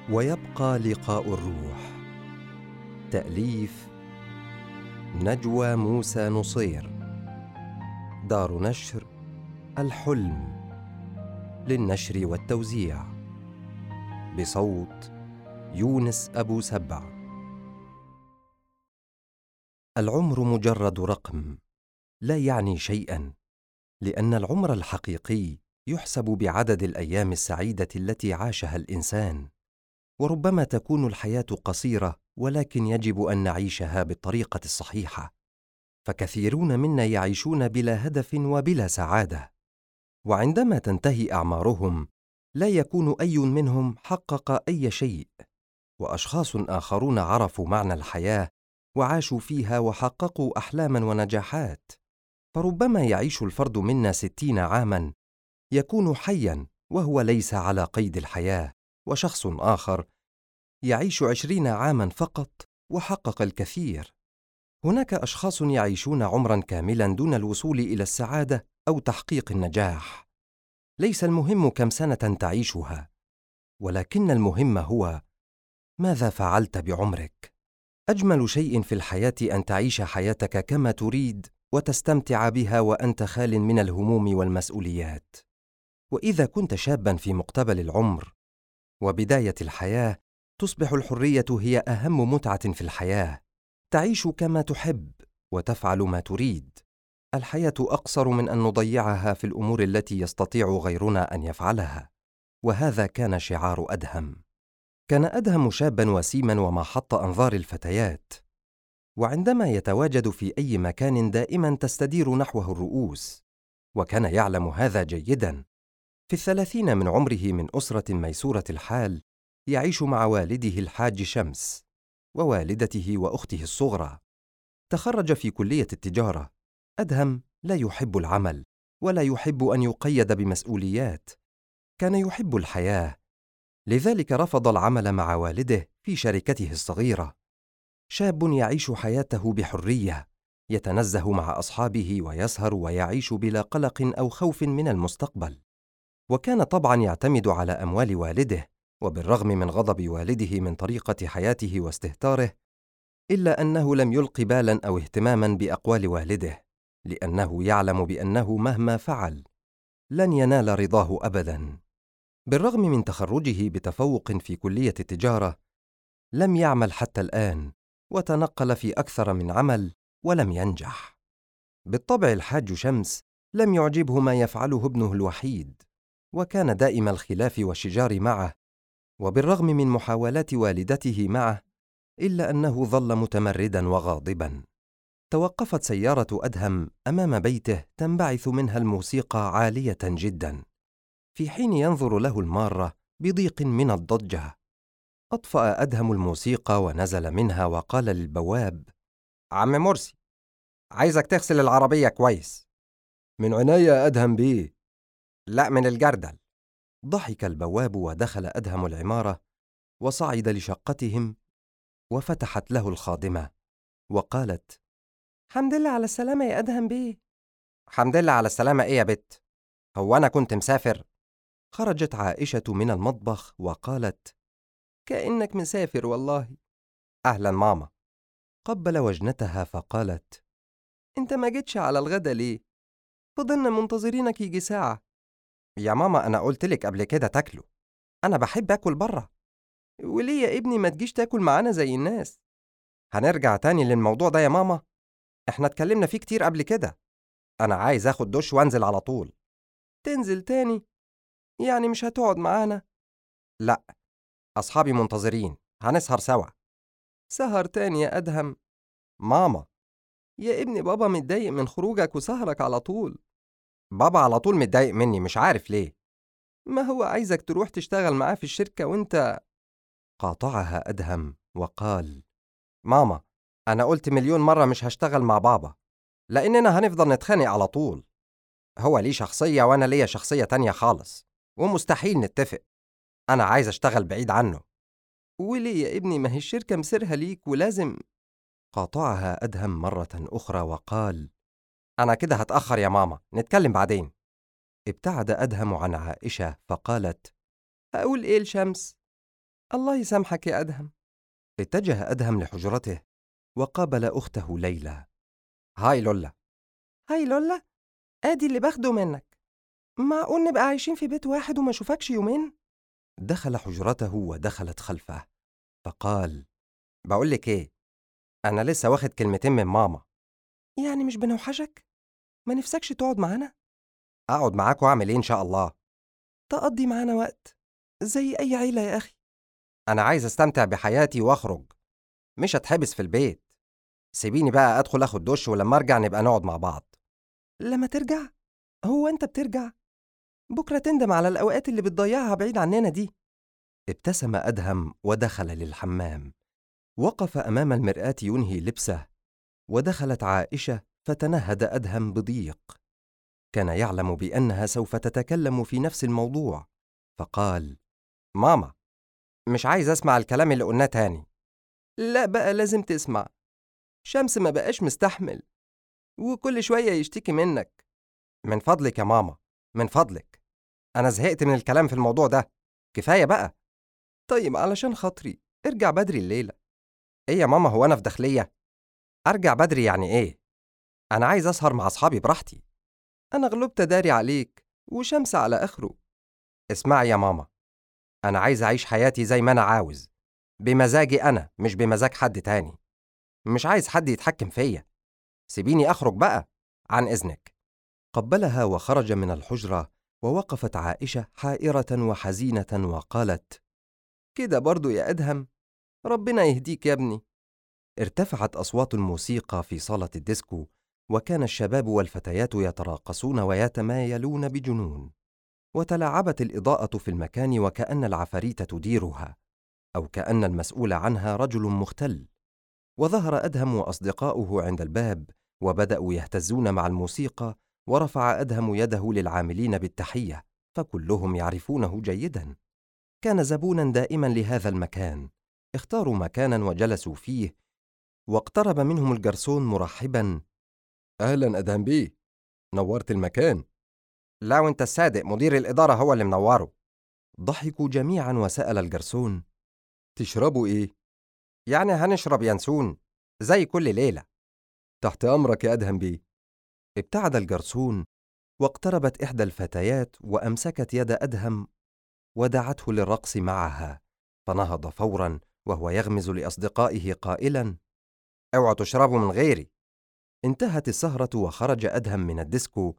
ويبقى لقاء الروح. تأليف نجوى موسى نصير. دار نشر الحلم، للنشر والتوزيع، بصوت يونس أبو سبع. العمر مجرد رقم لا يعني شيئا، لأن العمر الحقيقي يحسب بعدد الأيام السعيدة التي عاشها الإنسان. وربما تكون الحياة قصيرة، ولكن يجب أن نعيشها بالطريقة الصحيحة، فكثيرون منا يعيشون بلا هدف وبلا سعادة، وعندما تنتهي أعمارهم لا يكون أي منهم حقق أي شيء. وأشخاص آخرون عرفوا معنى الحياة وعاشوا فيها وحققوا أحلاما ونجاحات. فربما يعيش الفرد منا 60 عاما يكون حيا وهو ليس على قيد الحياة، وشخص آخر يعيش 20 عاما فقط وحقق الكثير. هناك أشخاص يعيشون عمرا كاملا دون الوصول إلى السعادة أو تحقيق النجاح. ليس المهم كم سنة تعيشها، ولكن المهم هو ماذا فعلت بعمرك. أجمل شيء في الحياة أن تعيش حياتك كما تريد وتستمتع بها وأنت خال من الهموم والمسؤوليات. وإذا كنت شابا في مقتبل العمر وبداية الحياة، تصبح الحرية هي أهم متعة في الحياة. تعيش كما تحب وتفعل ما تريد. الحياة أقصر من أن نضيعها في الأمور التي يستطيع غيرنا أن يفعلها. وهذا كان شعار أدهم. كان أدهم شابا وسيما ومحط أنظار الفتيات، وعندما يتواجد في أي مكان دائما تستدير نحوه الرؤوس، وكان يعلم هذا جيدا. في 30 من عمره، من أسرة ميسورة الحال، يعيش مع والده الحاج شمس ووالدته وأخته الصغرى. تخرج في كلية التجارة. أدهم لا يحب العمل ولا يحب أن يقيد بمسؤوليات. كان يحب الحياة، لذلك رفض العمل مع والده في شركته الصغيرة. شاب يعيش حياته بحرية، يتنزه مع أصحابه ويسهر ويعيش بلا قلق أو خوف من المستقبل. وكان طبعا يعتمد على أموال والده، وبالرغم من غضب والده من طريقة حياته واستهتاره، إلا أنه لم يلق بالا أو اهتماما بأقوال والده، لأنه يعلم بأنه مهما فعل لن ينال رضاه أبدا. بالرغم من تخرجه بتفوق في كلية التجارة، لم يعمل حتى الآن، وتنقل في أكثر من عمل ولم ينجح. بالطبع الحاج شمس لم يعجبه ما يفعله ابنه الوحيد، وكان دائم الخلاف والشجار معه. وبالرغم من محاولات والدته معه، إلا أنه ظل متمردا وغاضبا. توقفت سيارة أدهم أمام بيته تنبعث منها الموسيقى عالية جدا، في حين ينظر له المارة بضيق من الضجة. أطفأ أدهم الموسيقى ونزل منها وقال للبواب: عم مرسي، عايزك تغسل العربية كويس. من عناية يا أدهم بيه. لا، من الجردل. ضحك البواب ودخل أدهم العمارة وصعد لشقتهم، وفتحت له الخادمة وقالت: حمد لله على السلامة يا أدهم بيه. حمد لله على السلامة إيه يا بت؟ هو أنا كنت مسافر؟ خرجت عائشة من المطبخ وقالت: كأنك مسافر والله. أهلا ماما. قبل وجنتها فقالت: أنت ما جيتش على الغدا ليه؟ فضلنا منتظرينك يجي ساعة. يا ماما أنا قلتلك قبل كده تاكلوا، أنا بحب أكل برا. وليه يا ابني ما تجيش تاكل معانا زي الناس؟ هنرجع تاني للموضوع ده يا ماما؟ احنا اتكلمنا فيه كتير قبل كده. أنا عايز أخد دش وأنزل على طول. تنزل تاني؟ يعني مش هتقعد معانا؟ لا، أصحابي منتظرين، هنسهر سوا. سهر تاني يا أدهم؟ ماما. يا ابني بابا متضايق من خروجك وسهرك على طول. بابا على طول متضايق مني، مش عارف ليه. ما هو عايزك تروح تشتغل معاه في الشركة وانت... قاطعها أدهم وقال: ماما، أنا قلت مليون مرة مش هشتغل مع بابا، لأننا هنفضل نتخانق على طول. هو ليه شخصية وأنا ليا شخصية تانية خالص، ومستحيل نتفق. أنا عايز أشتغل بعيد عنه. وليه يا ابني؟ ما هي الشركة مسيرها ليك ولازم... قاطعها أدهم مرة أخرى وقال: أنا كده هتأخر يا ماما، نتكلم بعدين. ابتعد أدهم عن عائشة فقالت: أقول إيه لشمس؟ الله يسامحك يا أدهم. اتجه أدهم لحجرته وقابل أخته ليلى. هاي لولا. هاي لولا، آدي اللي باخده منك. معقول نبقى عايشين في بيت واحد وما أشوفكش يومين؟ دخل حجرته ودخلت خلفه، فقال: بقولك إيه، أنا لسه واخد كلمتين من ماما. يعني مش بنوحشك؟ ما نفسكش تقعد معانا؟ أقعد معاك وأعمل إيه إن شاء الله؟ تقضي معانا وقت زي أي عيلة يا أخي. أنا عايز أستمتع بحياتي وأخرج، مش هتحبس في البيت. سيبيني بقى أدخل أخد دش، ولما أرجع نبقى نقعد مع بعض. لما ترجع؟ هو أنت بترجع؟ بكرة تندم على الأوقات اللي بتضيعها بعيد عننا دي. ابتسم أدهم ودخل للحمام. وقف أمام المرآة ينهي لبسه، ودخلت عائشة فتنهد أدهم بضيق. كان يعلم بأنها سوف تتكلم في نفس الموضوع، فقال: ماما، مش عايز أسمع الكلام اللي قلناه تاني. لا بقى لازم تسمع. شمس ما بقاش مستحمل، وكل شوية يشتكي منك. من فضلك يا ماما، من فضلك، أنا زهقت من الكلام في الموضوع ده، كفاية بقى. طيب علشان خاطري ارجع بدري الليلة. إيه يا ماما، هو أنا في داخلية؟ أرجع بدري يعني إيه؟ أنا عايز أسهر مع أصحابي براحتي. أنا غلبت داري عليك، وشمس على آخره. اسمعي يا ماما، أنا عايز أعيش حياتي زي ما أنا عاوز، بمزاجي أنا مش بمزاج حد تاني. مش عايز حد يتحكم فيا. سيبيني أخرج بقى، عن إذنك. قبلها وخرج من الحجرة، ووقفت عائشة حائرة وحزينة وقالت: كده برضو يا أدهم؟ ربنا يهديك يا ابني. ارتفعت أصوات الموسيقى في صالة الديسكو، وكان الشباب والفتيات يتراقصون ويتمايلون بجنون. وتلاعبت الإضاءة في المكان وكأن العفاريت تديرها، أو كأن المسؤول عنها رجل مختل. وظهر أدهم وأصدقاؤه عند الباب، وبدأوا يهتزون مع الموسيقى. ورفع أدهم يده للعاملين بالتحية، فكلهم يعرفونه جيدا. كان زبونا دائما لهذا المكان. اختاروا مكانا وجلسوا فيه، واقترب منهم الجرسون مرحبا: أهلا أدهم بيه، نورت المكان. لا، وانت الصادق، مدير الإدارة هو اللي منوره. ضحكوا جميعا، وسأل الجرسون: تشربوا إيه؟ يعني هنشرب ينسون زي كل ليلة. تحت أمرك يا أدهم بيه. ابتعد الجرسون، واقتربت إحدى الفتيات وأمسكت يد أدهم ودعته للرقص معها، فنهض فورا وهو يغمز لأصدقائه قائلا: اوعوا تشربوا من غيري. انتهت السهرة وخرج أدهم من الديسكو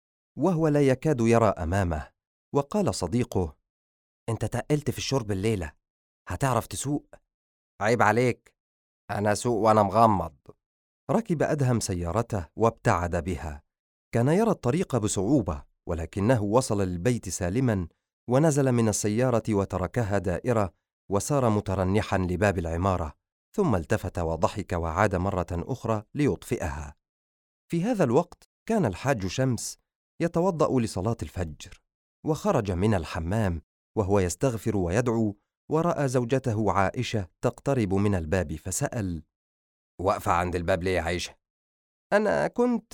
وهو لا يكاد يرى أمامه. وقال صديقه: انت تقلت في الشرب الليلة، هتعرف تسوق؟ عيب عليك، أنا أسوق وأنا مغمض. ركب أدهم سيارته وابتعد بها. كان يرى الطريق بصعوبة، ولكنه وصل للبيت سالما، ونزل من السيارة وتركها دائرة، وسار مترنحا لباب العمارة، ثم التفت وضحك وعاد مرة أخرى ليطفئها. في هذا الوقت كان الحاج شمس يتوضأ لصلاة الفجر، وخرج من الحمام وهو يستغفر ويدعو، ورأى زوجته عائشة تقترب من الباب فسأل: واقفة عند الباب ليه يا عائشة؟ أنا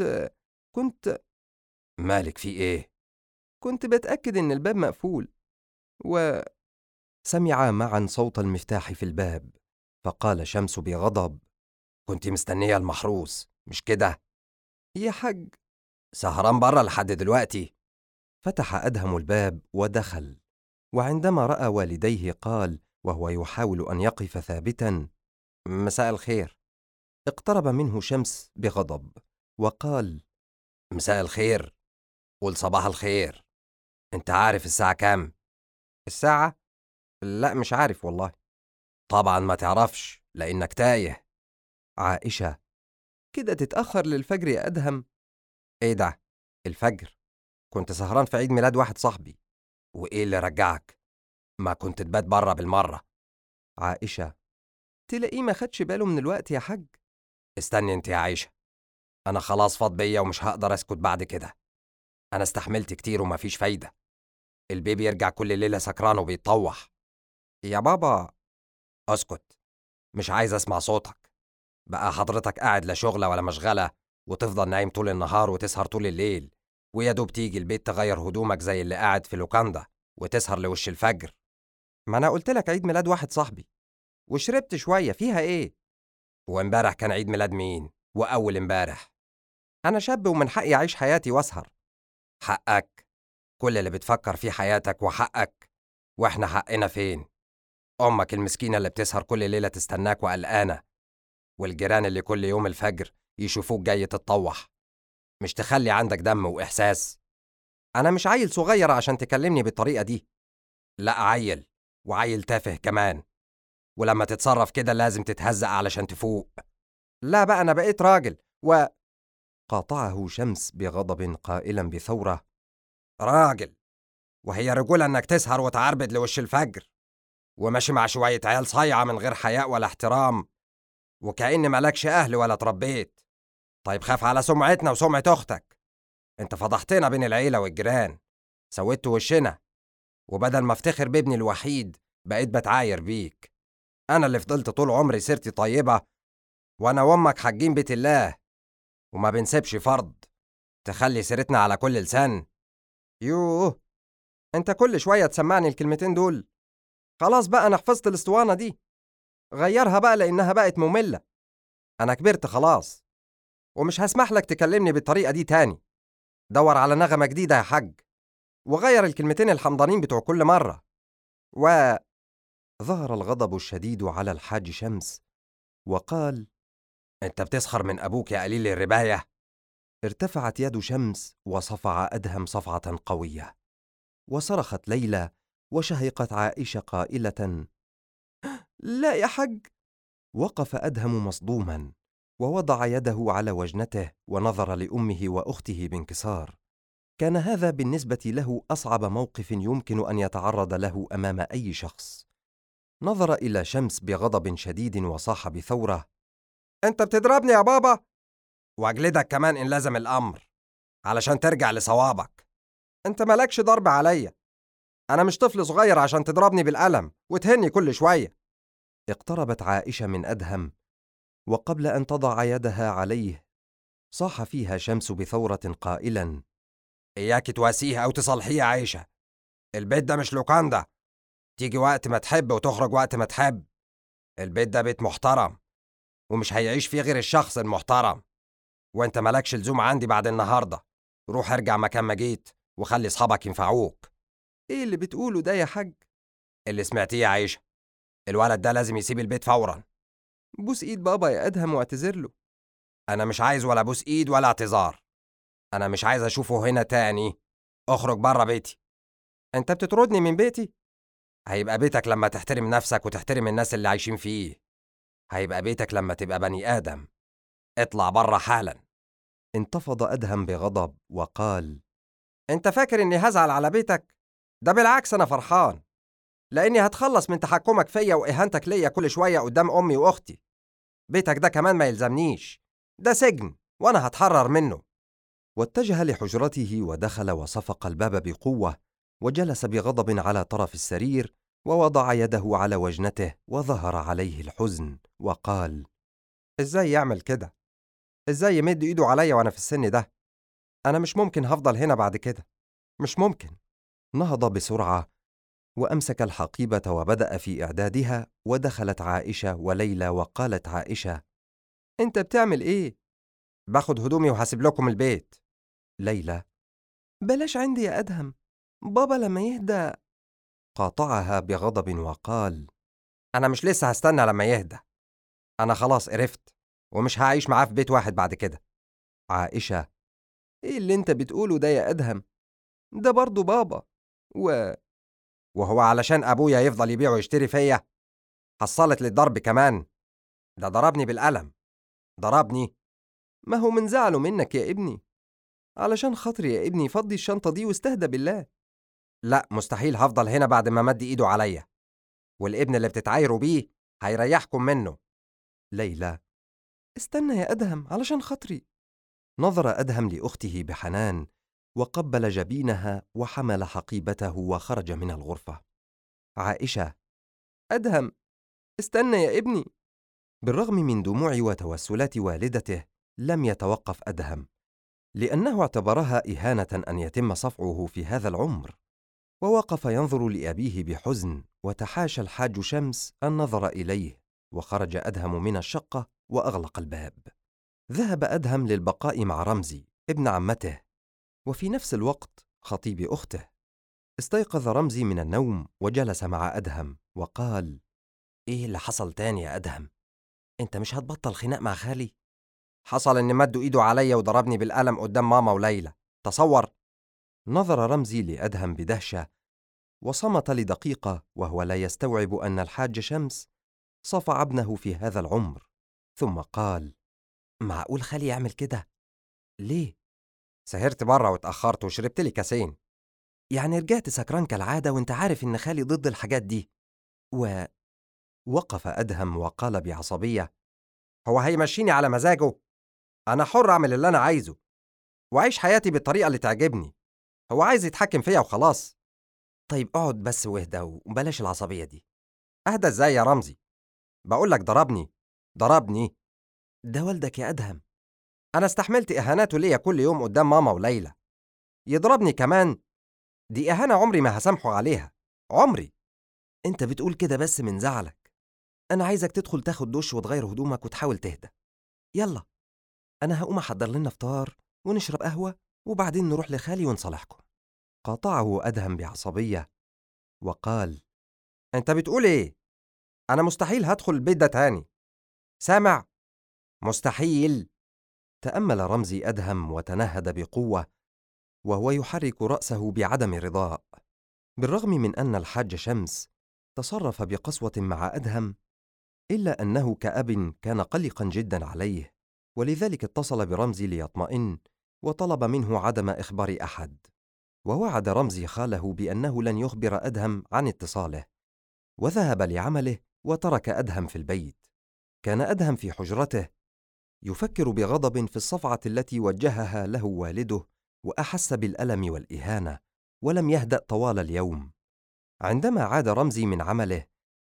كنت مالك في إيه؟ كنت بتأكد إن الباب مقفول. سمعا معا صوت المفتاح في الباب، فقال شمس بغضب: كنت مستنية المحروس مش كده؟ يا حاج، سهران برا لحد دلوقتي. فتح أدهم الباب ودخل، وعندما رأى والديه قال وهو يحاول أن يقف ثابتا: مساء الخير. اقترب منه شمس بغضب وقال: مساء الخير؟ قول صباح الخير. انت عارف الساعة كام؟ الساعة؟ لا مش عارف والله. طبعا ما تعرفش لأنك تايه. عائشة: كده تتأخر للفجر يا أدهم. ايه ده؟ الفجر؟ كنت سهران في عيد ميلاد واحد صاحبي. وايه اللي رجعك؟ ما كنت تبات برا بالمرة. عائشة: تلاقيه ما خدش باله من الوقت يا حاج. استني انت يا عائشة، انا خلاص فاض بيا ومش هقدر اسكت بعد كده. انا استحملت كتير ومفيش فايدة. البيبي يرجع كل ليلة سكران وبيتطوح. يا بابا اسكت، مش عايز اسمع صوتك. بقى حضرتك قاعد لا شغلة ولا مشغلة، وتفضل نايم طول النهار وتسهر طول الليل، ويا دوب تيجي البيت تغير هدومك زي اللي قاعد في لوكاندا وتسهر لوش الفجر. ما أنا قلت لك عيد ميلاد واحد صاحبي وشربت شوية، فيها إيه؟ وامبارح كان عيد ميلاد مين؟ وأول امبارح. أنا شاب ومن حقي أعيش حياتي وأسهر. حقك؟ كل اللي بتفكر فيه حياتك وحقك، وإحنا حقنا فين؟ أمك المسكينة اللي بتسهر كل ليلة تستناك وقلقانة، والجيران اللي كل يوم الفجر يشوفوك جاي تتطوح. مش تخلي عندك دم وإحساس؟ أنا مش عيل صغير عشان تكلمني بالطريقة دي. لا عيل، وعيل تافه كمان، ولما تتصرف كده لازم تتهزق علشان تفوق. لا بقى أنا بقيت راجل قاطعه شمس بغضب قائلا بثورة: راجل؟ وهي رجولة إنك تسهر وتعربد لوش الفجر وماشي مع شوية عيال صايعة من غير حياء ولا احترام، وكأن مالكش أهل ولا تربيت؟ طيب خاف على سمعتنا وسمعة أختك. انت فضحتنا بين العيلة والجيران، سويت وشنا، وبدل ما افتخر بابني الوحيد بقيت بتعاير بيك. أنا اللي فضلت طول عمري سيرتي طيبة، وأنا وأمك حاجين بيت الله وما بنسيبش فرض، تخلي سيرتنا على كل لسان. يوه، انت كل شوية تسمعني الكلمتين دول. خلاص بقى أنا حفظت الاسطوانة دي، غيرها بقى لأنها بقت مملة. أنا كبرت خلاص ومش هسمح لك تكلمني بالطريقة دي تاني. دور على نغمة جديدة يا حاج، وغير الكلمتين الحمضانين بتوع كل مرة. ظهر الغضب الشديد على الحاج شمس وقال: انت بتسخر من أبوك يا قليل الرباية؟ ارتفعت يد شمس وصفع أدهم صفعة قوية، وصرخت ليلى وشهقت عائشة قائلة: لا يا حج. وقف أدهم مصدوما ووضع يده على وجنته ونظر لأمه وأخته بانكسار. كان هذا بالنسبة له أصعب موقف يمكن أن يتعرض له أمام أي شخص. نظر إلى شمس بغضب شديد وصاح بثورة: أنت بتضربني يا بابا؟ وأجلدك كمان إن لزم الأمر علشان ترجع لصوابك. أنت مالكش ضرب عليا، أنا مش طفل صغير عشان تضربني بالقلم وتهني كل شوية. اقتربت عائشة من أدهم، وقبل أن تضع يدها عليه صاح فيها شمس بثورة قائلا: إياك تواسيه أو تصلحيه يا عائشة، البيت ده مش لوكاندا تيجي وقت ما تحب وتخرج وقت ما تحب. البيت ده بيت محترم ومش هيعيش فيه غير الشخص المحترم، وانت مالكش لزوم عندي بعد النهارده. روح ارجع مكان ما جيت وخلي اصحابك ينفعوك. ايه اللي بتقوله ده يا حاج؟ اللي سمعتيه يا عيشة، الولد ده لازم يسيب البيت فورا. بوس ايد بابا يا ادهم واعتذر له. انا مش عايز ولا بوس ايد ولا اعتذار، انا مش عايز اشوفه هنا تاني. اخرج بره بيتي. انت بتطردني من بيتي؟ هيبقى بيتك لما تحترم نفسك وتحترم الناس اللي عايشين فيه. هيبقى بيتك لما تبقى بني آدم. اطلع بره حالا. انتفض أدهم بغضب وقال: انت فاكر اني هزعل على بيتك؟ ده بالعكس انا فرحان، لاني هتخلص من تحكمك فيا واهانتك ليا كل شوية قدام امي واختي. بيتك ده كمان ما يلزمنيش، ده سجن وانا هتحرر منه. واتجه لحجرته ودخل وصفق الباب بقوة، وجلس بغضب على طرف السرير ووضع يده على وجنته وظهر عليه الحزن وقال: ازاي يعمل كده؟ ازاي يمد ايده عليا وانا في السن ده؟ انا مش ممكن هفضل هنا بعد كده، مش ممكن. نهض بسرعة وأمسك الحقيبة وبدأ في إعدادها، ودخلت عائشة وليلى وقالت عائشة: أنت بتعمل إيه؟ باخد هدومي وهسيب لكم البيت. ليلى: بلاش عندي يا أدهم، بابا لما يهدى. قاطعها بغضب وقال: أنا مش لسه هستنى لما يهدى، أنا خلاص قرفت ومش هعيش معاه في بيت واحد بعد كده. عائشة: إيه اللي أنت بتقوله ده يا أدهم؟ ده برضو بابا. وهو علشان أبويا يفضل يبيع ويشتري فيا؟ حصلت للضرب كمان، ده ضربني بالقلم، ضربني. ما هو من زعله منك يا ابني. علشان خاطري يا ابني فضي الشنطة دي واستهدى بالله. لا مستحيل هفضل هنا بعد ما مد ايده عليا، والابن اللي بتتعايروا بيه هيريحكم منه. ليلى: استنى يا أدهم علشان خاطري. نظر أدهم لأخته بحنان وقبل جبينها وحمل حقيبته وخرج من الغرفة. عائشة: أدهم استنى يا ابني. بالرغم من دموع وتوسلات والدته لم يتوقف أدهم، لأنه اعتبرها إهانة أن يتم صفعه في هذا العمر، ووقف ينظر لأبيه بحزن، وتحاشى الحاج شمس النظر إليه، وخرج أدهم من الشقة وأغلق الباب. ذهب أدهم للبقاء مع رمزي ابن عمته، وفي نفس الوقت خطيب أخته. استيقظ رمزي من النوم وجلس مع أدهم وقال: إيه اللي حصل تاني يا أدهم؟ أنت مش هتبطل خناق مع خالي؟ حصل إن مدوا إيده عليا وضربني بالقلم قدام ماما وليلى، تصور. نظر رمزي لأدهم بدهشة، وصمت لدقيقة وهو لا يستوعب أن الحاج شمس صفع ابنه في هذا العمر، ثم قال: معقول خالي يعمل كده؟ ليه؟ سهرت بره واتأخرت وشربت لي كاسين. يعني رجعت سكران كالعادة وانت عارف إن خالي ضد الحاجات دي. وقف أدهم وقال بعصبية: هو هيمشيني على مزاجه؟ أنا حر أعمل اللي أنا عايزه وأعيش حياتي بالطريقة اللي تعجبني، هو عايز يتحكم فيا وخلاص. طيب اقعد بس واهدى وبلاش العصبية دي. أهدى إزاي يا رمزي؟ بقولك ضربني. ده والدك يا أدهم. أنا استحملت إهاناته ليا كل يوم قدام ماما وليلى، يضربني كمان؟ دي إهانة عمري ما هسامحه عليها، عمري. أنت بتقول كده بس من زعلك. أنا عايزك تدخل تاخد دش وتغير هدومك وتحاول تهدى. يلا، أنا هقوم أحضر لنا فطار ونشرب قهوة وبعدين نروح لخالي ونصالحكم. قاطعه أدهم بعصبية وقال: أنت بتقول إيه؟ أنا مستحيل هدخل البيت ده تاني، سامع؟ مستحيل. تأمل رمزي أدهم وتنهد بقوة وهو يحرك رأسه بعدم رضاء. بالرغم من أن الحاج شمس تصرف بقسوة مع أدهم، إلا أنه كأب كان قلقا جدا عليه، ولذلك اتصل برمزي ليطمئن وطلب منه عدم إخبار أحد، ووعد رمزي خاله بأنه لن يخبر أدهم عن اتصاله، وذهب لعمله وترك أدهم في البيت. كان أدهم في حجرته يفكر بغضب في الصفعة التي وجهها له والده، وأحس بالألم والإهانة، ولم يهدأ طوال اليوم. عندما عاد رمزي من عمله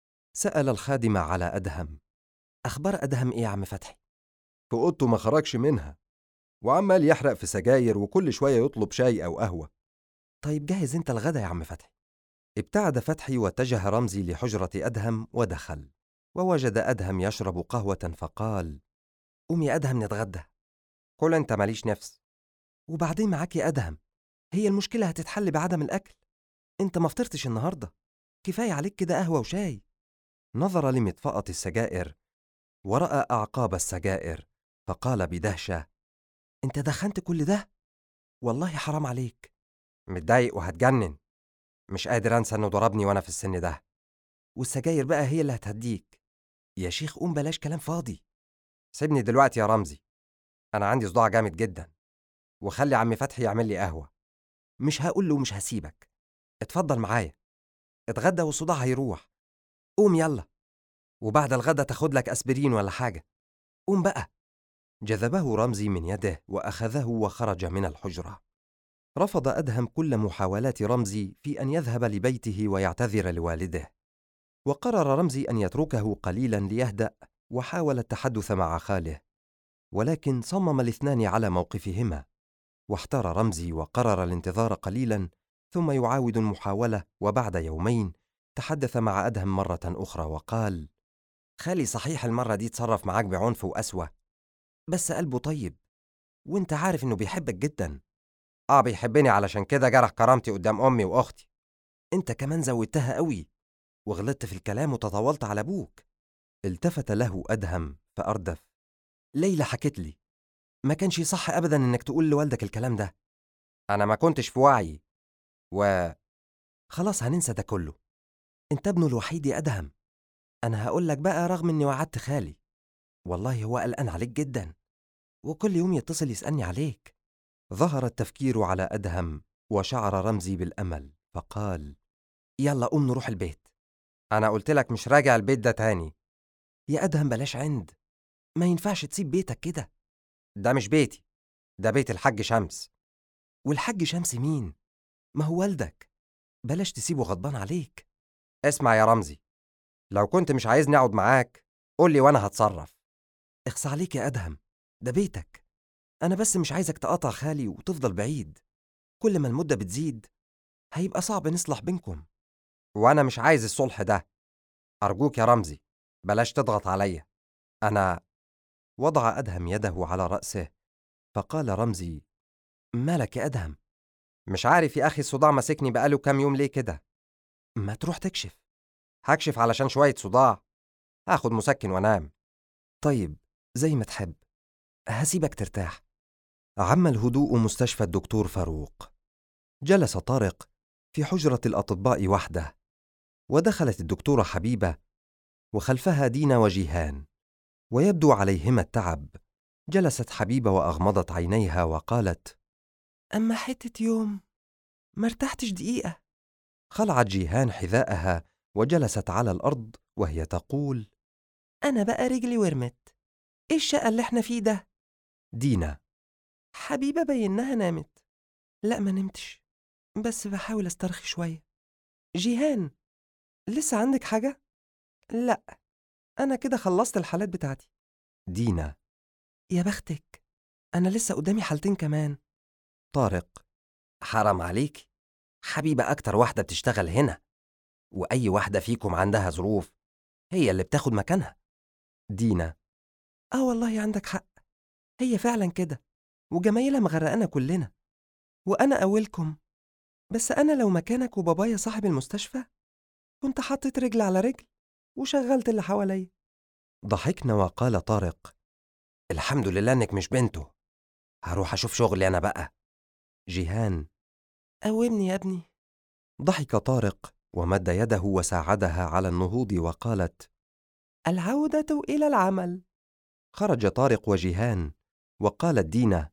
سأل الخادم على أدهم: أخبار أدهم إيه يا عم فتحي؟ في أوضته ما خرجش منها، وعمال يحرق في سجاير وكل شوية يطلب شاي أو قهوة. طيب جهز أنت الغدا يا عم فتحي. ابتعد فتحي واتجه رمزي لحجرة أدهم ودخل، ووجد أدهم يشرب قهوة فقال: قوم يا أدهم نتغدى. كل أنت، ماليش نفس. وبعدين معاك يا أدهم، هي المشكلة هتتحل بعدم الأكل؟ أنت ما فطرتش النهاردة، كفاية عليك كده قهوة وشاي. نظر لمطفأة السجائر ورأى أعقاب السجائر، فقال بدهشة: أنت دخنت كل ده؟ والله حرام عليك. متضايق وهتجنن، مش قادر أنسى إنه ضربني وأنا في السن ده. والسجاير بقى هي اللي هتهديك. يا شيخ قوم بلاش كلام فاضي. سيبني دلوقتي يا رمزي، أنا عندي صداع جامد جدا، وخلي عم فتحي يعمل لي قهوة. مش هقول له مش هسيبك، اتفضل معايا، اتغدى والصداع هيروح. قوم يلا، وبعد الغدا تاخد لك أسبرين ولا حاجة. قوم بقى. جذبه رمزي من يده وأخذه وخرج من الحجرة. رفض أدهم كل محاولات رمزي في أن يذهب لبيته ويعتذر لوالده، وقرر رمزي أن يتركه قليلا ليهدأ، وحاول التحدث مع خاله، ولكن صمم الاثنان على موقفهما. واحتار رمزي وقرر الانتظار قليلا ثم يعاود المحاولة. وبعد يومين تحدث مع أدهم مرة أخرى وقال: خالي صحيح المرة دي تصرف معاك بعنف وقسوة، بس قلبه طيب، وانت عارف انه بيحبك جدا. بيحبني، علشان كده جرح كرامتي قدام أمي وأختي. انت كمان زودتها قوي وغلطت في الكلام وتطاولت على أبوك. التفت له أدهم فأردف: ليلى حكت لي، ما كانش صح أبدا إنك تقول لوالدك الكلام ده. أنا ما كنتش في وعي خلاص هننسى ده كله. انت ابنه الوحيد يا أدهم. أنا هقول لك بقى، رغم إني وعدت خالي، والله هو قلقان عليك جدا، وكل يوم يتصل يسألني عليك. ظهر التفكير على أدهم، وشعر رمزي بالأمل، فقال: يلا قوم نروح البيت. أنا قلت لك مش راجع البيت ده تاني. يا أدهم بلاش عند، ما ينفعش تسيب بيتك كده. ده مش بيتي، ده بيت الحاج شمس. والحاج شمس مين؟ ما هو والدك، بلاش تسيبه غضبان عليك. اسمع يا رمزي، لو كنت مش عايزني أقعد معاك قول لي وأنا هتصرف. اخص عليك يا أدهم، ده بيتك. أنا بس مش عايزك تقاطع خالي وتفضل بعيد. كل ما المدة بتزيد هيبقى صعب نصلح بينكم. وأنا مش عايز الصلح ده. أرجوك يا رمزي، بلاش تضغط عليا. أنا... وضع أدهم يده على رأسه، فقال رمزي: مالك يا أدهم؟ مش عارف يا أخي، الصداع ماسكني بقاله كام يوم، ليه كده؟ ما تروح تكشف. هكشف علشان شوية صداع؟ هاخد مسكن وانام. طيب، زي ما تحب، هسيبك ترتاح. عم الهدوء مستشفى الدكتور فاروق. جلس طارق في حجرة الأطباء وحده، ودخلت الدكتورة حبيبة، وخلفها دينا وجيهان، ويبدو عليهما التعب. جلست حبيبة وأغمضت عينيها وقالت: أما حتة يوم ما ارتحتش دقيقة. خلعت جيهان حذاءها وجلست على الأرض وهي تقول: أنا بقى رجلي ورمت. إيه الشقة اللي احنا فيه ده؟ دينا: حبيبة بينها نامت. لا، ما نمتش، بس بحاول استرخي شوية. جيهان: لسه عندك حاجة؟ لا، أنا كده خلصت الحالات بتاعتي. دينا: يا بختك، أنا لسه قدامي حالتين كمان. طارق: حرام عليك، حبيبة أكتر واحدة بتشتغل هنا، وأي واحدة فيكم عندها ظروف هي اللي بتاخد مكانها. دينا: والله عندك حق، هي فعلا كده، وجمايلها مغرقانا كلنا، وأنا أولكم. بس أنا لو مكانك وبابايا صاحب المستشفى كنت حطيت رجل على رجل وشغلت اللي حواليا. ضحكنا وقال طارق: الحمد لله إنك مش بنته، هروح أشوف شغلي أنا بقى. جيهان: قومني يا ابني. ضحك طارق ومد يده وساعدها على النهوض وقالت: العودة إلى العمل. خرج طارق وجيهان، وقالت دينا: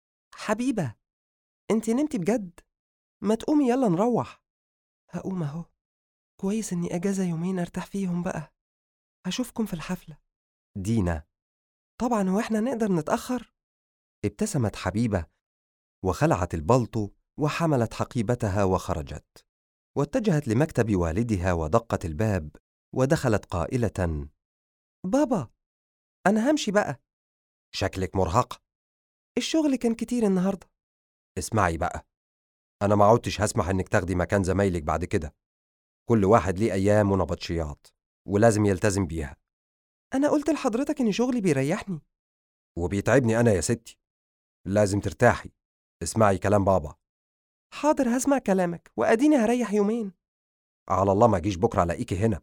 حبيبة، انت نمتي بجد؟ ما تقومي يلا نروح. هقوم اهو، كويس اني اجازة يومين ارتاح فيهم بقى. هشوفكم في الحفلة. دينا: طبعا، هو احنا نقدر نتأخر؟ ابتسمت حبيبة وخلعت البلطو وحملت حقيبتها وخرجت، واتجهت لمكتب والدها ودقت الباب، ودخلت قائلة: بابا، أنا همشي بقى. شكلك مرهقة. الشغل كان كتير النهاردة. اسمعي بقى، أنا ما عدتش هسمح إنك تاخدي مكان زمايلك بعد كده. كل واحد ليه أيام ونبطشيات، ولازم يلتزم بيها. أنا قلت لحضرتك إن شغلي بيريحني. وبيتعبني أنا يا ستي. لازم ترتاحي. اسمعي كلام بابا. حاضر، هسمع كلامك، وأديني هريح يومين. على الله ما أجيش بكرة ألاقيكي هنا.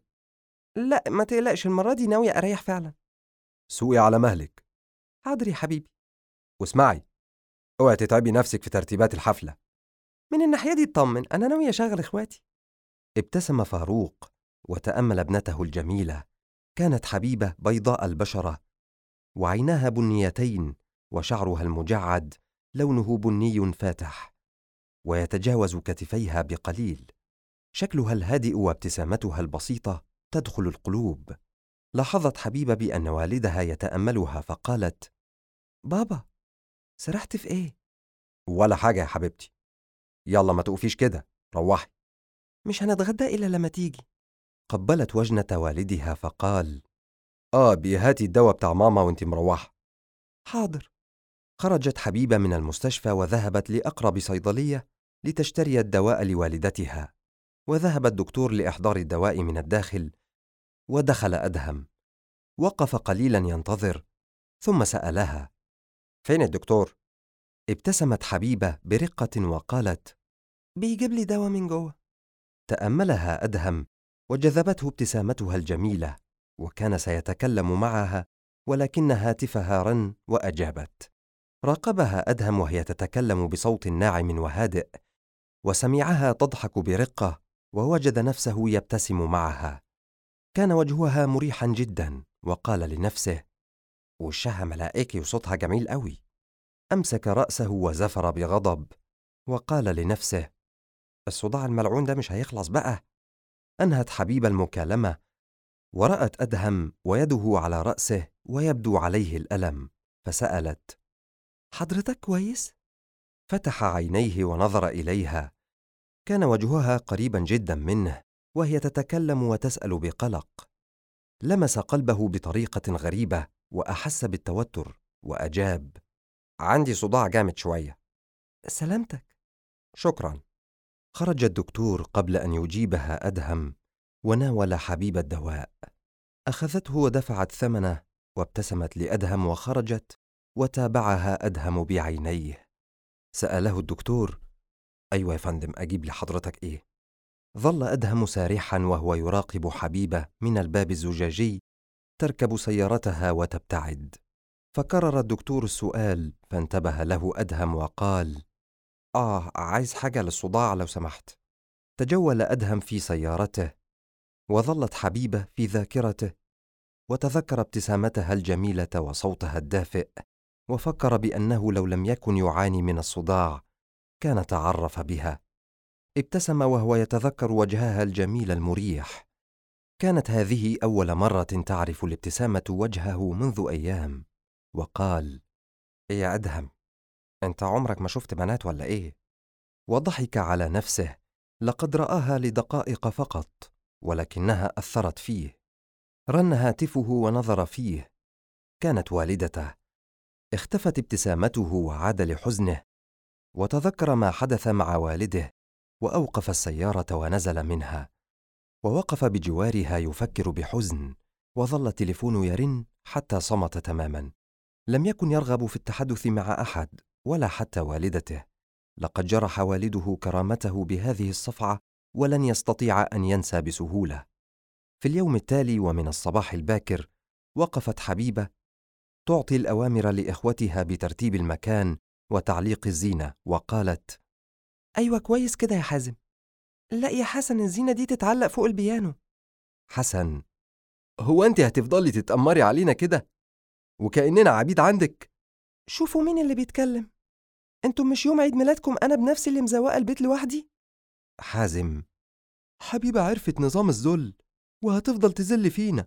لا، ما تقلقش، المرة دي ناوية أريح فعلا. سوقي على مهلك. حاضر يا حبيبي. واسمعي، اوعي تتعبي نفسك في ترتيبات الحفلة. من الناحية دي اطمن، أنا ناوية أشغل إخواتي. ابتسم فاروق وتأمل ابنته الجميلة. كانت حبيبة بيضاء البشرة، وعيناها بنيتين، وشعرها المجعد لونه بني فاتح، ويتجاوز كتفيها بقليل. شكلها الهادئ وابتسامتها البسيطة تدخل القلوب. لاحظت حبيبة بأن والدها يتأملها فقالت: بابا، سرحت في إيه؟ ولا حاجة يا حبيبتي. يلا ما تقفيش كده، روحي. مش هنتغدى إلا لما تيجي. قبلت وجنة والدها فقال: بيهاتي الدواء بتاع ماما وانتي مروحة. حاضر. خرجت حبيبة من المستشفى وذهبت لأقرب صيدلية لتشتري الدواء لوالدتها، وذهب الدكتور لإحضار الدواء من الداخل، ودخل أدهم. وقف قليلا ينتظر، ثم سألها: فين الدكتور؟ ابتسمت حبيبة برقة وقالت: بيجيب لي دواء من جوه. تأملها أدهم وجذبته ابتسامتها الجميلة، وكان سيتكلم معها ولكن هاتفها رن وأجابت. راقبها أدهم وهي تتكلم بصوت ناعم وهادئ، وسمعها تضحك برقة، ووجد نفسه يبتسم معها. كان وجهها مريحا جدا، وقال لنفسه: وشها ملائكي وصوتها جميل قوي. أمسك رأسه وزفر بغضب، وقال لنفسه: الصداع الملعون ده مش هيخلص بقى. أنهت حبيب المكالمة، ورأت أدهم ويده على رأسه ويبدو عليه الألم، فسألت: حضرتك كويس؟ فتح عينيه ونظر إليها. كان وجهها قريبا جدا منه، وهي تتكلم وتسأل بقلق. لمس قلبه بطريقة غريبة، وأحس بالتوتر، وأجاب: عندي صداع جامد شوية. سلامتك. شكرا. خرج الدكتور قبل أن يجيبها أدهم، وناول حبيب الدواء. أخذته ودفعت ثمنه، وابتسمت لأدهم وخرجت، وتابعها أدهم بعينيه. سأله الدكتور: أيوة يا فندم، أجيب لحضرتك إيه؟ ظل أدهم سارحا وهو يراقب حبيبة من الباب الزجاجي تركب سيارتها وتبتعد. فكرر الدكتور السؤال، فانتبه له أدهم وقال: عايز حاجة للصداع لو سمحت. تجول أدهم في سيارته، وظلت حبيبة في ذاكرته، وتذكر ابتسامتها الجميلة وصوتها الدافئ، وفكر بأنه لو لم يكن يعاني من الصداع كان تعرف بها. ابتسم وهو يتذكر وجهها الجميل المريح. كانت هذه أول مرة تعرف الابتسامة وجهه منذ أيام. وقال: إيه يا أدهم، أنت عمرك ما شفت بنات ولا إيه؟ وضحك على نفسه، لقد رآها لدقائق فقط، ولكنها أثرت فيه. رن هاتفه ونظر فيه، كانت والدته. اختفت ابتسامته وعاد لحزنه، وتذكر ما حدث مع والده، وأوقف السيارة ونزل منها، ووقف بجوارها يفكر بحزن. وظل التليفون يرن حتى صمت تماما. لم يكن يرغب في التحدث مع أحد، ولا حتى والدته. لقد جرح والده كرامته بهذه الصفعة، ولن يستطيع أن ينسى بسهولة. في اليوم التالي ومن الصباح الباكر، وقفت حبيبة تعطي الأوامر لإخوتها بترتيب المكان وتعليق الزينة، وقالت: أيوة كويس كده يا حازم. لا يا حسن، الزينة دي تتعلق فوق البيانو. حسن: هو أنت هتفضلي تتأمري علينا كده وكأننا عبيد عندك؟ شوفوا مين اللي بيتكلم. انتم مش يوم عيد ميلادكم أنا بنفسي اللي مزوقة البيت لوحدي؟ حازم: حبيبة عرفت نظام الذل وهتفضل تذل فينا.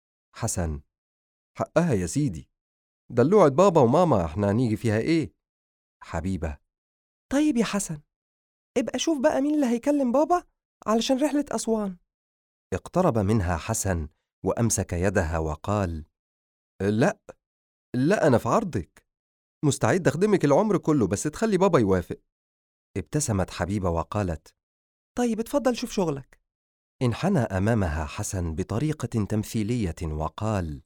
حسن: حقها يا سيدي، دلوعة بابا وماما، احنا هنيجي فيها ايه؟ حبيبة: طيب يا حسن، ابقى شوف بقى مين اللي هيكلم بابا علشان رحلة أسوان. اقترب منها حسن وأمسك يدها وقال: لا، لا، أنا في عرضك، مستعد أخدمك العمر كله، بس تخلي بابا يوافق. ابتسمت حبيبة وقالت: طيب اتفضل شوف شغلك. انحنى أمامها حسن بطريقة تمثيلية وقال: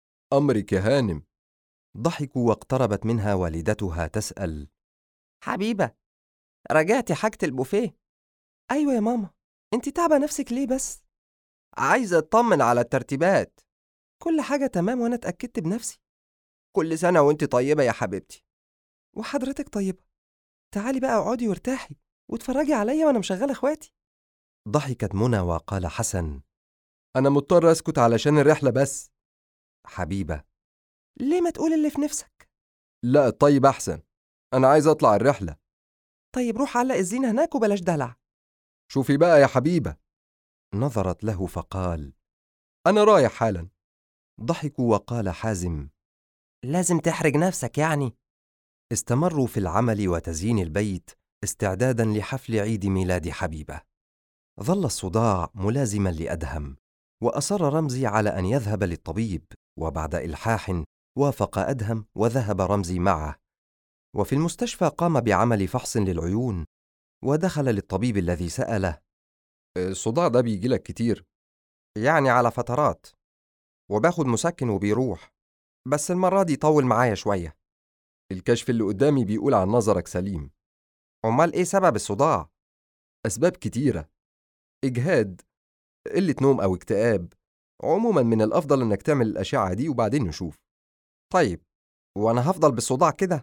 أمرك يا هانم. ضحكوا، واقتربت منها والدتها تسأل: حبيبة، راجعتي حاجة البوفيه؟ أيوة يا ماما. انت تعبة نفسك ليه بس؟ عايزة اطمن على الترتيبات. كل حاجة تمام وأنا اتأكدت بنفسي. كل سنة وانت طيبة يا حبيبتي. وحضرتك طيبة. تعالي بقى اقعدي وارتاحي واتفرجي عليا وأنا مشغلة اخواتي. ضحكت منى وقال حسن: أنا مضطر أسكت علشان الرحلة بس. حبيبة: ليه ما تقول اللي في نفسك؟ لا، طيب أحسن، أنا عايز أطلع الرحلة. طيب روح علق الزينة هناك وبلاش دلع. شوفي بقى يا حبيبة. نظرت له فقال: أنا رايح حالا. ضحكوا وقال حازم: لازم تحرج نفسك يعني. استمروا في العمل وتزيين البيت استعدادا لحفل عيد ميلاد حبيبة. ظل الصداع ملازما لأدهم، وأصر رمزي على أن يذهب للطبيب، وبعد إلحاح وافق أدهم وذهب رمزي معه. وفي المستشفى قام بعمل فحص للعيون، ودخل للطبيب الذي سأله: الصداع ده بيجيلك كتير؟ يعني على فترات، وباخد مسكن وبيروح، بس المرة دي طول معايا شوية. الكشف اللي قدامي بيقول عن نظرك سليم. أمال إيه سبب الصداع؟ أسباب كتيرة: إجهاد، قلة نوم أو اكتئاب. عموما من الأفضل إنك تعمل الأشعة دي وبعدين نشوف. طيب، وأنا هفضل بالصداع كده؟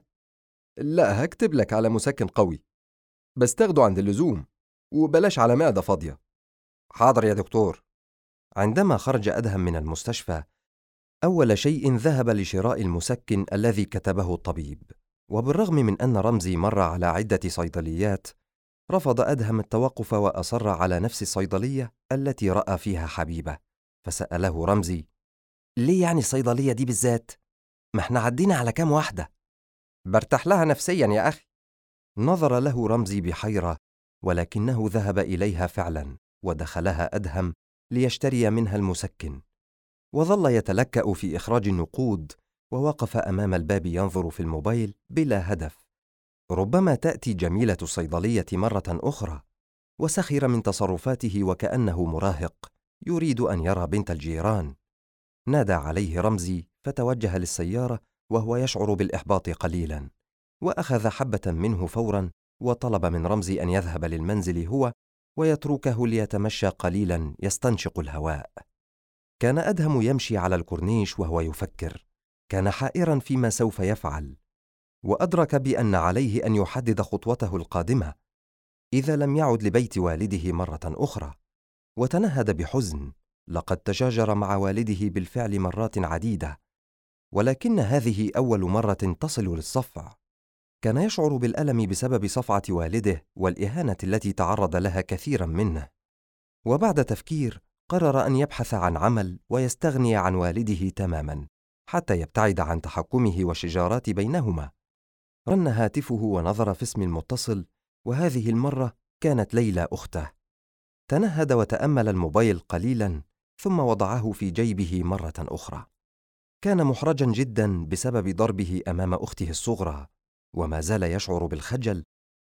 لا، هكتب لك على مسكن قوي، بس تاخده عند اللزوم، وبلاش على معدة فاضية. حاضر يا دكتور. عندما خرج أدهم من المستشفى، أول شيء ذهب لشراء المسكن الذي كتبه الطبيب. وبالرغم من أن رمزي مر على عدة صيدليات، رفض أدهم التوقف وأصر على نفس الصيدلية التي رأى فيها حبيبة. فسأله رمزي: ليه يعني الصيدلية دي بالذات؟ ما احنا عدينا على كام واحدة. برتاح لها نفسيا يا أخي. نظر له رمزي بحيرة، ولكنه ذهب إليها فعلا، ودخلها أدهم ليشتري منها المسكن. وظل يتلكأ في إخراج النقود، ووقف أمام الباب ينظر في الموبايل بلا هدف. ربما تأتي جميلة الصيدلية مرة أخرى. وسخر من تصرفاته وكأنه مراهق يريد أن يرى بنت الجيران. نادى عليه رمزي فتوجه للسيارة وهو يشعر بالإحباط قليلا، وأخذ حبة منه فورا وطلب من رمزي أن يذهب للمنزل هو ويتركه ليتمشى قليلا يستنشق الهواء. كان أدهم يمشي على الكورنيش وهو يفكر، كان حائرا فيما سوف يفعل، وأدرك بأن عليه أن يحدد خطوته القادمة إذا لم يعد لبيت والده مرة أخرى. وتنهد بحزن، لقد تشاجر مع والده بالفعل مرات عديدة، ولكن هذه أول مرة تصل للصفع. كان يشعر بالألم بسبب صفعة والده والإهانة التي تعرض لها كثيرا منه. وبعد تفكير قرر أن يبحث عن عمل ويستغني عن والده تماما حتى يبتعد عن تحكمه والشجارات بينهما. رن هاتفه ونظر في اسم المتصل، وهذه المرة كانت ليلى أخته. تنهد وتأمل الموبايل قليلا ثم وضعه في جيبه مرة أخرى. كان محرجا جدا بسبب ضربه أمام أخته الصغرى، وما زال يشعر بالخجل،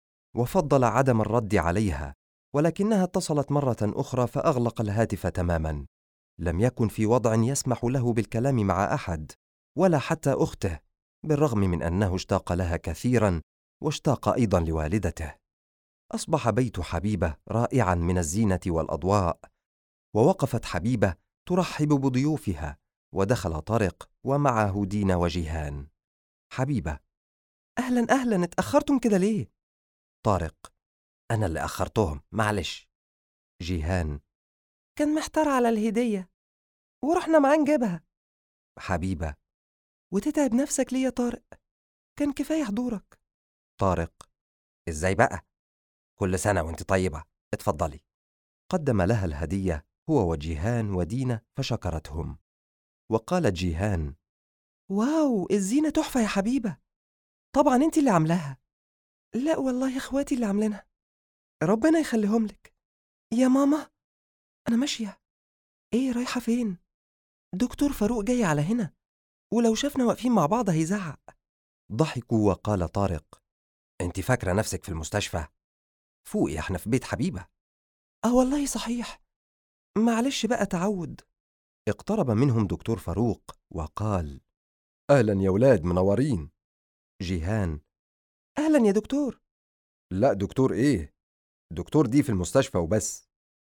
وفضل عدم الرد عليها، ولكنها اتصلت مرة أخرى فأغلق الهاتف تماما. لم يكن في وضع يسمح له بالكلام مع أحد ولا حتى أخته، بالرغم من أنه اشتاق لها كثيرا واشتاق أيضا لوالدته. أصبح بيت حبيبة رائعا من الزينة والأضواء، ووقفت حبيبة ترحب بضيوفها، ودخل طارق ومعه دينا وجيهان. حبيبة: أهلا أهلا، اتأخرتم كده ليه؟ طارق: أنا اللي أخرتهم، معلش. جيهان: كان محتار على الهدية ورحنا معاه نجيبها. حبيبة: وتتعب نفسك ليه يا طارق؟ كان كفاية حضورك. طارق: إزاي بقى؟ كل سنة وانت طيبة، اتفضلي. قدم لها الهدية هو وجيهان ودينا فشكرتهم. وقالت جيهان: واو، الزينة تحفة يا حبيبة، طبعا انت اللي عاملاها. لا والله اخواتي اللي عاملينها، ربنا يخليهم لك. يا ماما انا ماشية. ايه رايحة فين؟ دكتور فاروق جاي على هنا، ولو شافنا واقفين مع بعض هيزعق. ضحكوا وقال طارق: انت فاكرة نفسك في المستشفى؟ فوقي، احنا في بيت حبيبة. والله صحيح، معلش بقى تعود. اقترب منهم دكتور فاروق وقال: أهلا يا ولاد، منورين. جيهان: أهلا يا دكتور. لا دكتور إيه؟ دكتور دي في المستشفى وبس،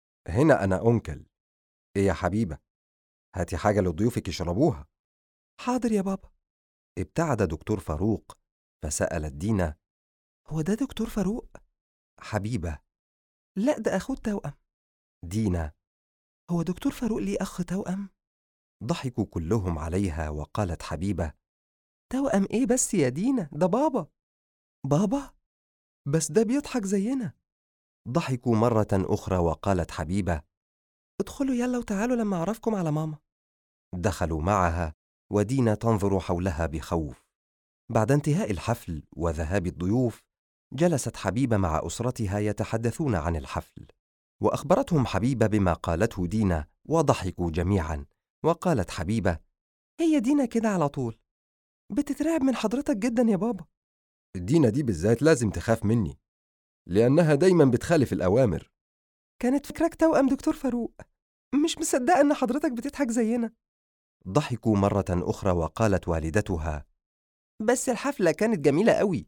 هنا أنا أنكل. إيه يا حبيبة؟ هاتي حاجة لضيوفك يشربوها. حاضر يا بابا. ابتعد دكتور فاروق، فسألت دينا: هو ده دكتور فاروق؟ حبيبة: لا، ده أخوه التوأم. دينا: هو دكتور فاروق ليه أخ توأم؟ ضحكوا كلهم عليها، وقالت حبيبة: توأم إيه بس يا دينا، ده بابا. بابا؟ بس ده بيضحك زينا. ضحكوا مرة أخرى، وقالت حبيبة: ادخلوا يلا وتعالوا لما أعرفكم على ماما. دخلوا معها، ودينا تنظر حولها بخوف. بعد انتهاء الحفل وذهاب الضيوف، جلست حبيبة مع أسرتها يتحدثون عن الحفل، وأخبرتهم حبيبة بما قالته دينا، وضحكوا جميعا. وقالت حبيبة: هي دينا كده على طول، بتترعب من حضرتك جدا يا بابا. دينا دي بالذات لازم تخاف مني، لأنها دايما بتخالف الأوامر. كانت فكرك توأم دكتور فاروق، مش مصدقة إن حضرتك بتضحك زينا. ضحكوا مرة أخرى، وقالت والدتها: بس الحفلة كانت جميلة قوي.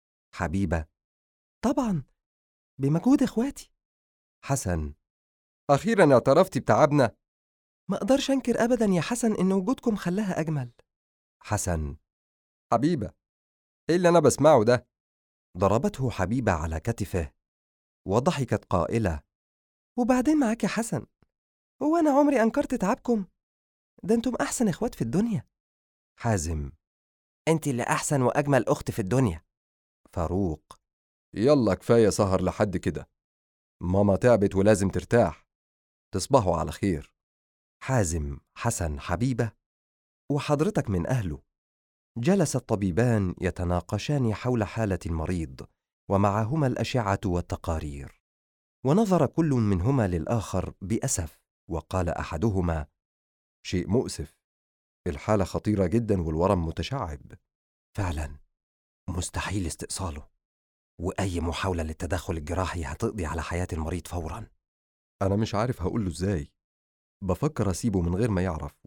حبيبة: طبعا، بمجهود إخواتي. حسن: أخيرا اعترفتي بتعبنا. ما أقدرش أنكر أبدا يا حسن إن وجودكم خلاها أجمل. حسن: حبيبة، إيه اللي أنا بسمعه ده؟ ضربته حبيبة على كتفه، وضحكت قائلة: وبعدين معاك يا حسن، هو أنا عمري أنكرت تعبكم؟ ده أنتم أحسن إخوات في الدنيا. حازم: أنت اللي أحسن وأجمل أخت في الدنيا. فاروق: يلا كفاية سهر لحد كده، ماما تعبت ولازم ترتاح. تصبحوا على خير. حازم: حسن: حبيبة، وحضرتك من أهله. جلس الطبيبان يتناقشان حول حالة المريض، ومعهما الأشعة والتقارير، ونظر كل منهما للآخر بأسف، وقال أحدهما: شيء مؤسف، الحالة خطيرة جدا والورم متشعب. فعلا، مستحيل استئصاله. وأي محاولة للتدخل الجراحي هتقضي على حياة المريض فوراً. أنا مش عارف هقوله إزاي، بفكر أسيبه من غير ما يعرف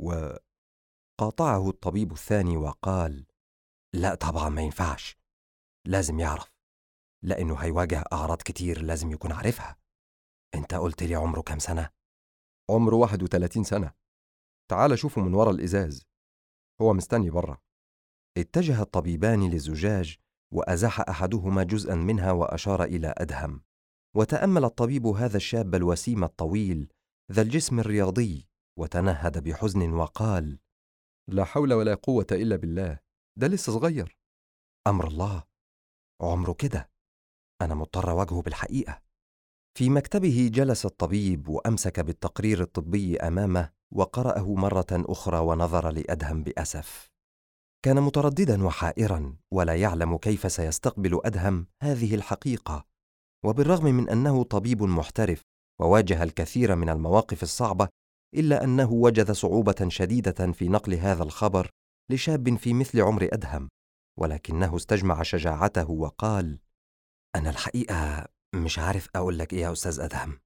قاطعه الطبيب الثاني وقال: لا طبعا ما ينفعش، لازم يعرف، لأنه هيواجه أعراض كتير لازم يكون عارفها. أنت قلت لي عمره كام سنة؟ عمره 31 سنة. تعال شوفه من ورا الإزاز، هو مستني برا. اتجه الطبيبان للزجاج وأزاح أحدهما جزءا منها وأشار إلى أدهم. وتأمل الطبيب هذا الشاب الوسيم الطويل ذا الجسم الرياضي، وتنهد بحزن وقال: لا حول ولا قوة إلا بالله، ده لسه صغير. أمر الله، عمره كده، أنا مضطر أواجهه بالحقيقة. في مكتبه جلس الطبيب وأمسك بالتقرير الطبي أمامه وقرأه مرة أخرى ونظر لأدهم بأسف. كان مترددا وحائرا ولا يعلم كيف سيستقبل أدهم هذه الحقيقة. وبالرغم من أنه طبيب محترف وواجه الكثير من المواقف الصعبة، إلا أنه وجد صعوبة شديدة في نقل هذا الخبر لشاب في مثل عمر أدهم. ولكنه استجمع شجاعته وقال: أنا الحقيقة مش عارف أقول لك إيه يا أستاذ أدهم،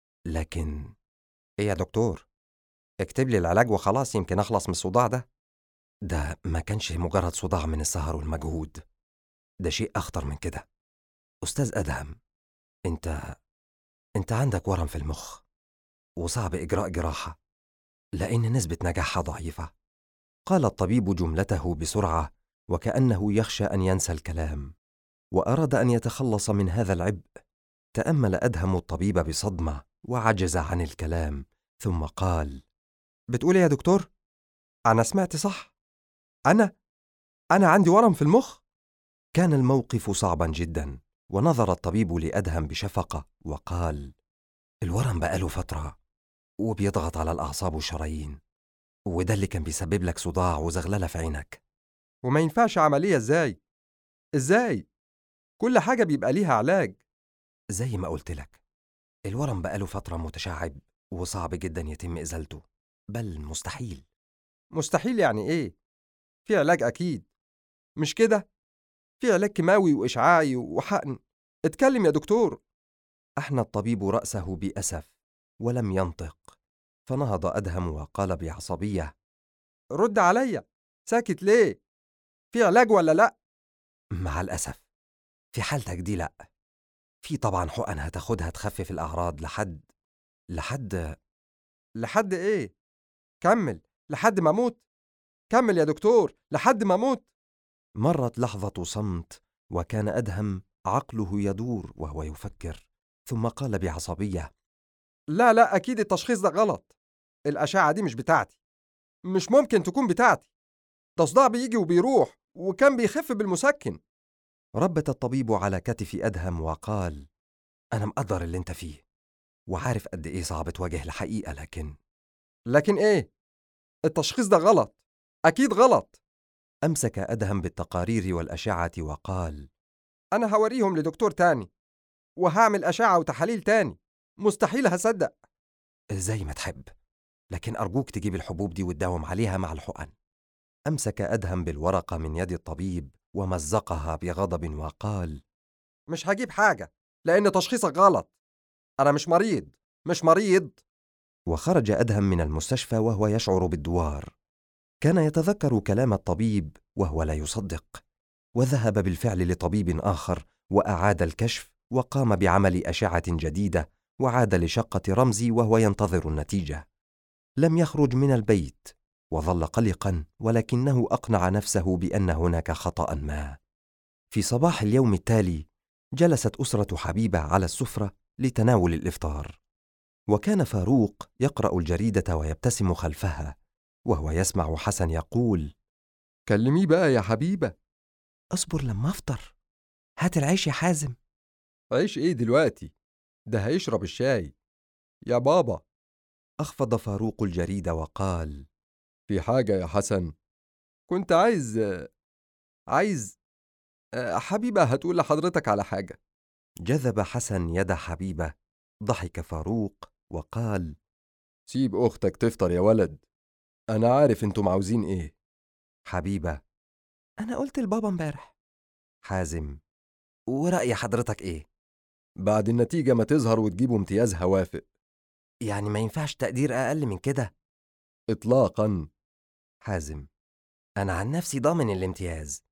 لكن إيه يا دكتور، اكتب لي العلاج وخلاص يمكن أخلص من الصداع ده. ده ما كانش مجرد صداع من السهر والمجهود، ده شيء أخطر من كده. أستاذ أدهم، أنت أنت عندك ورم في المخ، وصعب إجراء جراحة لأن نسبة نجاحها ضعيفة. قال الطبيب جملته بسرعة وكأنه يخشى أن ينسى الكلام، وأراد أن يتخلص من هذا العبء. تأمل أدهم الطبيب بصدمة وعجز عن الكلام، ثم قال: بتقول إيه يا دكتور؟ أنا سمعت صح؟ أنا أنا عندي ورم في المخ؟ كان الموقف صعبا جدا، ونظر الطبيب لأدهم بشفقة وقال: الورم بقاله فترة وبيضغط على الأعصاب والشرايين، وده اللي كان بيسبب لك صداع وزغللة في عينك. وما ينفعش عملية إزاي؟ إزاي؟ كل حاجة بيبقى ليها علاج. زي ما قلت لك، الورم بقاله فترة متشعب وصعب جدا يتم إزالته، بل مستحيل. مستحيل يعني إيه؟ في علاج أكيد، مش كده؟ في علاج كيماوي وإشعاعي وحقن. اتكلم يا دكتور. أحنى الطبيب رأسه بأسف ولم ينطق، فنهض أدهم وقال بعصبية: رد عليا، ساكت ليه؟ في علاج ولا لأ؟ مع الأسف، في حالتك دي لأ. في طبعا حقن هتاخدها تخفف الأعراض لحد لحد إيه؟ كمل، لحد ما أموت. كمل يا دكتور، لحد ما أموت. مرت لحظة صمت، وكان أدهم عقله يدور وهو يفكر، ثم قال بعصبية: لا لا، أكيد التشخيص ده غلط. الأشعة دي مش بتاعتي، مش ممكن تكون بتاعتي. ده صداع بيجي وبيروح وكان بيخف بالمسكن. ربت الطبيب على كتف أدهم وقال: أنا مقدر اللي أنت فيه، وعارف قد إيه صعب تواجه الحقيقة، لكن إيه؟ التشخيص ده غلط، أكيد غلط. أمسك أدهم بالتقارير والأشعة وقال: أنا هوريهم لدكتور تاني وهعمل أشعة وتحاليل تاني، مستحيل هصدق. زي ما تحب، لكن أرجوك تجيب الحبوب دي وتداوم عليها مع الحقن. أمسك أدهم بالورقة من يد الطبيب ومزقها بغضب وقال: مش هجيب حاجة لأن تشخيصك غلط. أنا مش مريض، مش مريض. وخرج أدهم من المستشفى وهو يشعر بالدوار. كان يتذكر كلام الطبيب وهو لا يصدق، وذهب بالفعل لطبيب آخر وأعاد الكشف وقام بعمل أشعة جديدة، وعاد لشقة رمزي وهو ينتظر النتيجة. لم يخرج من البيت وظل قلقا، ولكنه أقنع نفسه بأن هناك خطأ ما. في صباح اليوم التالي جلست أسرة حبيبة على السفرة لتناول الإفطار، وكان فاروق يقرأ الجريدة ويبتسم خلفها وهو يسمع حسن يقول: كلميه بقى يا حبيبة. اصبر لما أفطر، هات العيش يا حازم. عيش إيه دلوقتي؟ ده هيشرب الشاي يا بابا. أخفض فاروق الجريدة وقال: في حاجة يا حسن؟ كنت عايز حبيبة هتقول لحضرتك على حاجة. جذب حسن يد حبيبة. ضحك فاروق وقال: سيب أختك تفطر يا ولد، أنا عارف انتم عاوزين إيه. حبيبة: أنا قلت لبابا امبارح. حازم: ورأي حضرتك إيه؟ بعد النتيجة ما تظهر وتجيبوا امتياز هوافق. يعني ما ينفعش تقدير أقل من كده؟ إطلاقاً. حازم: أنا عن نفسي ضامن الامتياز.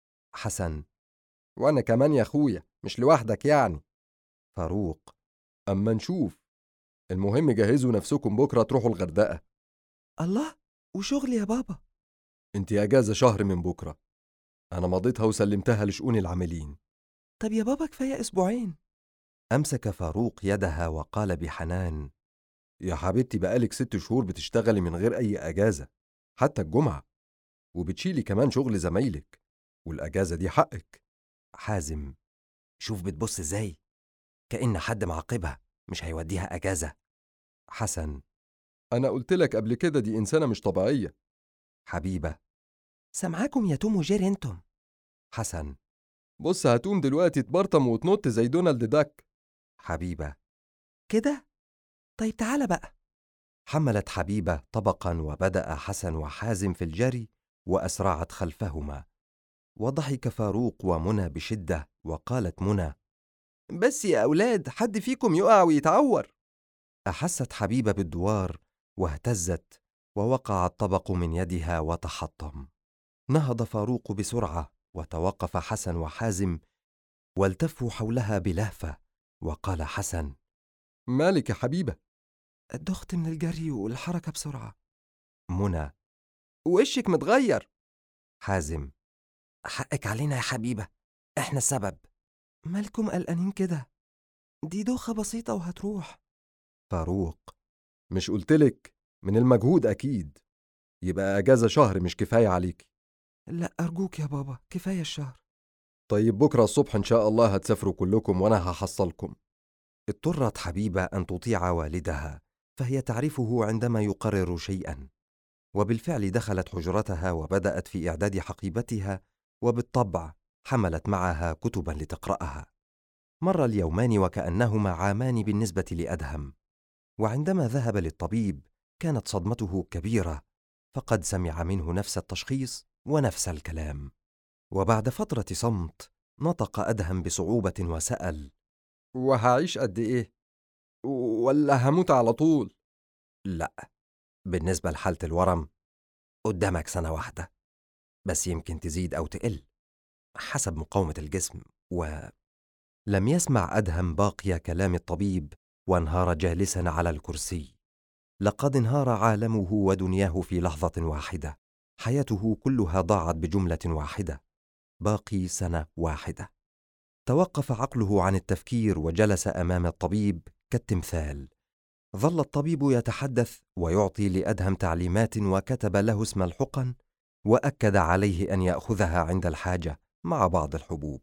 حسن: وأنا كمان يا أخويا، مش لوحدك يعني. فاروق: أما نشوف. المهم جهزوا نفسكم بكرة تروحوا الغردقة. الله، وشغل يا بابا؟ انت أجازة شهر من بكرة. أنا مضيتها وسلمتها لشؤون العاملين. طب يا بابا كفاية أسبوعين. أمسك فاروق يدها وقال بحنان: يا حبيبتي بقالك 6 شهور بتشتغلي من غير أي أجازة، حتى الجمعة، وبتشيلي كمان شغل زمايلك، والأجازة دي حقك. حازم: شوف بتبص إزاي، كأن حد معاقبها مش هيوديها أجازة. حسن: أنا قلت لك قبل كده دي إنسانة مش طبيعية. حبيبة: سامعاكم يا توم وجيري انتم. حسن: بص هتقوم دلوقتي تبرطم وتنط زي دونالد داك. حبيبة: كده؟ طيب تعالى بقى. حملت حبيبة طبقا وبدأ حسن وحازم في الجري وأسرعت خلفهما. وضحك فاروق ومنى بشدة وقالت منى: بس يا أولاد حد فيكم يقع ويتعور. أحست حبيبة بالدوار واهتزت ووقع الطبق من يدها وتحطم. نهض فاروق بسرعة وتوقف حسن وحازم والتفوا حولها بلهفة. وقال حسن: مالك يا حبيبة؟ دخت من الجري والحركة بسرعة. منى: وشك متغير. حازم: حقك علينا يا حبيبة، احنا السبب. مالكم قلقانين كده؟ دي دوخة بسيطة وهتروح. فاروق: مش قلتلك من المجهود أكيد، يبقى أجازة شهر مش كفاية عليك. لا أرجوك يا بابا، كفاية الشهر. طيب بكرة الصبح إن شاء الله هتسافروا كلكم وأنا هحصلكم. اضطرت حبيبة أن تطيع والدها، فهي تعرفه عندما يقرر شيئا. وبالفعل دخلت حجرتها وبدأت في إعداد حقيبتها، وبالطبع حملت معها كتبا لتقرأها. مر اليومان وكأنهما عامان بالنسبة لأدهم. وعندما ذهب للطبيب كانت صدمته كبيرة، فقد سمع منه نفس التشخيص ونفس الكلام. وبعد فترة صمت نطق أدهم بصعوبة وسأل: وهعيش قد إيه؟ ولا هموت على طول؟ لا، بالنسبة لحالة الورم قدامك سنة واحدة، بس يمكن تزيد أو تقل حسب مقاومة الجسم. لم يسمع أدهم باقي كلام الطبيب وانهار جالسا على الكرسي. لقد انهار عالمه ودنياه في لحظة واحدة. حياته كلها ضاعت بجملة واحدة: باقي سنة واحدة. توقف عقله عن التفكير وجلس أمام الطبيب كالتمثال. ظل الطبيب يتحدث ويعطي لأدهم تعليمات، وكتب له اسم الحقن، وأكد عليه أن يأخذها عند الحاجة مع بعض الحبوب.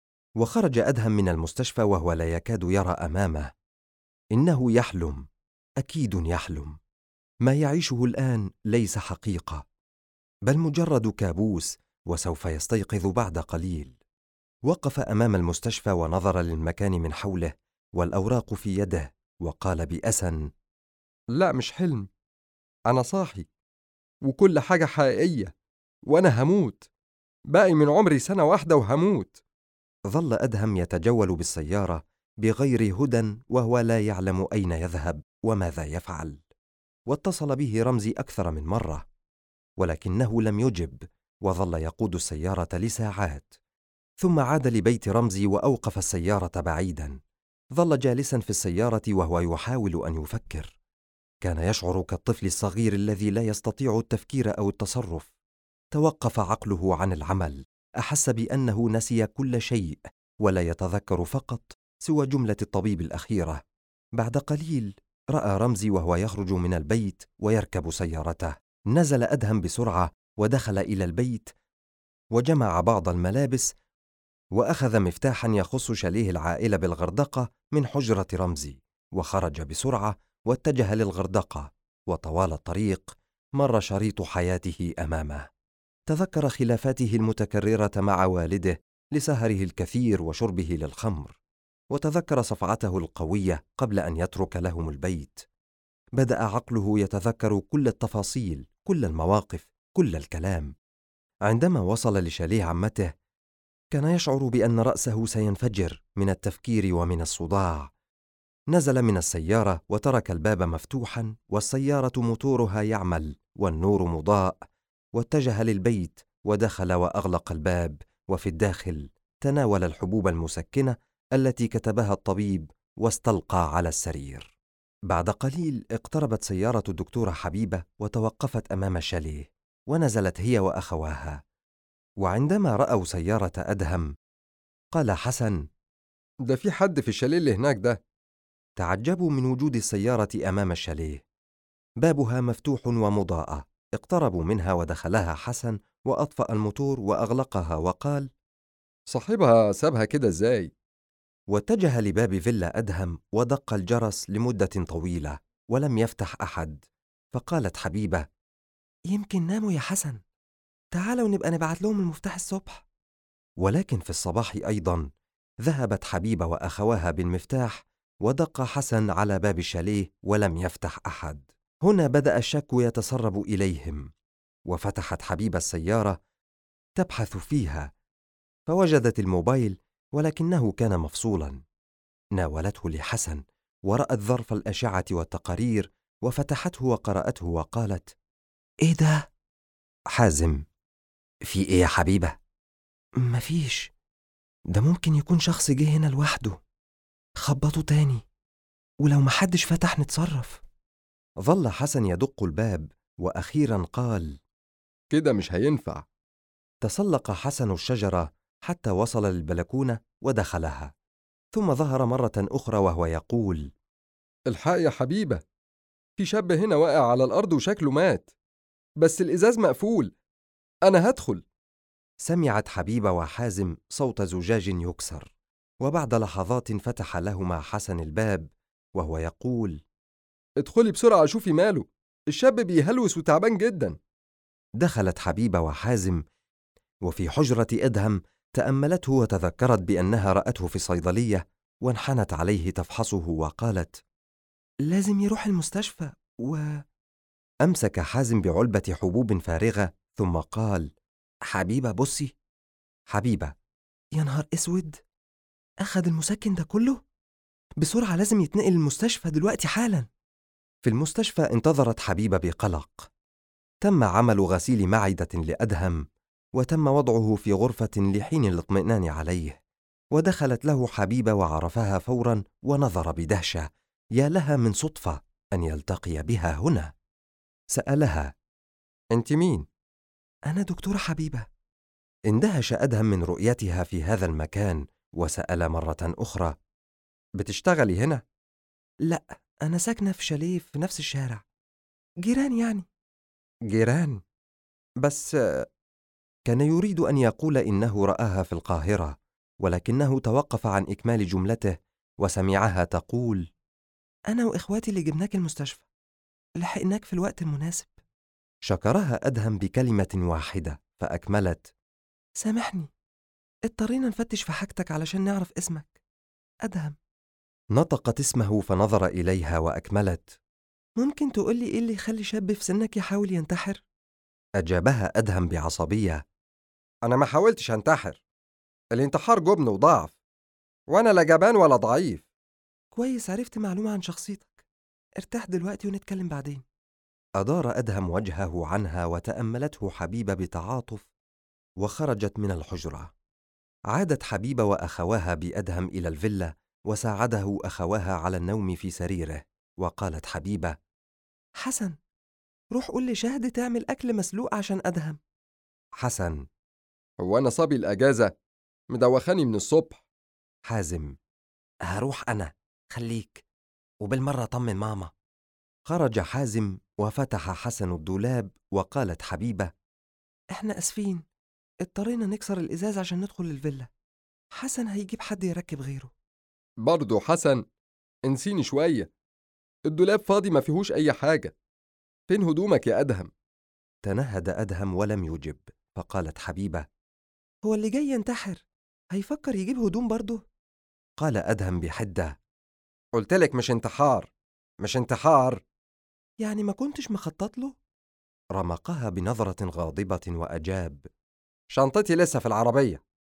وخرج أدهم من المستشفى وهو لا يكاد يرى أمامه. إنه يحلم، أكيد يحلم. ما يعيشه الآن ليس حقيقة، بل مجرد كابوس، وسوف يستيقظ بعد قليل. وقف أمام المستشفى ونظر للمكان من حوله والأوراق في يده، وقال بأسى: لا مش حلم، أنا صاحي وكل حاجة حقيقية، وأنا هموت. باقي من عمري سنة واحدة وهموت. ظل أدهم يتجول بالسيارة بغير هدى، وهو لا يعلم أين يذهب وماذا يفعل. واتصل به رمزي أكثر من مرة، ولكنه لم يجب، وظل يقود السيارة لساعات. ثم عاد لبيت رمزي وأوقف السيارة بعيدا. ظل جالسا في السيارة وهو يحاول أن يفكر. كان يشعر كالطفل الصغير الذي لا يستطيع التفكير أو التصرف. توقف عقله عن العمل. أحس بأنه نسي كل شيء، ولا يتذكر فقط سوى جملة الطبيب الأخيرة. بعد قليل رأى رمزي وهو يخرج من البيت ويركب سيارته. نزل أدهم بسرعة ودخل إلى البيت، وجمع بعض الملابس، وأخذ مفتاحا يخص شاليه العائلة بالغردقة من حجرة رمزي، وخرج بسرعة واتجه للغردقة. وطوال الطريق مر شريط حياته أمامه. تذكر خلافاته المتكررة مع والده لسهره الكثير وشربه للخمر، وتذكر صفعته القوية قبل أن يترك لهم البيت. بدأ عقله يتذكر كل التفاصيل، كل المواقف، كل الكلام. عندما وصل لشاليه عمته كان يشعر بأن رأسه سينفجر من التفكير ومن الصداع. نزل من السيارة وترك الباب مفتوحا والسيارة موتورها يعمل والنور مضاء، واتجه للبيت ودخل وأغلق الباب، وفي الداخل تناول الحبوب المسكنة التي كتبها الطبيب واستلقى على السرير. بعد قليل اقتربت سيارة الدكتورة حبيبة وتوقفت أمام الشاليه، ونزلت هي وأخواها. وعندما رأوا سيارة أدهم قال حسن: ده في حد في الشاليه اللي هناك ده. تعجبوا من وجود السيارة أمام الشاليه، بابها مفتوح ومضاءة. اقتربوا منها ودخلها حسن وأطفأ الموتور وأغلقها وقال: صاحبها سابها كده ازاي؟ واتجه لباب فيلا أدهم ودق الجرس لمدة طويلة ولم يفتح أحد. فقالت حبيبة: يمكن ناموا يا حسن، تعالوا نبقى نبعت لهم المفتاح الصبح. ولكن في الصباح أيضا ذهبت حبيبة وأخواها بالمفتاح، ودق حسن على باب الشاليه ولم يفتح أحد. هنا بدأ الشك يتسرب إليهم، وفتحت حبيبة السيارة تبحث فيها، فوجدت الموبايل ولكنه كان مفصولا. ناولته لحسن ورأت ظرف الأشعة والتقارير وفتحته وقرأته وقالت: إيه ده؟ حازم: في إيه يا حبيبة؟ مفيش، ده ممكن يكون شخص جه هنا لوحده، خبطوا تاني، ولو محدش فتح نتصرف. ظل حسن يدق الباب وأخيرا قال: كده مش هينفع. تسلق حسن الشجرة حتى وصل للبلكونة ودخلها، ثم ظهر مرة أخرى وهو يقول: الحق يا حبيبة، في شاب هنا واقع على الأرض وشكله مات، بس الإزاز مقفول، أنا هدخل. سمعت حبيبة وحازم صوت زجاج يكسر، وبعد لحظات فتح لهما حسن الباب وهو يقول: ادخلي بسرعة شوفي ماله، الشاب بيهلوس وتعبان جدا. دخلت حبيبة وحازم، وفي حجرة أدهم تأملته وتذكرت بأنها رأته في الصيدلية، وانحنت عليه تفحصه وقالت: لازم يروح المستشفى. أمسك حازم بعلبة حبوب فارغة ثم قال: حبيبة بصي. حبيبة: يا نهار اسود، أخذ المسكن ده كله؟ بسرعة لازم يتنقل المستشفى دلوقتي حالا. في المستشفى انتظرت حبيبة بقلق. تم عمل غسيل معدة لأدهم، وتم وضعه في غرفة لحين الاطمئنان عليه، ودخلت له حبيبة وعرفها فورا ونظر بدهشة، يا لها من صدفة أن يلتقي بها هنا. سألها: أنت مين؟ أنا دكتورة حبيبة. اندهش أدهم من رؤيتها في هذا المكان وسأل مرة أخرى: بتشتغلي هنا؟ لا، أنا ساكنة في شاليه في نفس الشارع، جيران يعني. جيران؟ بس كان يريد أن يقول إنه رآها في القاهرة، ولكنه توقف عن إكمال جملته وسمعها تقول: أنا وإخواتي اللي جبناك المستشفى، لحقناك في الوقت المناسب. شكرها أدهم بكلمة واحدة فأكملت: سامحني، اضطرينا نفتش في حاجتك علشان نعرف اسمك، أدهم. نطقت اسمه فنظر إليها وأكملت: ممكن تقولي إيه اللي يخلي شاب في سنك يحاول ينتحر؟ أجابها أدهم بعصبية: أنا ما حاولتش أنتحر، الانتحار جبن وضعف، وأنا لا جبان ولا ضعيف. كويس، عرفت معلومة عن شخصيتك، ارتاح دلوقتي ونتكلم بعدين. أدار أدهم وجهه عنها وتأملته حبيبة بتعاطف وخرجت من الحجرة. عادت حبيبة وأخواها بأدهم إلى الفيلا، وساعده أخواها على النوم في سريره. وقالت حبيبة: حسن، روح قول لشهد تعمل أكل مسلوق عشان أدهم. حسن: هو أنا صبي الأجازة؟ مدوخاني من الصبح. حازم: هروح أنا، خليك، وبالمرة طمن ماما. خرج حازم وفتح حسن الدولاب، وقالت حبيبة: إحنا أسفين، اضطرينا نكسر الإزاز عشان ندخل الفيلا، حسن هيجيب حد يركب غيره. برضو حسن، انسيني شوية، الدولاب فاضي ما فيهوش أي حاجة، فين هدومك يا أدهم؟ تنهد أدهم ولم يجب، فقالت حبيبة: هو اللي جاي ينتحر هيفكر يجيب هدوم برضه؟ قال أدهم بحدة: قلتلك مش انتحار، مش انتحار. يعني ما كنتش مخطط له؟ رمقها بنظرة غاضبة وأجاب: شنطتي لسه في العربية.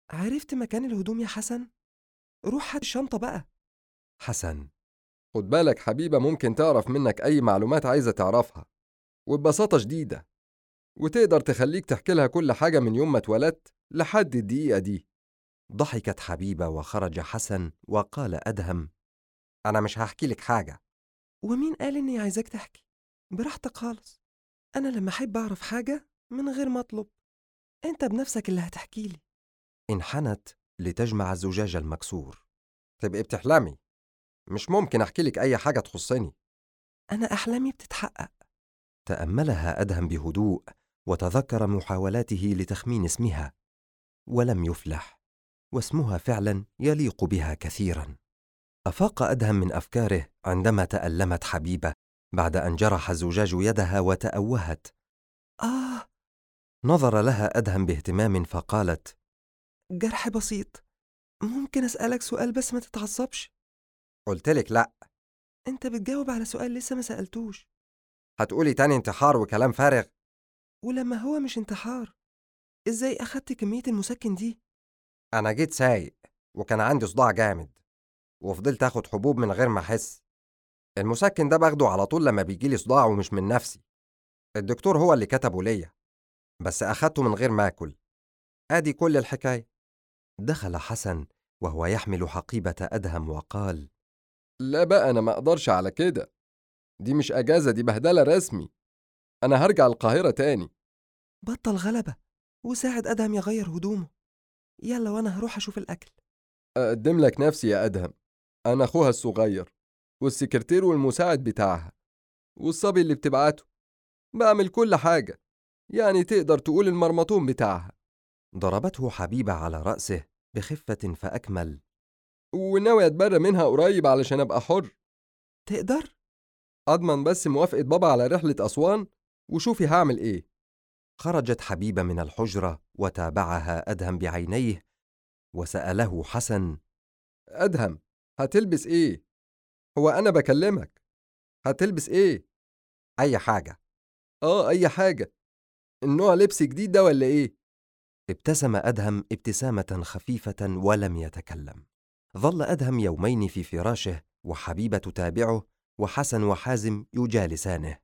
عرفت مكان الهدوم يا حسن؟ روح هات الشنطة بقى. حسن: خد بالك حبيبة، ممكن تعرف منك أي معلومات عايزة تعرفها، وببساطة شديدة، وتقدر تخليك تحكي لها كل حاجة من يوم ما اتولدت لحد الدقيقة دي. ضحكت حبيبة وخرج حسن وقال أدهم: أنا مش هحكي لك حاجة. ومين قال إني عايزاك تحكي؟ براحتك خالص، أنا لما أحب أعرف حاجة من غير ما أطلب أنت بنفسك اللي هتحكي لي. انحنت لتجمع الزجاج المكسور. تبقي بتحلمي، مش ممكن أحكي لك أي حاجة تخصني. أنا أحلامي بتتحقق. تأملها أدهم بهدوء وتذكر محاولاته لتخمين اسمها ولم يفلح، واسمها فعلا يليق بها كثيرا. أفاق أدهم من أفكاره عندما تألمت حبيبة بعد أن جرح الزجاج يدها وتأوهت. آه. نظر لها أدهم باهتمام فقالت: جرح بسيط، ممكن أسألك سؤال بس ما تتعصبش؟ قلتلك لأ. أنت بتجاوب على سؤال لسه ما سألتوش. هتقولي تاني انتحار وكلام فارغ؟ ولما هو مش انتحار، إزاي أخدت كمية المسكن دي؟ أنا جيت سايق، وكان عندي صداع جامد، وفضلت أخد حبوب من غير ما أحس. المسكن ده باخده على طول لما بيجيلي صداع ومش من نفسي. الدكتور هو اللي كتبه ليا، بس أخدته من غير ما أكل. آدي كل الحكاية. دخل حسن وهو يحمل حقيبة أدهم وقال: لا بقى، أنا ما أقدرش على كده. دي مش أجازة، دي بهدلة رسمي. أنا هرجع القاهرة تاني. بطل غلبة وساعد أدهم يغير هدومه. يلا وأنا هروح أشوف الأكل. أقدم لك نفسي يا أدهم، أنا أخوها الصغير، والسكرتير والمساعد بتاعها، والصبي اللي بتبعته. بعمل كل حاجة، يعني تقدر تقول المرمطون بتاعها. ضربته حبيبة على رأسه بخفة فأكمل: وناوي أتبرى منها قريب علشان أبقى حر. تقدر؟ أضمن بس موافقة بابا على رحلة أسوان، وشوفي هعمل إيه. خرجت حبيبة من الحجرة وتابعها أدهم بعينيه، وسأله حسن: أدهم، هتلبس إيه؟ هو أنا بكلمك. هتلبس إيه؟ أي حاجة. أي حاجة. النوع لبس جديد ده ولا إيه؟ ابتسم أدهم ابتسامة خفيفة ولم يتكلم. ظل أدهم يومين في فراشه وحبيبة تتابعه وحسن وحازم يجالسانه،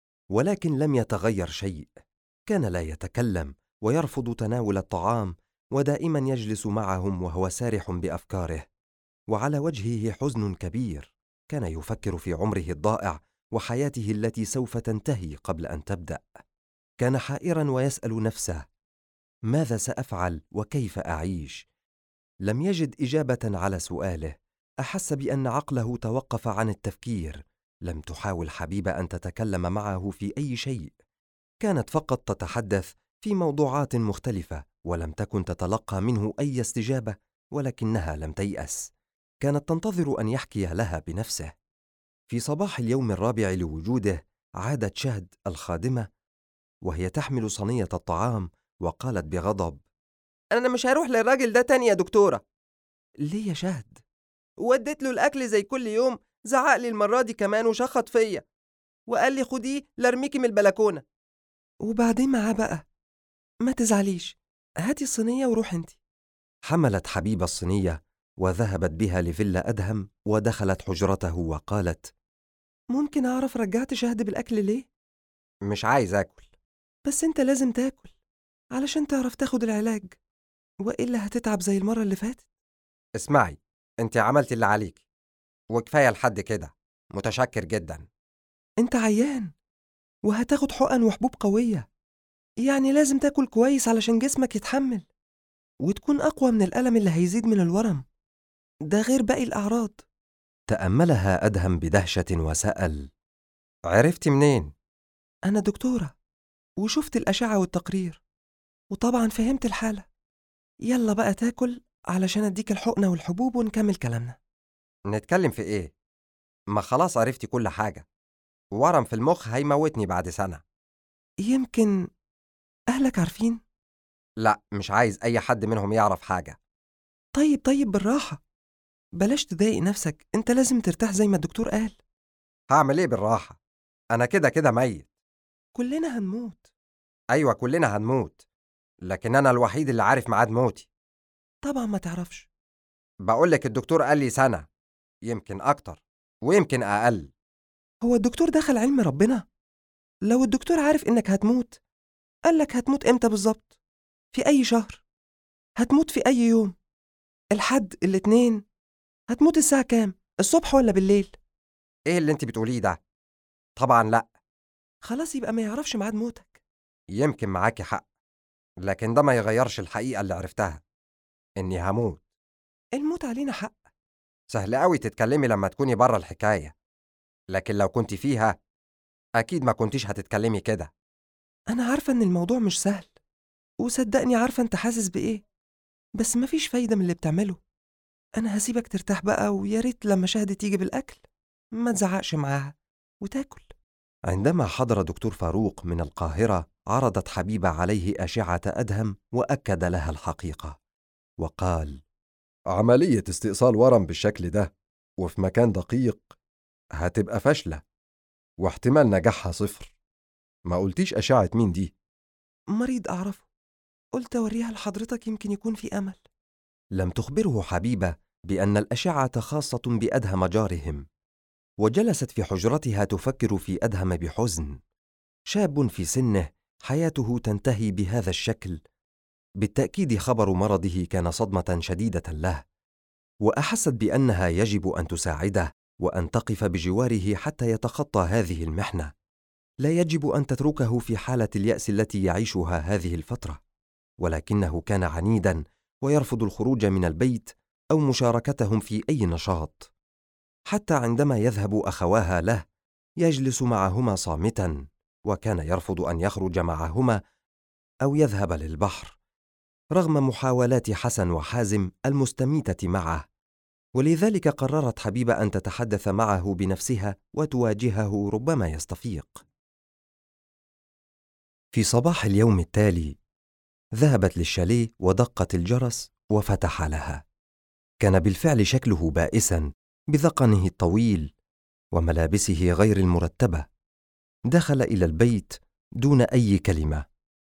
ولكن لم يتغير شيء. كان لا يتكلم ويرفض تناول الطعام، ودائما يجلس معهم وهو سارح بأفكاره، وعلى وجهه حزن كبير. كان يفكر في عمره الضائع وحياته التي سوف تنتهي قبل أن تبدأ. كان حائرا ويسأل نفسه: ماذا سأفعل وكيف أعيش؟ لم يجد إجابة على سؤاله. أحس بأن عقله توقف عن التفكير. لم تحاول حبيبة أن تتكلم معه في أي شيء، كانت فقط تتحدث في موضوعات مختلفة، ولم تكن تتلقى منه أي استجابة، ولكنها لم تيأس. كانت تنتظر أن يحكي لها بنفسه. في صباح اليوم الرابع لوجوده عادت شهد الخادمة وهي تحمل صينية الطعام، وقالت بغضب: أنا مش هروح للراجل ده تاني يا دكتورة. ليه يا شهد؟ وديت له الأكل زي كل يوم، زعق لي المرة دي كمان وشخط فيا، وقال لي خديه لارميكي من البلكونة. وبعدين معاه بقى؟ ما تزعليش، هاتي الصينية وروح انتي. حملت حبيبة الصينية وذهبت بها لفيلا أدهم، ودخلت حجرته وقالت: ممكن أعرف رجعت شهد بالأكل ليه؟ مش عايز أكل. بس انت لازم تاكل علشان تعرف تاخد العلاج، وإلا هتتعب زي المرة اللي فاتت. اسمعي، انت عملت اللي عليك، وكفاية لحد كده. متشكر جدا. انت عيان وهتاخد حقن وحبوب قوية، يعني لازم تاكل كويس علشان جسمك يتحمل وتكون أقوى من الألم اللي هيزيد من الورم ده، غير باقي الأعراض. تأملها أدهم بدهشة وسأل: عرفتي منين؟ أنا دكتورة وشفت الأشعة والتقرير، وطبعا فهمت الحالة. يلا بقى تاكل علشان أديك الحقنة والحبوب ونكمل كلامنا. نتكلم في إيه؟ ما خلاص عرفتي كل حاجة. ورم في المخ هيموتني بعد سنة. يمكن أهلك عارفين؟ لا، مش عايز أي حد منهم يعرف حاجة. طيب بالراحة، بلاش تضايق نفسك، انت لازم ترتاح زي ما الدكتور قال. هعمل إيه بالراحة؟ أنا كده كده ميت. كلنا هنموت. أيوة كلنا هنموت، لكن أنا الوحيد اللي عارف ميعاد موتي. طبعا ما تعرفش. بقولك الدكتور قال لي سنة، يمكن أكتر ويمكن أقل. هو الدكتور دخل علم ربنا؟ لو الدكتور عارف إنك هتموت قالك هتموت إمتى بالظبط؟ في أي شهر؟ هتموت في أي يوم؟ الحد، الاتنين؟ هتموت الساعة كام؟ الصبح ولا بالليل؟ إيه اللي أنت بتقوليه ده؟ طبعا لأ. خلاص يبقى ما يعرفش ميعاد موتك. يمكن معاكي حق، لكن ده ما يغيرش الحقيقة اللي عرفتها، إني هموت. الموت علينا حق. سهل قوي تتكلمي لما تكوني بره الحكاية، لكن لو كنت فيها أكيد ما كنتيش هتتكلمي كده. أنا عارفة إن الموضوع مش سهل، وصدقني عارفة أنت حاسس بإيه، بس مفيش فايدة من اللي بتعمله. أنا هسيبك ترتاح بقى، ويا ريت لما شهد تيجي بالأكل ما تزعقش معاها وتاكل. عندما حضر دكتور فاروق من القاهرة عرضت حبيبة عليه أشعة أدهم وأكد لها الحقيقة، وقال: عملية استئصال ورم بالشكل ده وفي مكان دقيق هتبقى فاشلة، واحتمال نجاحها 0. ما قلتيش أشعة مين دي؟ مريض أعرفه، قلت أوريها لحضرتك يمكن يكون في أمل. لم تخبره حبيبة بأن الأشعة خاصة بأدهم جارهم، وجلست في حجرتها تفكر في أدهم بحزن. شاب في سنه حياته تنتهي بهذا الشكل. بالتأكيد خبر مرضه كان صدمة شديدة له، وأحست بأنها يجب أن تساعده وأن تقف بجواره حتى يتخطى هذه المحنة. لا يجب أن تتركه في حالة اليأس التي يعيشها هذه الفترة، ولكنه كان عنيداً ويرفض الخروج من البيت أو مشاركتهم في أي نشاط. حتى عندما يذهب أخواها له يجلس معهما صامتاً، وكان يرفض أن يخرج معهما أو يذهب للبحر رغم محاولات حسن وحازم المستميتة معه. ولذلك قررت حبيبة أن تتحدث معه بنفسها وتواجهه ربما يستفيق. في صباح اليوم التالي ذهبت للشاليه ودقت الجرس وفتح لها. كان بالفعل شكله بائساً بذقنه الطويل وملابسه غير المرتبة. دخل إلى البيت دون أي كلمة،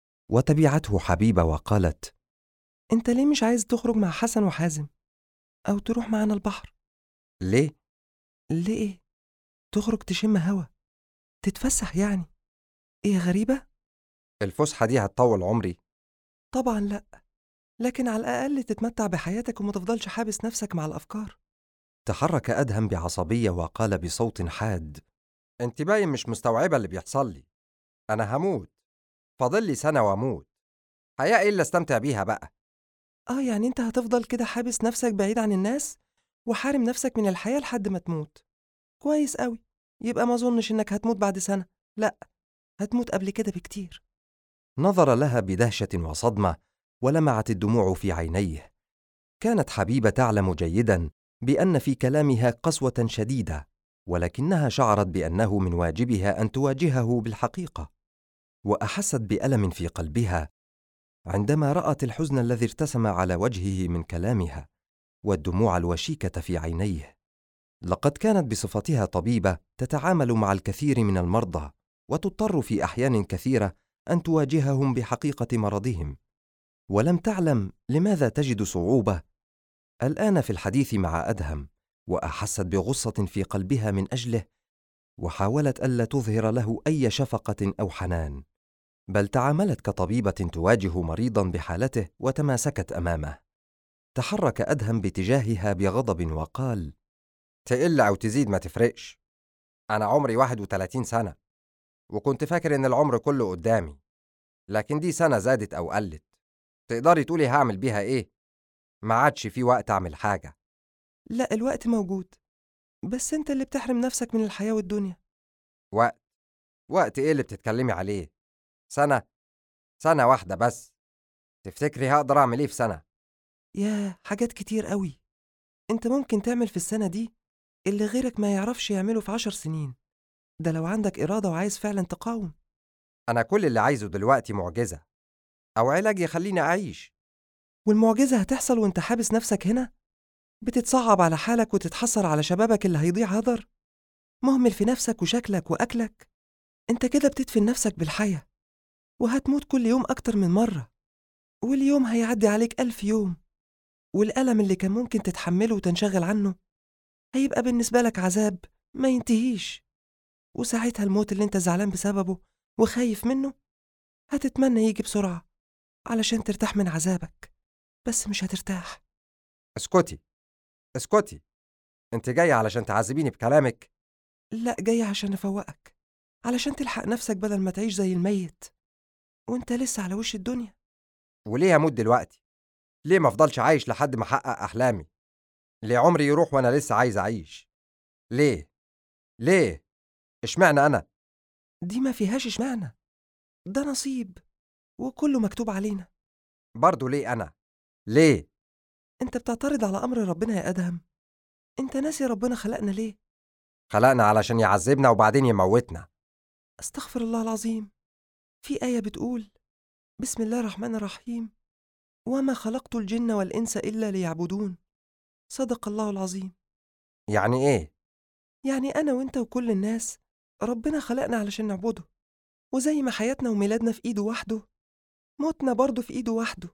وتبعته حبيبة وقالت: أنت ليه مش عايز تخرج مع حسن وحازم أو تروح معنا البحر؟ ليه؟ ليه إيه؟ تخرج تشم هوا، تتفسح يعني. إيه غريبة؟ الفسحة دي هتطول عمري؟ طبعا لأ، لكن على الأقل تتمتع بحياتك وما تفضلش حابس نفسك مع الأفكار. تحرك أدهم بعصبية وقال بصوت حاد: انت باين مش مستوعبة اللي بيحصل لي. أنا هموت، فاضل لي سنة وأموت. حياة إيه اللي استمتع بيها بقى؟ يعني أنت هتفضل كده حابس نفسك بعيد عن الناس وحارم نفسك من الحياة لحد ما تموت؟ كويس قوي، يبقى ما أظنش إنك هتموت بعد سنة، لأ، هتموت قبل كده بكتير. نظر لها بدهشة وصدمة ولمعت الدموع في عينيه. كانت حبيبة تعلم جيداً بأن في كلامها قسوة شديدة، ولكنها شعرت بأنه من واجبها أن تواجهه بالحقيقة، وأحست بألم في قلبها عندما رأت الحزن الذي ارتسم على وجهه من كلامها والدموع الوشيكة في عينيه. لقد كانت بصفتها طبيبة تتعامل مع الكثير من المرضى، وتضطر في أحيان كثيرة أن تواجههم بحقيقة مرضهم، ولم تعلم لماذا تجد صعوبة الآن في الحديث مع أدهم، وأحست بغصة في قلبها من أجله، وحاولت ألا تظهر له أي شفقة أو حنان، بل تعاملت كطبيبة تواجه مريضا بحالته وتماسكت أمامه. تحرك أدهم باتجاهها بغضب وقال: تقل أو تزيد ما تفرقش. أنا عمري 31 سنة، وكنت فاكر إن العمر كله قدامي، لكن دي سنة زادت أو قلت. تقدري تقولي هعمل بيها إيه؟ ما عادش في وقت أعمل حاجة. لأ، الوقت موجود، بس أنت اللي بتحرم نفسك من الحياة والدنيا. وقت؟ وقت إيه اللي بتتكلمي عليه؟ سنة واحدة بس. تفتكري هقدر أعمل إيه في سنة؟ حاجات كتير قوي. أنت ممكن تعمل في السنة دي اللي غيرك ما يعرفش يعمله في 10 سنين، ده لو عندك إرادة وعايز فعلا تقاوم. أنا كل اللي عايزه دلوقتي معجزة أو علاج يخليني أعيش. والمعجزة هتحصل وانت حابس نفسك هنا؟ بتتصعب على حالك وتتحسر على شبابك اللي هيضيع هدر؟ مهمل في نفسك وشكلك وأكلك؟ انت كده بتدفن نفسك بالحياة، وهتموت كل يوم أكتر من مرة، واليوم هيعدي عليك 1000 يوم. والألم اللي كان ممكن تتحمله وتنشغل عنه هيبقى بالنسبة لك عذاب ما ينتهيش، وساعتها الموت اللي انت زعلان بسببه وخايف منه هتتمنى يجي بسرعة علشان ترتاح من عذابك، بس مش هترتاح. اسكتي اسكتي، انت جاية علشان تعذبيني بكلامك؟ لا، جاي عشان أفوقك، علشان تلحق نفسك بدل ما تعيش زي الميت وانت لسه على وش الدنيا. وليه هموت دلوقتي؟ ليه ما افضلش عايش لحد ما احقق احلامي؟ ليه عمري يروح وانا لسه عايز اعيش؟ ليه اشمعنى انا؟ دي ما فيهاش اشمعنى، ده نصيب وكله مكتوب علينا. برضه ليه انا؟ ليه؟ انت بتعترض على أمر ربنا يا أدهم؟ انت ناسي ربنا خلقنا ليه؟ خلقنا علشان يعذبنا وبعدين يموتنا. استغفر الله العظيم. في آية بتقول: بسم الله الرحمن الرحيم، وما خلقت الجن والإنس إلا ليعبدون. صدق الله العظيم. يعني ايه؟ يعني أنا وإنت وكل الناس ربنا خلقنا علشان نعبده، وزي ما حياتنا وميلادنا في إيده وحده، موتنا برضه في إيده وحده،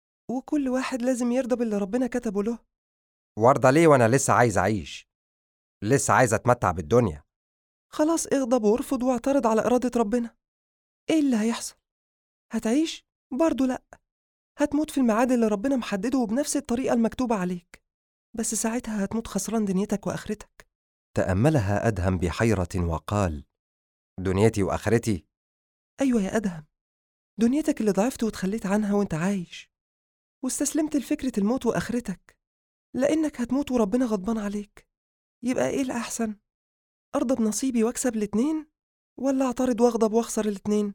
وكل واحد لازم يرضى باللي ربنا كتبه له. وارضى ليه وانا لسه عايز اعيش؟ لسه عايز اتمتع بالدنيا. خلاص اغضب وارفض واعترض على إرادة ربنا. إيه اللي هيحصل؟ هتعيش؟ برضه لأ. هتموت في الميعاد اللي ربنا محدده وبنفس الطريقة المكتوبة عليك، بس ساعتها هتموت خسران دنيتك وآخرتك. تأملها أدهم بحيرة وقال: دنيتي واخرتي؟ أيوة يا أدهم، دنيتك اللي ضعفت وتخليت عنها وانت عايش، واستسلمت لفكرة الموت وآخرتك، لأنك هتموت وربنا غضبان عليك. يبقى إيه الأحسن؟ أرضى بنصيبي وأكسب الاتنين، ولا أعترض وأغضب وأخسر الاتنين؟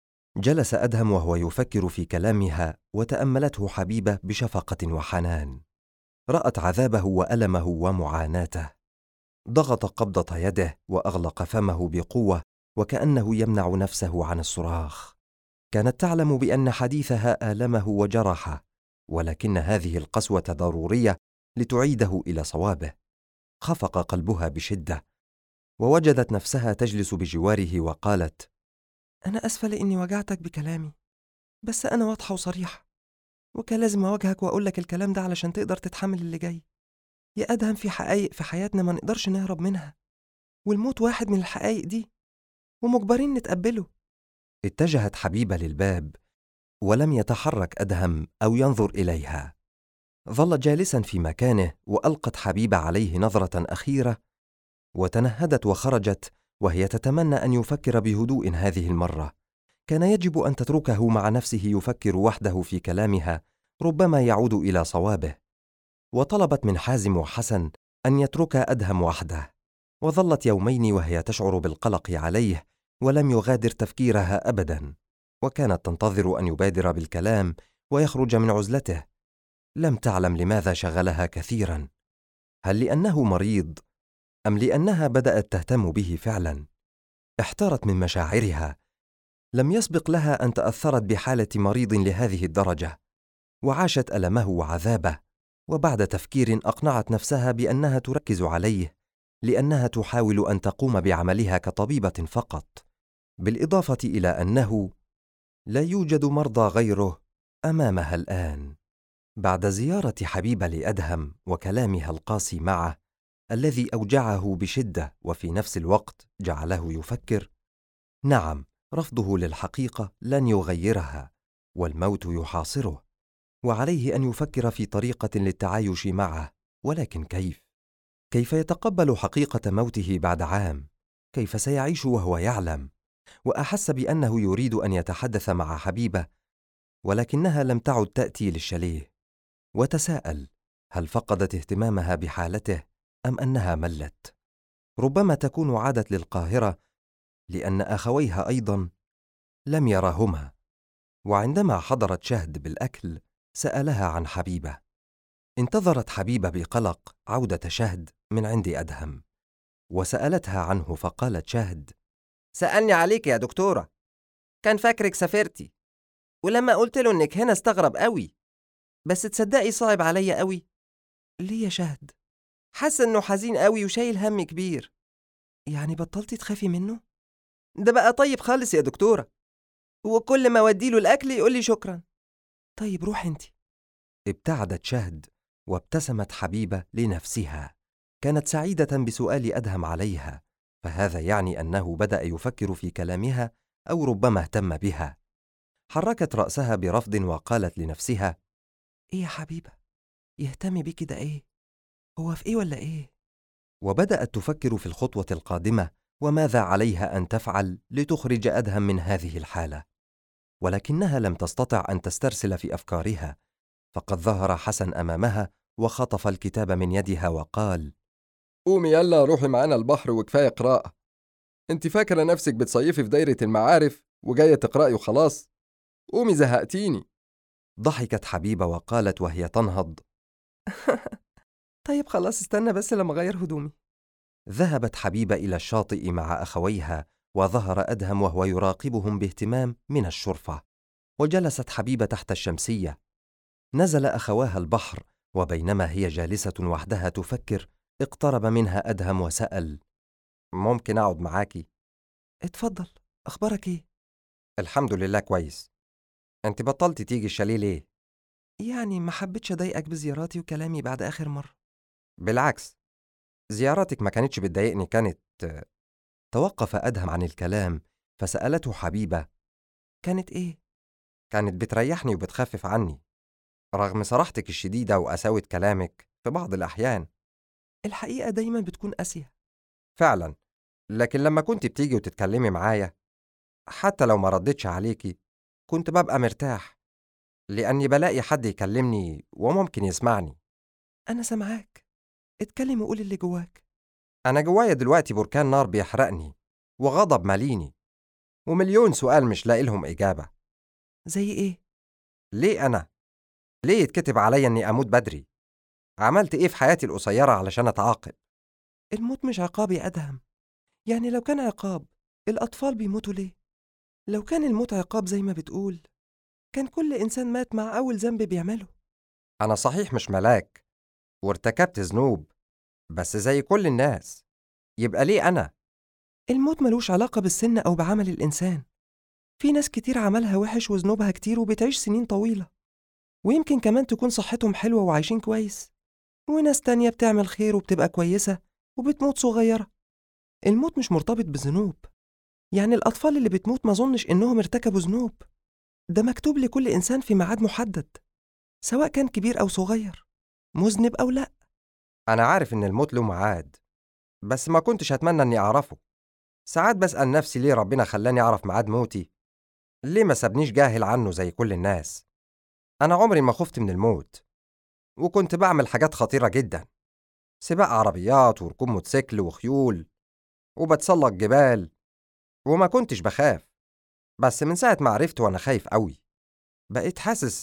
جلس أدهم وهو يفكر في كلامها، وتأملته حبيبة بشفقة وحنان. رأت عذابه وألمه ومعاناته. ضغط قبضة يده وأغلق فمه بقوة، وكأنه يمنع نفسه عن الصراخ. كانت تعلم بأن حديثها آلمه وجرحه، ولكن هذه القسوة ضرورية لتعيده إلى صوابه. خفق قلبها بشدة، ووجدت نفسها تجلس بجواره وقالت: أنا أسفة لإني وجعتك بكلامي، بس أنا واضحة وصريحة، وكان لازم أواجهك وأقولك الكلام ده علشان تقدر تتحمل اللي جاي. يا أدهم، في حقايق في حياتنا ما نقدرش نهرب منها، والموت واحد من الحقايق دي، ومجبرين نتقبله. اتجهت حبيبة للباب، ولم يتحرك أدهم أو ينظر إليها. ظل جالسا في مكانه، وألقت حبيبة عليه نظرة أخيرة، وتنهدت وخرجت، وهي تتمنى أن يفكر بهدوء هذه المرة. كان يجب أن تتركه مع نفسه يفكر وحده في كلامها، ربما يعود إلى صوابه. وطلبت من حازم وحسن أن يترك أدهم وحده، وظلت يومين وهي تشعر بالقلق عليه، ولم يغادر تفكيرها أبدا، وكانت تنتظر أن يبادر بالكلام ويخرج من عزلته. لم تعلم لماذا شغلها كثيرا، هل لأنه مريض أم لأنها بدأت تهتم به فعلا؟ احتارت من مشاعرها. لم يسبق لها أن تأثرت بحالة مريض لهذه الدرجة، وعاشت ألمه وعذابه، وبعد تفكير أقنعت نفسها بأنها تركز عليه لأنها تحاول أن تقوم بعملها كطبيبة فقط، بالإضافة إلى أنه لا يوجد مرضى غيره أمامها الآن. بعد زيارة حبيبة لأدهم وكلامها القاسي معه الذي أوجعه بشدة وفي نفس الوقت جعله يفكر: نعم، رفضه للحقيقة لن يغيرها، والموت يحاصره، وعليه أن يفكر في طريقة للتعايش معه. ولكن كيف يتقبل حقيقة موته بعد عام؟ كيف سيعيش وهو يعلم؟ وأحس بأنه يريد أن يتحدث مع حبيبة، ولكنها لم تعد تأتي للشاليه، وتساءل: هل فقدت اهتمامها بحالته أم أنها ملت؟ ربما تكون عادت للقاهرة، لأن أخويها أيضا لم يراهما. وعندما حضرت شهد بالأكل سألها عن حبيبة. انتظرت حبيبة بقلق عودة شهد من عند أدهم، وسألتها عنه، فقالت شهد: سألني عليك يا دكتورة، كان فاكرك سافرتي، ولما قلت له إنك هنا استغرب قوي، بس تصدقي صعب عليا قوي. ليه يا شهد؟ حاسة إنه حزين قوي وشايل هم كبير. يعني بطلتي تخافي منه؟ ده بقى طيب خالص يا دكتورة، وكل ما أوديله الأكل يقول لي شكرا. طيب روح انت. ابتعدت شهد وابتسمت حبيبة لنفسها. كانت سعيدة بسؤال أدهم عليها، فهذا يعني أنه بدأ يفكر في كلامها أو ربما اهتم بها. حركت رأسها برفض وقالت لنفسها: إيه يا حبيبة؟ يهتم بيكي ده إيه؟ هو في إيه ولا إيه؟ وبدأت تفكر في الخطوة القادمة وماذا عليها أن تفعل لتخرج أدهم من هذه الحالة. ولكنها لم تستطع أن تسترسل في أفكارها، فقد ظهر حسن أمامها وخطف الكتاب من يدها وقال: قومي يلا روحي معانا البحر وكفاية قراءة. انت فاكرة نفسك بتصيفي في دايرة المعارف وجاية تقرأي وخلاص؟ قومي زهقتيني. ضحكت حبيبة وقالت وهي تنهض: طيب خلاص استنى بس لما أغير هدومي. ذهبت حبيبة إلى الشاطئ مع أخويها، وظهر أدهم وهو يراقبهم باهتمام من الشرفة. وجلست حبيبة تحت الشمسية. نزل أخواها البحر، وبينما هي جالسة وحدها تفكر، اقترب منها أدهم وسأل: ممكن أقعد معاكي؟ اتفضل، أخبارك إيه؟ الحمد لله كويس. انت بطلتي تيجي الشاليه ليه؟ يعني ما حبيتش أضايقك بزياراتي وكلامي بعد آخر مرة. بالعكس، زياراتك ما كانتش بتضايقني، كانت... توقف أدهم عن الكلام، فسألته حبيبة: كانت إيه؟ كانت بتريحني وبتخفف عني، رغم صراحتك الشديدة وقساوة كلامك في بعض الأحيان. الحقيقة دايما بتكون قاسية. فعلا، لكن لما كنت بتيجي وتتكلمي معايا، حتى لو ما ردتش عليكي، كنت ببقى مرتاح، لأني بلاقي حد يكلمني وممكن يسمعني. أنا سامعاك، اتكلم وقول اللي جواك. أنا جوايا دلوقتي بركان نار بيحرقني، وغضب ماليني، ومليون سؤال مش لاقي لهم إجابة. زي إيه؟ ليه أنا؟ ليه يتكتب عليا إني أموت بدري؟ عملت إيه في حياتي القصيرة علشان أتعاقب؟ الموت مش عقاب يا أدهم. يعني لو كان عقاب، الأطفال بيموتوا ليه؟ لو كان الموت عقاب زي ما بتقول، كان كل إنسان مات مع أول ذنب بيعمله. أنا صحيح مش ملاك، وارتكبت ذنوب، بس زي كل الناس. يبقى ليه أنا؟ الموت ملوش علاقة بالسن أو بعمل الإنسان. في ناس كتير عملها وحش وذنوبها كتير وبتعيش سنين طويلة، ويمكن كمان تكون صحتهم حلوة وعايشين كويس. وناس تانية بتعمل خير وبتبقى كويسة وبتموت صغيرة. الموت مش مرتبط بذنوب. يعني الأطفال اللي بتموت ما ظنش إنهم ارتكبوا ذنوب. ده مكتوب لكل إنسان في ميعاد محدد، سواء كان كبير أو صغير، مذنب أو لأ. أنا عارف إن الموت له ميعاد، بس ما كنتش أتمنى إني أعرفه. ساعات بسأل نفسي ليه ربنا خلاني أعرف ميعاد موتي؟ ليه ما سابنيش جاهل عنه زي كل الناس؟ أنا عمري ما خفت من الموت، وكنت بعمل حاجات خطيرة جدا: سباق عربيات وركوب موتوسيكل وخيول، وبتسلق جبال، وما كنتش بخاف. بس من ساعة ما عرفت وأنا خايف قوي. بقيت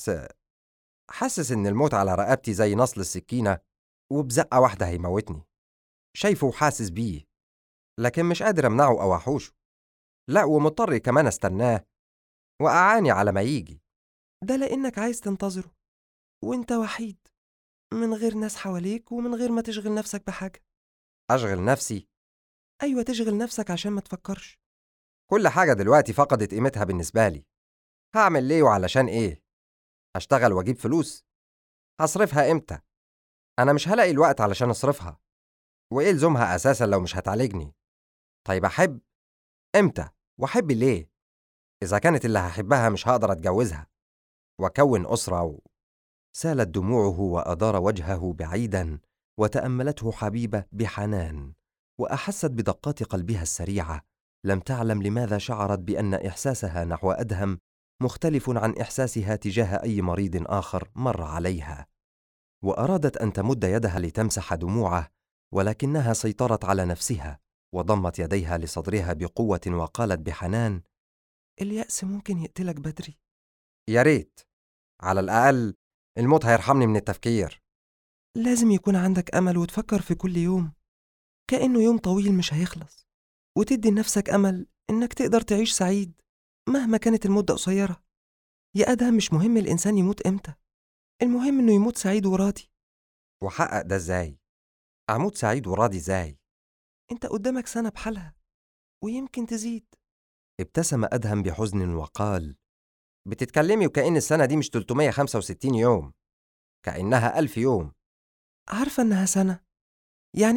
حاسس إن الموت على رقبتي زي نصل السكينة، وبزقة واحدة هيموتني. شايفه وحاسس بيه، لكن مش قادر أمنعه أو أحوشه. لا، ومضطر كمان أستناه وأعاني على ما يجي. ده لأنك عايز تنتظره، وإنت وحيد، من غير ناس حواليك ومن غير ما تشغل نفسك بحاجة. أشغل نفسي؟ أيوة، تشغل نفسك عشان ما تفكرش. كل حاجة دلوقتي فقدت قيمتها بالنسبة لي. هعمل ليه وعلشان إيه؟ هشتغل وأجيب فلوس؟ هصرفها إمتى؟ أنا مش هلاقي الوقت علشان أصرفها. وإيه لزومها أساسا لو مش هتعالجني؟ طيب أحب إمتى؟ وأحب ليه؟ إذا كانت اللي هحبها مش هقدر أتجوزها وأكون أسرة سالت دموعه وأدار وجهه بعيدا، وتأملته حبيبة بحنان، وأحست بدقات قلبها السريعة. لم تعلم لماذا شعرت بأن إحساسها نحو أدهم مختلف عن إحساسها تجاه أي مريض آخر مر عليها. وأرادت أن تمد يدها لتمسح دموعه، ولكنها سيطرت على نفسها وضمت يديها لصدرها بقوة وقالت بحنان: اليأس ممكن يقتلك بدري. يا ريت، على الأقل الموت هيرحمني من التفكير. لازم يكون عندك أمل وتفكر في كل يوم كأنه يوم طويل مش هيخلص، وتدي لنفسك أمل إنك تقدر تعيش سعيد مهما كانت المدة قصيرة. يا أدهم، مش مهم الإنسان يموت إمتى، المهم إنه يموت سعيد وراضي. وحقق ده إزاي؟ أموت سعيد وراضي إزاي؟ أنت قدامك سنة بحالها، ويمكن تزيد. ابتسم أدهم بحزن وقال: بتتكلمي وكأن السنة دي مش 365 يوم، كأنها 1000 يوم. عارفة إنها سنة، يعني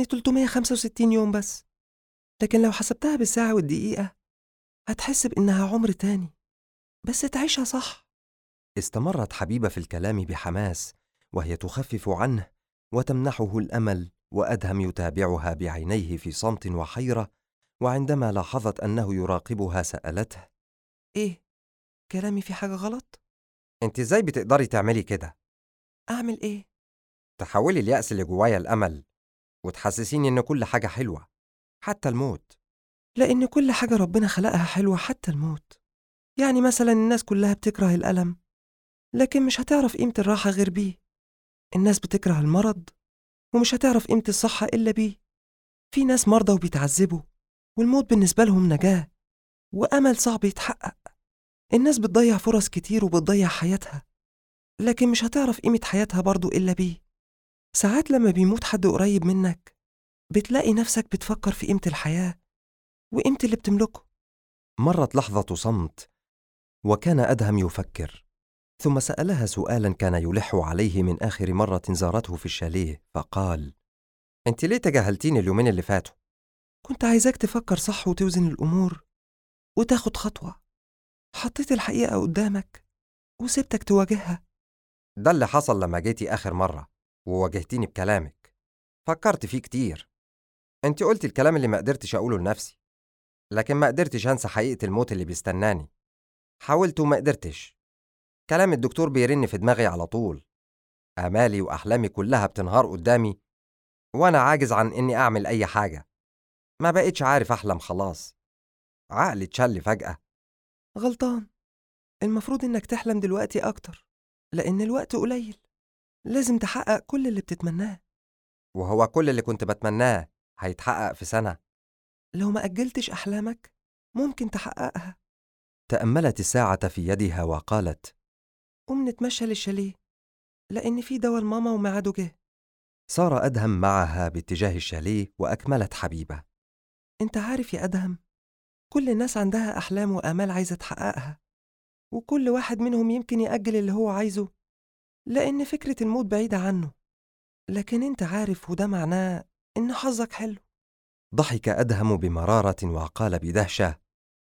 365 يوم بس، لكن لو حسبتها بالساعة والدقيقة هتحس بإنها عمر تاني، بس تعيشها صح. استمرت حبيبة في الكلام بحماس، وهي تخفف عنه وتمنحه الأمل، وأدهم يتابعها بعينيه في صمت وحيرة. وعندما لاحظت أنه يراقبها سألته: إيه؟ كلامي في حاجة غلط؟ انت ازاي بتقدري تعملي كده؟ أعمل إيه؟ تحولي اليأس اللي جوايا الأمل، وتحسسيني إن كل حاجة حلوة، حتى الموت. لأن كل حاجة ربنا خلقها حلوة حتى الموت. يعني مثلا الناس كلها بتكره الألم، لكن مش هتعرف قيمة الراحة غير بيه. الناس بتكره المرض، ومش هتعرف قيمة الصحة إلا بيه. في ناس مرضى وبيتعذبوا، والموت بالنسبة لهم نجاة وأمل صعب يتحقق. الناس بتضيع فرص كتير وبتضيع حياتها، لكن مش هتعرف قيمة حياتها برضو إلا بيه. ساعات لما بيموت حد قريب منك بتلاقي نفسك بتفكر في قيمة الحياة وقيمة اللي بتملكه. مرت لحظة صمت، وكان أدهم يفكر، ثم سألها سؤالا كان يلح عليه من آخر مرة زارته في الشاليه، فقال: انت ليه تجاهلتيني اليومين اللي فاتوا؟ كنت عايزاك تفكر صح وتوزن الأمور وتاخد خطوة. حطيت الحقيقة قدامك وسبتك تواجهها. ده اللي حصل لما جيتي آخر مرة وواجهتيني بكلامك. فكرت فيه كتير. انت قلتي الكلام اللي ما قدرتش أقوله لنفسي، لكن ما قدرتش أنسى حقيقة الموت اللي بيستناني. حاولت وما قدرتش. كلام الدكتور بيرن في دماغي على طول. آمالي وأحلامي كلها بتنهار قدامي، وأنا عاجز عن إني أعمل أي حاجة. ما بقيتش عارف أحلم خلاص. عقلي اتشل فجأة. غلطان. المفروض إنك تحلم دلوقتي أكتر، لأن الوقت قليل. لازم تحقق كل اللي بتتمناه. وهو كل اللي كنت بتمناه هيتحقق في سنة؟ لو ما أجلتش أحلامك ممكن تحققها. تأملت الساعة في يدها وقالت: قوم نتمشى للشاليه، لأن في دوا لماما وميعاده جه. سار أدهم معها باتجاه الشاليه، وأكملت حبيبة: أنت عارف يا أدهم، كل الناس عندها أحلام وآمال عايزة تحققها، وكل واحد منهم يمكن يأجل اللي هو عايزه لأن فكرة الموت بعيدة عنه. لكن أنت عارف، وده معناه إن حظك حلو. ضحك أدهم بمرارة وقال بدهشة: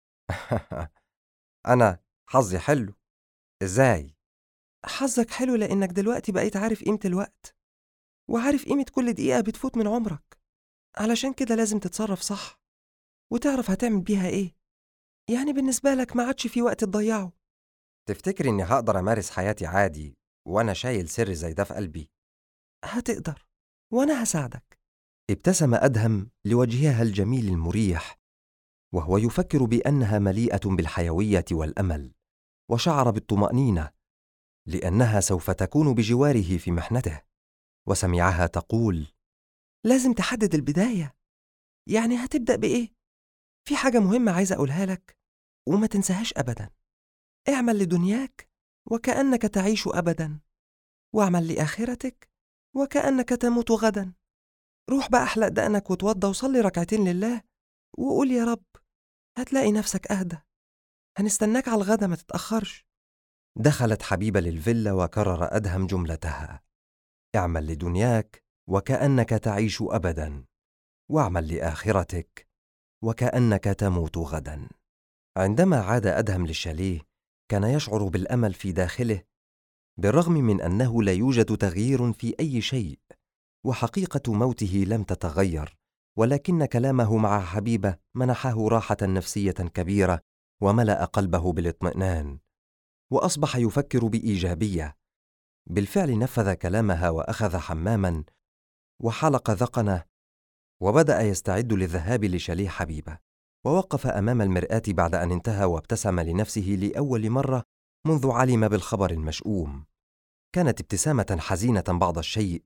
أنا حظي حلو؟ إزاي؟ حظك حلو لأنك دلوقتي بقيت عارف قيمة الوقت، وعارف قيمة كل دقيقة بتفوت من عمرك. علشان كده لازم تتصرف صح، وتعرف هتعمل بيها إيه. يعني بالنسبة لك ما عادش في وقت تضيعه. تفتكري إني هقدر أمارس حياتي عادي وأنا شايل سر زي ده في قلبي؟ هتقدر، وأنا هساعدك. ابتسم أدهم لوجهها الجميل المريح، وهو يفكر بأنها مليئة بالحيوية والأمل، وشعر بالطمأنينة لأنها سوف تكون بجواره في محنته. وسمعها تقول: لازم تحدد البداية. يعني هتبدأ بإيه؟ في حاجة مهمة عايزة أقولها لك وما تنساهاش أبدا. اعمل لدنياك وكأنك تعيش أبدا، واعمل لآخرتك وكأنك تموت غدا. روح بقى احلق دقنك وتوضى وصلي ركعتين لله وقول يا رب، هتلاقي نفسك أهدى. هنستناك على الغدا، ما تتأخرش. دخلت حبيبة للفيلا، وكرر أدهم جملتها: اعمل لدنياك وكأنك تعيش أبدا، واعمل لآخرتك وكأنك تموت غدا. عندما عاد أدهم للشاليه كان يشعر بالأمل في داخله، بالرغم من أنه لا يوجد تغيير في أي شيء، وحقيقة موته لم تتغير، ولكن كلامه مع حبيبة منحه راحة نفسية كبيرة، وملأ قلبه بالاطمئنان، وأصبح يفكر بإيجابية. بالفعل نفذ كلامها وأخذ حماما وحلق ذقنه، وبدأ يستعد للذهاب لشاليه حبيبة. ووقف أمام المرآة بعد أن انتهى، وابتسم لنفسه لأول مرة منذ علم بالخبر المشؤوم. كانت ابتسامة حزينة بعض الشيء،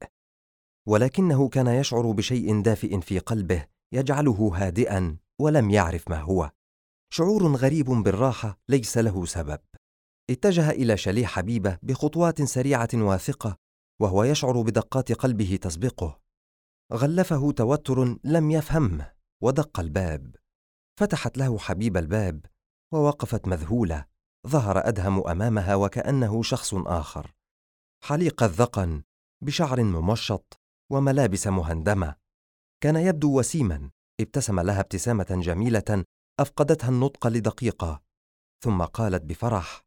ولكنه كان يشعر بشيء دافئ في قلبه يجعله هادئا ولم يعرف ما هو. شعور غريب بالراحة ليس له سبب. اتجه إلى شاليه حبيبة بخطوات سريعة واثقة، وهو يشعر بدقات قلبه تسبقه. غلفه توتر لم يفهمه، ودق الباب. فتحت له حبيبة الباب، ووقفت مذهولة. ظهر أدهم أمامها وكأنه شخص آخر، حليق الذقن، بشعر ممشط، وملابس مهندمة. كان يبدو وسيما. ابتسم لها ابتسامة جميلة أفقدتها النطق لدقيقة، ثم قالت بفرح: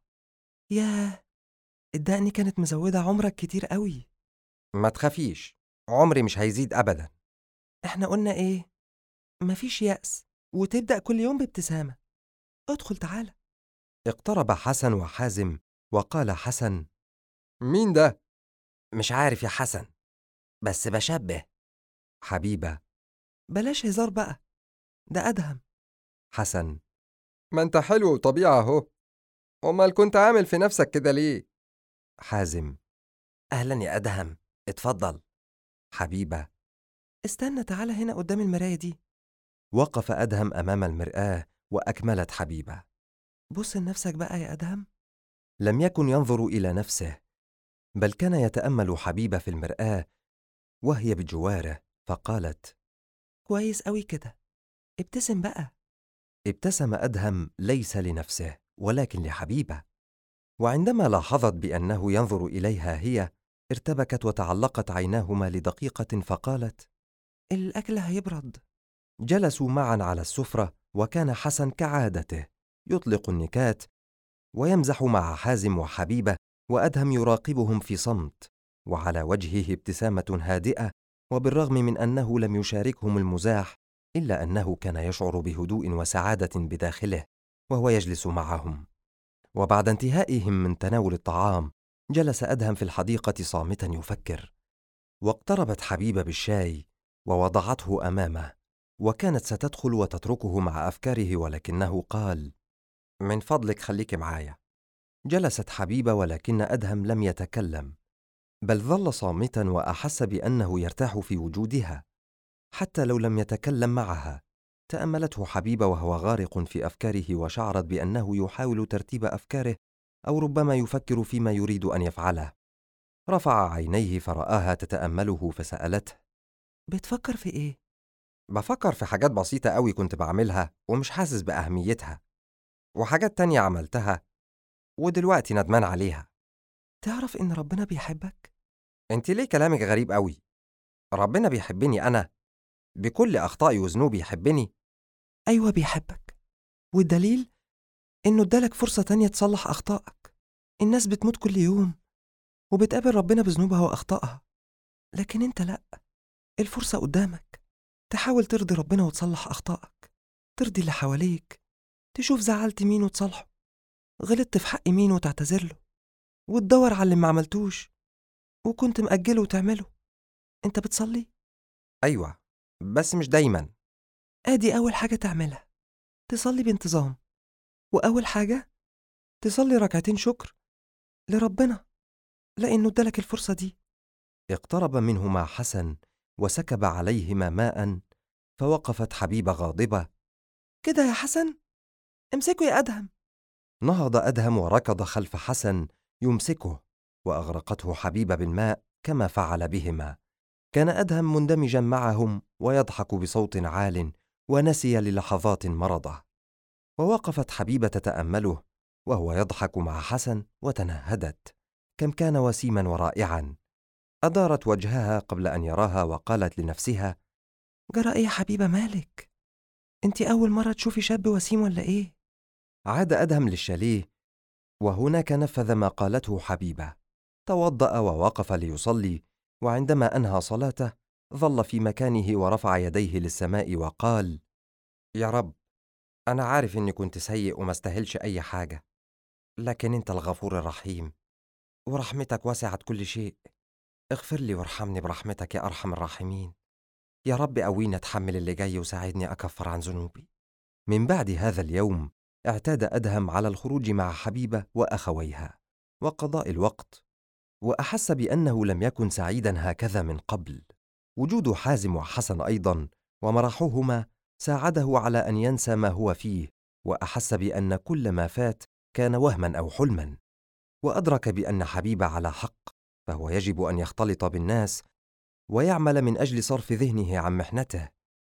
ياه، الدقن كانت مزودة عمرك كتير قوي. ما تخافيش، عمري مش هيزيد أبدا. احنا قلنا ايه؟ مفيش يأس، وتبدأ كل يوم بابتسامة. ادخل تعالى. اقترب حسن وحازم، وقال حسن: مين ده؟ مش عارف يا حسن، بس بشبه. حبيبة: بلاش هزار بقى، ده أدهم. حسن: ما انت حلو وطبيعة اهو، امال كنت عامل في نفسك كده ليه؟ حازم: أهلا يا أدهم، اتفضل. حبيبة: استنى تعالى هنا قدام المراية دي. وقف أدهم أمام المرآة، وأكملت حبيبة: بص لنفسك بقى يا أدهم. لم يكن ينظر إلى نفسه، بل كان يتأمل حبيبة في المرآة وهي بجواره، فقالت: كويس قوي كده، ابتسم بقى. ابتسم أدهم ليس لنفسه ولكن لحبيبة، وعندما لاحظت بأنه ينظر إليها هي، ارتبكت وتعلقت عيناهما لدقيقة، فقالت: الأكل هيبرد. جلسوا معا على السفرة، وكان حسن كعادته يطلق النكات ويمزح مع حازم وحبيبة، وأدهم يراقبهم في صمت، وعلى وجهه ابتسامة هادئة. وبالرغم من أنه لم يشاركهم المزاح، إلا أنه كان يشعر بهدوء وسعادة بداخله وهو يجلس معهم. وبعد انتهائهم من تناول الطعام، جلس أدهم في الحديقة صامتا يفكر. واقتربت حبيبة بالشاي ووضعته أمامه، وكانت ستدخل وتتركه مع أفكاره، ولكنه قال: من فضلك خليكي معايا. جلست حبيبة، ولكن أدهم لم يتكلم، بل ظل صامتا، وأحس بأنه يرتاح في وجودها حتى لو لم يتكلم معها. تأملته حبيبة وهو غارق في أفكاره، وشعرت بأنه يحاول ترتيب أفكاره، أو ربما يفكر فيما يريد أن يفعله. رفع عينيه فرآها تتأمله، فسألته: بتفكر في إيه؟ بفكر في حاجات بسيطة قوي كنت بعملها ومش حاسس بأهميتها، وحاجات تانية عملتها ودلوقتي ندمان عليها. تعرف إن ربنا بيحبك؟ انت ليه كلامك غريب قوي؟ ربنا بيحبني أنا بكل أخطائي وذنوبي، يحبني. أيوة بيحبك، والدليل إنه ادالك فرصة تانية تصلح أخطائك. الناس بتموت كل يوم وبتقابل ربنا بذنوبها وأخطائها، لكن أنت لأ. الفرصة قدامك، تحاول ترضي ربنا وتصلح أخطائك، ترضي اللي حواليك، تشوف زعلت مين وتصالحه، غلطت في حق مين وتعتذر له، وتدور على اللي ما عملتوش وكنت مأجله وتعمله. أنت بتصلي؟ أيوة، بس مش دايما. آدي أول حاجة تعملها، تصلي بانتظام. وأول حاجة تصلي ركعتين شكر لربنا لأنه ادالك الفرصة دي. اقترب منهما حسن وسكب عليهما ماء، فوقفت حبيبة غاضبة: كده يا حسن، امسكه يا أدهم. نهض أدهم وركض خلف حسن يمسكه، وأغرقته حبيبة بالماء كما فعل بهما. كان أدهم مندمجا معهم ويضحك بصوت عال، ونسي للحظات مرضه. ووقفت حبيبة تتأمله وهو يضحك مع حسن، وتنهدت. كم كان وسيما ورائعا. أدارت وجهها قبل أن يراها، وقالت لنفسها: جرى إيه يا حبيبة، مالك؟ أنتي أول مرة تشوفي شاب وسيم ولا إيه؟ عاد أدهم للشاليه، وهناك نفذ ما قالته حبيبة. توضأ ووقف ليصلي، وعندما أنهى صلاته ظل في مكانه ورفع يديه للسماء وقال: يا رب، أنا عارف إني كنت سيء وما استاهلش أي حاجة، لكن أنت الغفور الرحيم، ورحمتك وسعت كل شيء. اغفر لي وارحمني برحمتك يا أرحم الراحمين. يا رب قويني أتحمل اللي جاي، وساعدني أكفر عن ذنوبي. من بعد هذا اليوم اعتاد أدهم على الخروج مع حبيبة وأخويها وقضاء الوقت، وأحس بأنه لم يكن سعيدا هكذا من قبل. وجود حازم وحسن أيضا ومرحهما ساعده على أن ينسى ما هو فيه، وأحس بأن كل ما فات كان وهما أو حلما. وأدرك بأن حبيبة على حق، فهو يجب أن يختلط بالناس ويعمل من أجل صرف ذهنه عن محنته.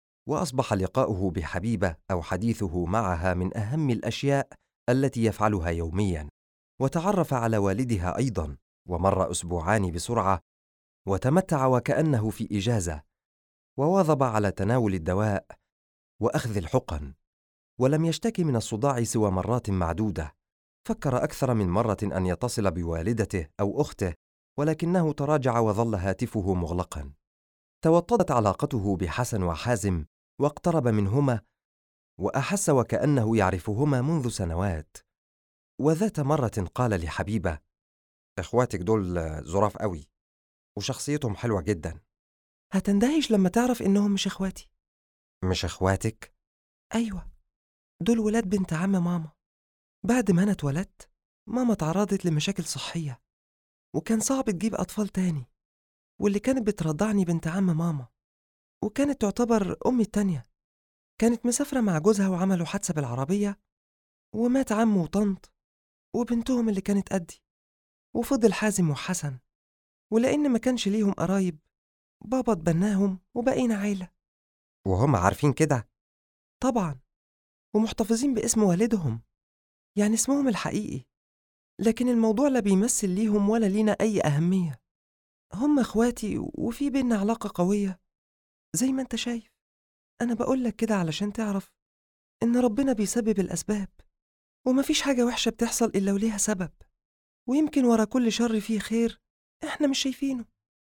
وأصبح لقاؤه بحبيبة أو حديثه معها من أهم الأشياء التي يفعلها يوميا. وتعرف على والدها أيضا، ومر أسبوعان بسرعة، وتمتع وكأنه في إجازة، وواظب على تناول الدواء وأخذ الحقن، ولم يشتكي من الصداع سوى مرات معدودة. فكر أكثر من مرة أن يتصل بوالدته أو أخته، ولكنه تراجع وظل هاتفه مغلقا. توطدت علاقته بحسن وحازم، واقترب منهما، وأحس وكأنه يعرفهما منذ سنوات. وذات مرة قال لحبيبة: إخواتك دول ظراف قوي، وشخصيتهم حلوة جدا. هتندهش لما تعرف إنهم مش إخواتي. مش إخواتك؟ أيوة، دول ولاد بنت عم ماما. بعد ما أنا اتولدت، ماما تعرضت لمشاكل صحية، وكان صعب تجيب أطفال تاني، واللي كانت بترضعني بنت عم ماما، وكانت تعتبر أمي التانية. كانت مسافرة مع جوزها وعملوا حادثة بالعربية، ومات عم وطنط وبنتهم اللي كانت قدي، وفضل حازم وحسن. ولأن ما كانش ليهم قرايب، بابا اتبناهم وبقينا عيلة. وهم عارفين كده؟ طبعا، ومحتفظين باسم والدهم، يعني اسمهم الحقيقي. لكن الموضوع لا بيمثل ليهم ولا لينا أي أهمية. هم إخواتي وفي بينا علاقة قوية زي ما أنت شايف. أنا بقولك كده علشان تعرف إن ربنا بيسبب الأسباب، ومفيش حاجة وحشة بتحصل إلا وليها سبب، ويمكن ورا كل شر فيه خير إحنا مش شايفينه.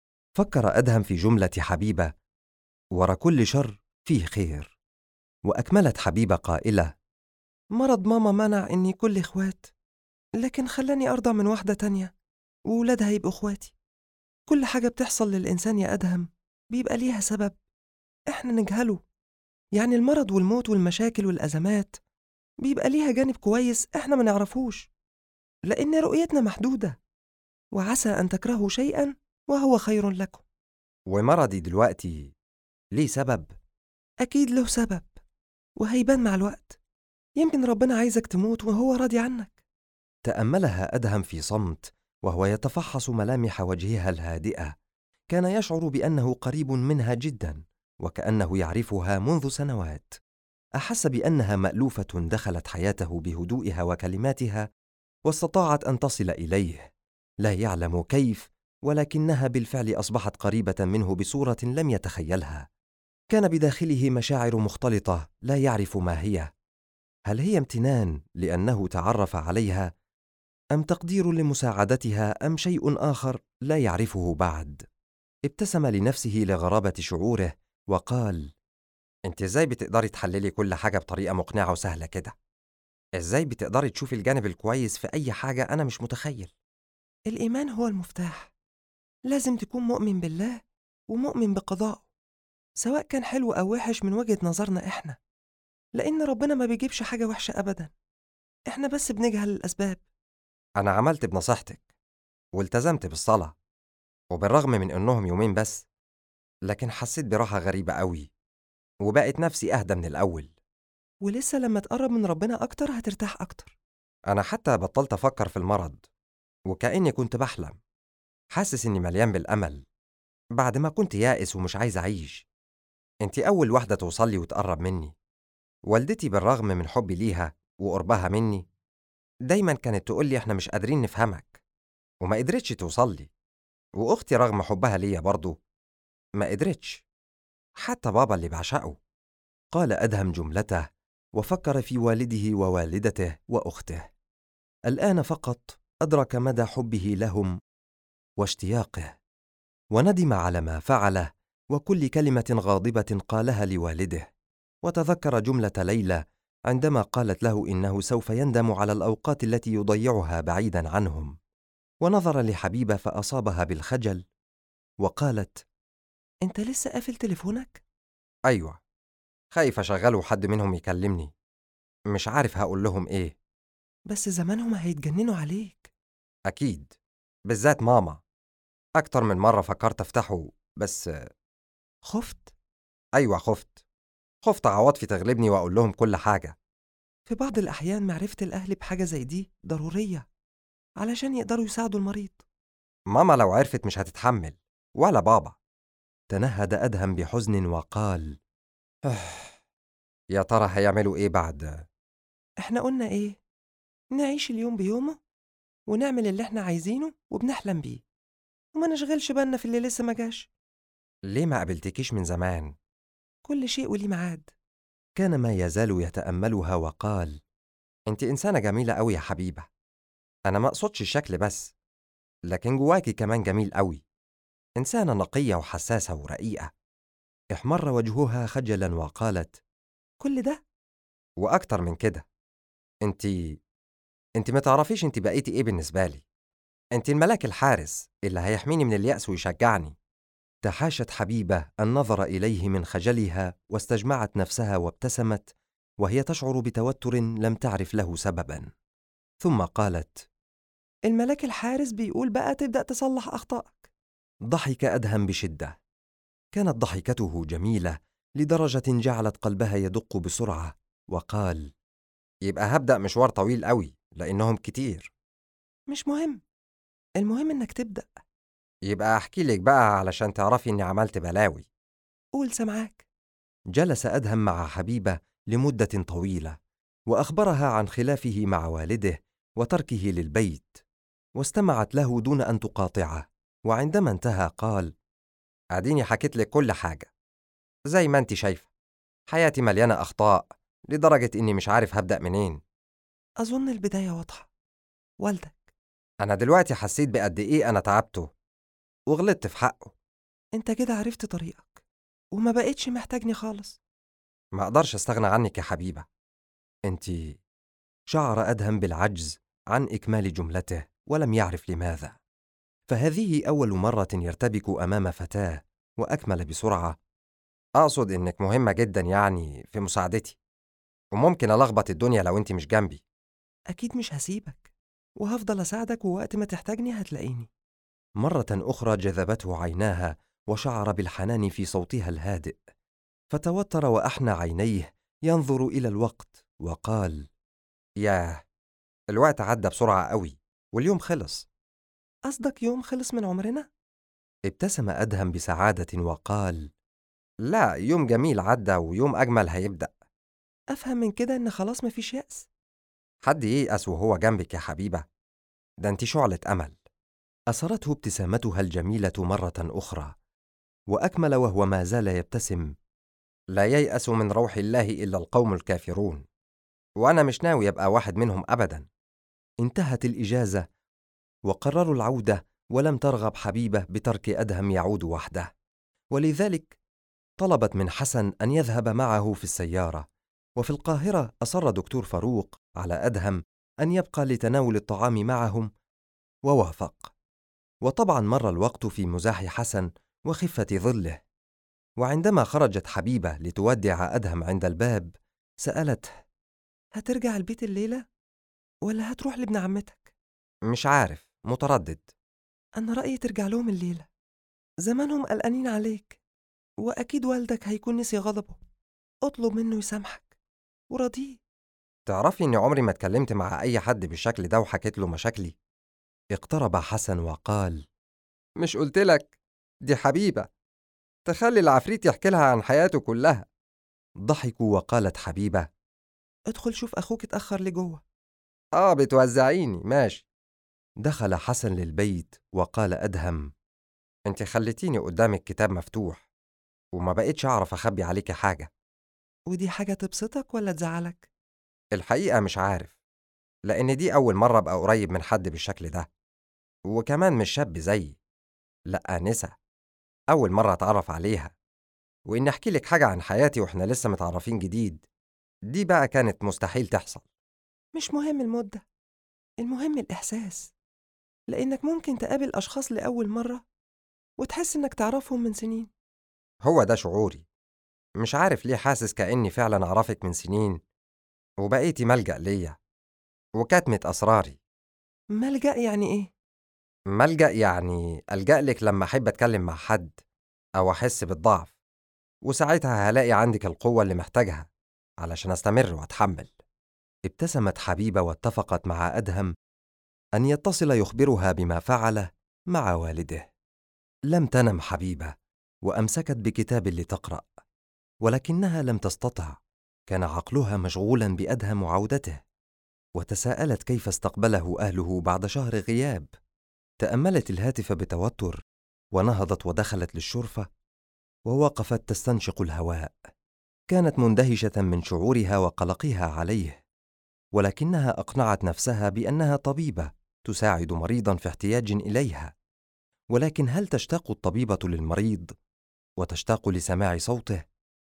فكر أدهم في جملة حبيبة: ورا كل شر فيه خير. وأكملت حبيبة قائلة: مرض ماما منع إني كل إخوات، لكن خلاني أرضع من واحدة تانية وولادها يبقوا إخواتي. كل حاجة بتحصل للإنسان يا أدهم بيبقى ليها سبب إحنا نجهله. يعني المرض والموت والمشاكل والأزمات بيبقى ليها جانب كويس إحنا ما نعرفوش، لأن رؤيتنا محدودة. وعسى أن تكرهوا شيئا وهو خير لكم. ومرضي دلوقتي ليه سبب؟ أكيد له سبب، وهيبان مع الوقت. يمكن ربنا عايزك تموت وهو راضي عنك. تأملها أدهم في صمت، وهو يتفحص ملامح وجهها الهادئة. كان يشعر بأنه قريب منها جدا، وكأنه يعرفها منذ سنوات. أحس بأنها مألوفة دخلت حياته بهدوئها وكلماتها، واستطاعت أن تصل إليه. لا يعلم كيف، ولكنها بالفعل أصبحت قريبة منه بصورة لم يتخيلها. كان بداخله مشاعر مختلطة لا يعرف ما هي. هل هي امتنان لأنه تعرف عليها، أم تقدير لمساعدتها، أم شيء آخر لا يعرفه بعد؟ ابتسم لنفسه لغرابة شعوره وقال: انت ازاي بتقدري تحللي كل حاجة بطريقة مقنعة وسهلة كده؟ ازاي بتقدري تشوفي الجانب الكويس في أي حاجة؟ أنا مش متخيل. الإيمان هو المفتاح. لازم تكون مؤمن بالله ومؤمن بقضائه، سواء كان حلو أو وحش من وجهة نظرنا إحنا، لأن ربنا ما بيجيبش حاجة وحشة أبدا. إحنا بس بنجهل الأسباب. أنا عملت بنصيحتك والتزمت بالصلاة، وبالرغم من إنهم يومين بس، لكن حسيت براحة غريبة قوي، وبقت نفسي أهدى من الأول. ولسه لما تقرب من ربنا أكتر هترتاح أكتر. أنا حتى بطلت أفكر في المرض، وكأني كنت بحلم، حاسس إني مليان بالأمل بعد ما كنت يائس ومش عايز أعيش. انتي أول واحدة توصلي وتقرب مني. والدتي بالرغم من حبي ليها وقربها مني، دايما كانت تقولي إحنا مش قادرين نفهمك، وما قدرتش توصلي. وأختي رغم حبها ليا برضو ما قدرتش، حتى بابا اللي بعشقه. قال أدهم جملته، وفكر في والده ووالدته وأخته. الآن فقط أدرك مدى حبه لهم واشتياقه، وندم على ما فعله وكل كلمة غاضبة قالها لوالده. وتذكر جملة ليلى عندما قالت له إنه سوف يندم على الأوقات التي يضيعها بعيدا عنهم. ونظر لحبيبة فأصابها بالخجل، وقالت: أنت لسه قافل تليفونك؟ أيوة، خايف أشغله وحد منهم يكلمني، مش عارف هقول لهم إيه. بس زمانهم هيتجننوا عليك. أكيد، بالذات ماما. أكتر من مرة فكرت أفتحه، بس خفت؟ أيوة خفت عواطفي تغلبني وأقول لهم كل حاجة. في بعض الأحيان معرفة الأهل بحاجة زي دي ضرورية علشان يقدروا يساعدوا المريض. ماما لو عرفت مش هتتحمل، ولا بابا. تنهد أدهم بحزن وقال: يا ترى هيعملوا إيه بعد؟ إحنا قلنا إيه؟ نعيش اليوم بيومه، ونعمل اللي إحنا عايزينه وبنحلم بيه. وما نشغلش بالنا في اللي لسه ما جاش. ليه ما قابلتكيش من زمان؟ كل شيء وليه ميعاد. كان ما يزال يتأملها وقال: انت إنسانة جميلة أوي يا حبيبة. أنا ما أقصدش الشكل بس، لكن جواكي كمان جميل أوي. إنسانة نقية وحساسة ورقيقة. احمر وجهها خجلا وقالت: كل ده؟ وأكتر من كده. انت ما تعرفيش انت بقيتي ايه بالنسبة لي. انت الملاك الحارس اللي هيحميني من اليأس ويشجعني. تحاشت حبيبة النظر إليه من خجلها واستجمعت نفسها وابتسمت وهي تشعر بتوتر لم تعرف له سببا. ثم قالت: الملاك الحارس بيقول بقى تبدأ تصلح أخطائك. ضحك أدهم بشدة. كانت ضحكته جميلة لدرجة جعلت قلبها يدق بسرعة، وقال: يبقى هبدأ مشوار طويل قوي لأنهم كتير. مش مهم، المهم إنك تبدأ. يبقى أحكي لك بقى علشان تعرفي إني عملت بلاوي. قول سمعاك. جلس أدهم مع حبيبة لمدة طويلة، وأخبرها عن خلافه مع والده وتركه للبيت، واستمعت له دون أن تقاطعه. وعندما انتهى قال: أديني حكيت لك كل حاجة. زي ما انت شايفة، حياتي مليانة أخطاء لدرجة إني مش عارف هبدأ منين. أظن البداية واضحة. والدك. أنا دلوقتي حسيت بقد إيه أنا تعبته وغلطت في حقه. أنت كده عرفت طريقك وما بقيتش محتاجني خالص. ما أقدرش أستغنى عنك يا حبيبة. أنت. شعر أدهم بالعجز عن إكمال جملته ولم يعرف لماذا، فهذه أول مرة يرتبك أمام فتاة، وأكمل بسرعة: أقصد إنك مهمة جدا يعني في مساعدتي، وممكن ألخبط الدنيا لو انت مش جنبي. أكيد مش هسيبك، وهفضل أساعدك، ووقت ما تحتاجني هتلاقيني. مرة أخرى جذبته عيناها، وشعر بالحنان في صوتها الهادئ، فتوتر وأحنى عينيه ينظر إلى الوقت، وقال: ياه، الوقت عدى بسرعة قوي واليوم خلص. قصدك يوم خلص من عمرنا؟ ابتسم أدهم بسعادة وقال: لا، يوم جميل عدى ويوم أجمل هيبدأ. أفهم من كده إن خلاص مفيش يأس. حد ييأس وهو جنبك يا حبيبة؟ ده انت شعلة أمل. أسرته ابتسامتها الجميلة مرة أخرى، وأكمل وهو ما زال يبتسم: لا ييأس من روح الله إلا القوم الكافرون، وأنا مش ناوي أبقى واحد منهم أبدا. انتهت الإجازة، وقرروا العودة، ولم ترغب حبيبة بترك أدهم يعود وحده، ولذلك طلبت من حسن أن يذهب معه في السيارة. وفي القاهرة أصر دكتور فاروق على أدهم أن يبقى لتناول الطعام معهم، ووافق. وطبعا مر الوقت في مزاح حسن وخفة ظله. وعندما خرجت حبيبة لتودع أدهم عند الباب، سألته: هترجع البيت الليلة ولا هتروح لابن عمتك؟ مش عارف، متردد. أنا رأيي ترجع لهم الليلة، زمانهم قلقانين عليك، وأكيد والدك هيكون نسي غضبه. اطلب منه يسامحك وراضيه. تعرفي إني عمري ما اتكلمت مع أي حد بالشكل ده وحكيت له مشاكلي. اقترب حسن وقال: مش قلتلك دي حبيبة تخلي العفريت يحكي لها عن حياته كلها. ضحكوا، وقالت حبيبة: ادخل شوف أخوك اتأخر لجوه. بتوزعيني، ماشي. دخل حسن للبيت، وقال أدهم: انت خليتيني قدام الكتاب مفتوح، وما بقيتش أعرف أخبي عليكي حاجة. ودي حاجة تبسطك ولا تزعلك؟ الحقيقة مش عارف، لأن دي أول مرة أبقى قريب من حد بالشكل ده، وكمان مش شاب زيي، لأ نسا. أول مرة أتعرف عليها، وإني أحكي لك حاجة عن حياتي وإحنا لسه متعرفين جديد، دي بقى كانت مستحيل تحصل. مش مهم المدة، المهم الإحساس، لأنك ممكن تقابل أشخاص لأول مرة وتحس إنك تعرفهم من سنين. هو ده شعوري. مش عارف ليه حاسس كأني فعلا أعرفك من سنين، وبقيتي ملجأ ليا وكاتمة أسراري. ملجأ يعني إيه؟ ملجأ يعني ألجأ لك لما أحب أتكلم مع حد أو أحس بالضعف، وساعتها هلاقي عندك القوة اللي محتاجها علشان أستمر وأتحمل. ابتسمت حبيبة واتفقت مع أدهم أن يتصل يخبرها بما فعله مع والده. لم تنم حبيبة، وأمسكت بكتاب لتقرأ، ولكنها لم تستطع. كان عقلها مشغولا بأدهم وعودته، وتساءلت كيف استقبله أهله بعد شهر غياب. تأملت الهاتف بتوتر ونهضت ودخلت للشرفة ووقفت تستنشق الهواء. كانت مندهشة من شعورها وقلقها عليه، ولكنها أقنعت نفسها بأنها طبيبة تساعد مريضا في احتياج إليها. ولكن هل تشتاق الطبيبة للمريض وتشتاق لسماع صوته؟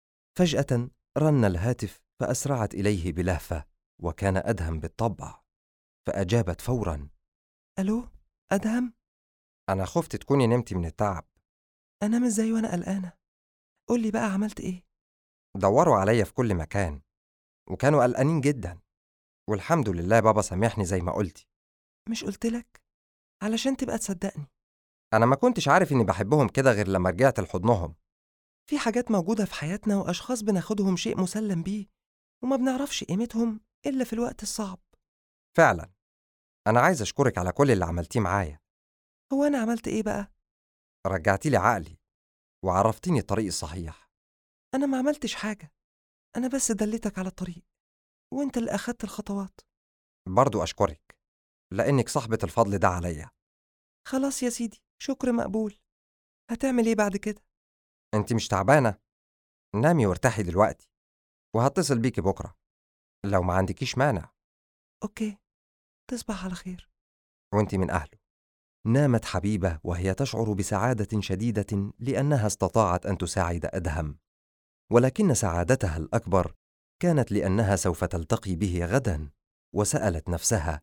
فجأة رن الهاتف فأسرعت إليه بلهفة، وكان أدهم بالطبع، فأجابت فورا: ألو أدهم؟ أنا خفت تكوني نمتي من التعب. أنام إزاي وأنا قلقانة؟ قولي بقى عملت إيه؟ دوروا عليا في كل مكان وكانوا قلقانين جدا، والحمد لله بابا سامحني زي ما قلتي. مش قلتلك؟ علشان تبقى تصدقني. أنا ما كنتش عارف إني بحبهم كده غير لما رجعت لحضنهم. في حاجات موجودة في حياتنا وأشخاص بناخدهم شيء مسلم بيه، وما بنعرفش قيمتهم إلا في الوقت الصعب. فعلا أنا عايز أشكرك على كل اللي عملتيه معايا. هو أنا عملت إيه بقى؟ رجعتي لي عقلي وعرفتيني الطريق الصحيح. أنا ما عملتش حاجة، أنا بس دلتك على الطريق، وإنت اللي أخدت الخطوات. برضو أشكرك لأنك صاحبة الفضل ده عليا. خلاص يا سيدي، شكر مقبول. هتعمل إيه بعد كده؟ أنت مش تعبانة؟ نامي وارتاحي دلوقتي، وهتصل بيكي بكرة لو ما عندكيش مانع. أوكي، تصبح على خير. وأنت من أهله. نامت حبيبة وهي تشعر بسعادة شديدة لأنها استطاعت أن تساعد أدهم، ولكن سعادتها الأكبر كانت لأنها سوف تلتقي به غدا. وسألت نفسها: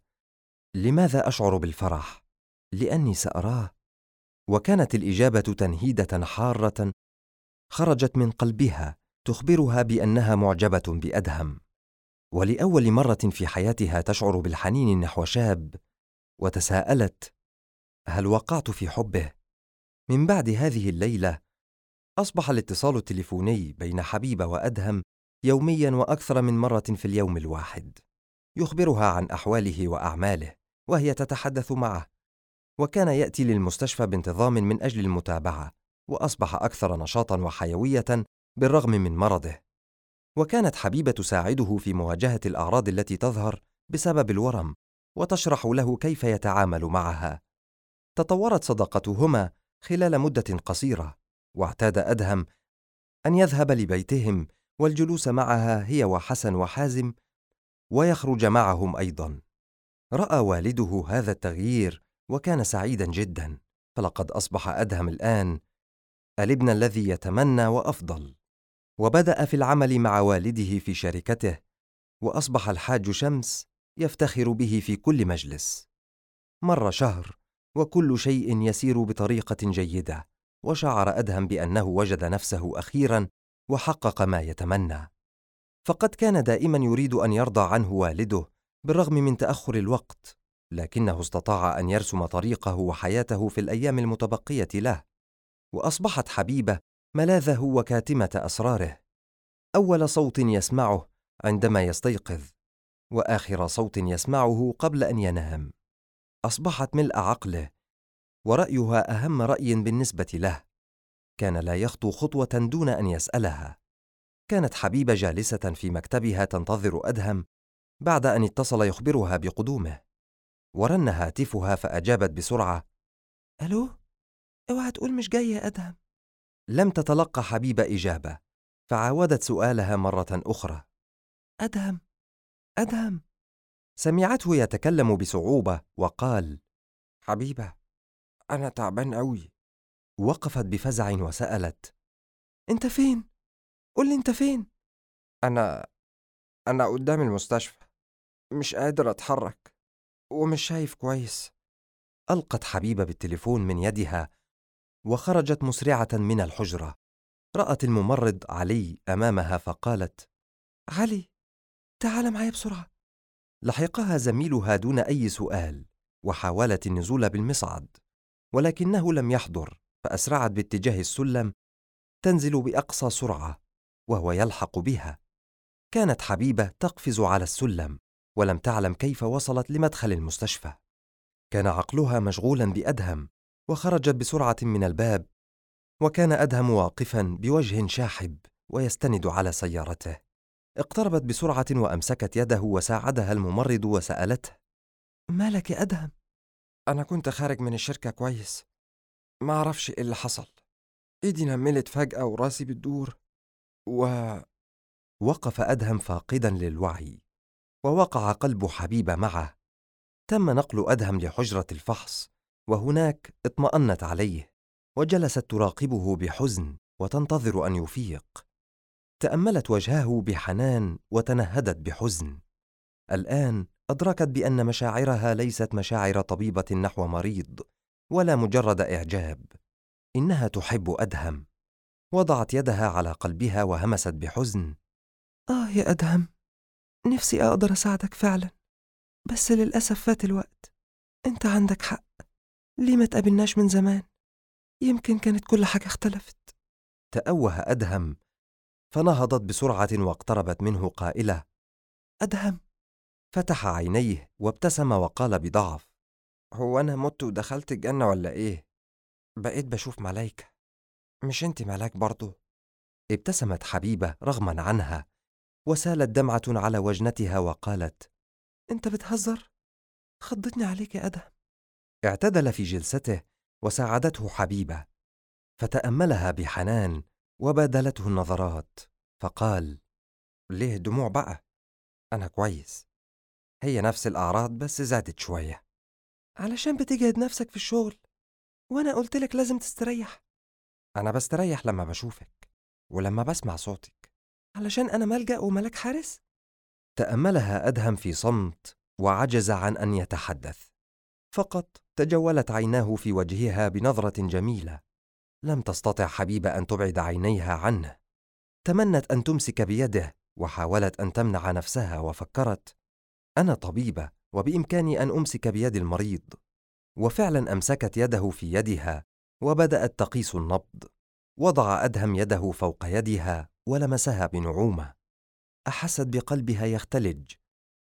لماذا أشعر بالفرح؟ لأني سأراه. وكانت الإجابة تنهيدة حارة خرجت من قلبها تخبرها بأنها معجبة بأدهم، ولأول مرة في حياتها تشعر بالحنين نحو شاب. وتساءلت: هل وقعت في حبه؟ من بعد هذه الليلة أصبح الاتصال التليفوني بين حبيبة وأدهم يومياً وأكثر من مرة في اليوم الواحد، يخبرها عن أحواله وأعماله وهي تتحدث معه. وكان يأتي للمستشفى بانتظام من أجل المتابعة، وأصبح أكثر نشاطاً وحيوية بالرغم من مرضه. وكانت حبيبة تساعده في مواجهة الأعراض التي تظهر بسبب الورم، وتشرح له كيف يتعامل معها. تطورت صداقتهما خلال مدة قصيرة، واعتاد أدهم أن يذهب لبيتهم والجلوس معها هي وحسن وحازم، ويخرج معهم أيضا. رأى والده هذا التغيير وكان سعيدا جدا، فلقد أصبح أدهم الآن الابن الذي يتمنى وأفضل. وبدأ في العمل مع والده في شركته، وأصبح الحاج شمس يفتخر به في كل مجلس. مر شهر وكل شيء يسير بطريقة جيدة، وشعر أدهم بأنه وجد نفسه أخيراً وحقق ما يتمنى. فقد كان دائماً يريد أن يرضى عنه والده بالرغم من تأخر الوقت، لكنه استطاع أن يرسم طريقه وحياته في الأيام المتبقية له. وأصبحت حبيبة ملاذه وكاتمة أسراره، أول صوت يسمعه عندما يستيقظ، وآخر صوت يسمعه قبل أن ينام. أصبحت ملء عقله، ورأيها أهم رأي بالنسبة له. كان لا يخطو خطوة دون أن يسألها. كانت حبيبة جالسة في مكتبها تنتظر أدهم بعد أن اتصل يخبرها بقدومه، ورن هاتفها فأجابت بسرعة: ألو؟ اوعى تقول مش جاي يا أدهم. لم تتلقى حبيبة إجابة، فعاودت سؤالها مرة أخرى: أدهم، أدهم. سمعته يتكلم بصعوبة وقال: حبيبة، أنا تعبان أوي. وقفت بفزع وسألت: أنت فين؟ قولي أنت فين؟ أنا قدام المستشفى، مش قادر أتحرك ومش شايف كويس. ألقت حبيبة بالتليفون من يدها وخرجت مسرعة من الحجرة. رأت الممرض علي أمامها فقالت: علي، تعال معايا بسرعة. لحقها زميلها دون أي سؤال، وحاولت النزول بالمصعد، ولكنه لم يحضر، فأسرعت باتجاه السلم تنزل بأقصى سرعة، وهو يلحق بها. كانت حبيبة تقفز على السلم ولم تعلم كيف وصلت لمدخل المستشفى. كان عقلها مشغولا بأدهم، وخرجت بسرعة من الباب، وكان أدهم واقفا بوجه شاحب ويستند على سيارته. اقتربت بسرعة وأمسكت يده وساعدها الممرض وسألته: مالك يا أدهم؟ أنا كنت خارج من الشركة كويس، ما أعرفش إيه اللي حصل، إيدي نملت فجأة وراسي بتدور وقف أدهم فاقدا للوعي، ووقع قلب حبيبة معه. تم نقل أدهم لحجرة الفحص، وهناك اطمأنت عليه، وجلست تراقبه بحزن وتنتظر أن يفيق. تأملت وجهه بحنان وتنهدت بحزن. الآن أدركت بأن مشاعرها ليست مشاعر طبيبة نحو مريض، ولا مجرد إعجاب. إنها تحب أدهم. وضعت يدها على قلبها وهمست بحزن: يا أدهم، نفسي أقدر أساعدك فعلا، بس للأسف فات الوقت. أنت عندك حق، ليه ما تقابلناش من زمان؟ يمكن كانت كل حاجة اختلفت. تأوه أدهم، فنهضت بسرعة واقتربت منه قائلة: أدهم. فتح عينيه وابتسم وقال بضعف: هو أنا مت ودخلت الجنة ولا إيه؟ بقيت بشوف ملايكة، مش أنت ملاك برضو؟ ابتسمت حبيبة رغما عنها، وسالت دمعة على وجنتها وقالت: أنت بتهزر؟ خضتني عليك يا أدهم. اعتدل في جلسته وساعدته حبيبة، فتأملها بحنان وبادلته النظرات، فقال: ليه دموع بقى؟ أنا كويس، هي نفس الأعراض بس زادت شوية. علشان بتجهد نفسك في الشغل، وأنا قلتلك لازم تستريح. أنا بستريح لما بشوفك ولما بسمع صوتك. علشان أنا ملجأ وملاك حارس؟ تأملها أدهم في صمت وعجز عن أن يتحدث. فقط تجولت عيناه في وجهها بنظرة جميلة. لم تستطع حبيبة أن تبعد عينيها عنه. تمنت أن تمسك بيده، وحاولت أن تمنع نفسها، وفكرت: أنا طبيبة وبإمكاني أن أمسك بيد المريض. وفعلا أمسكت يده في يدها وبدأت تقيس النبض. وضع أدهم يده فوق يدها ولمسها بنعومة. أحست بقلبها يختلج،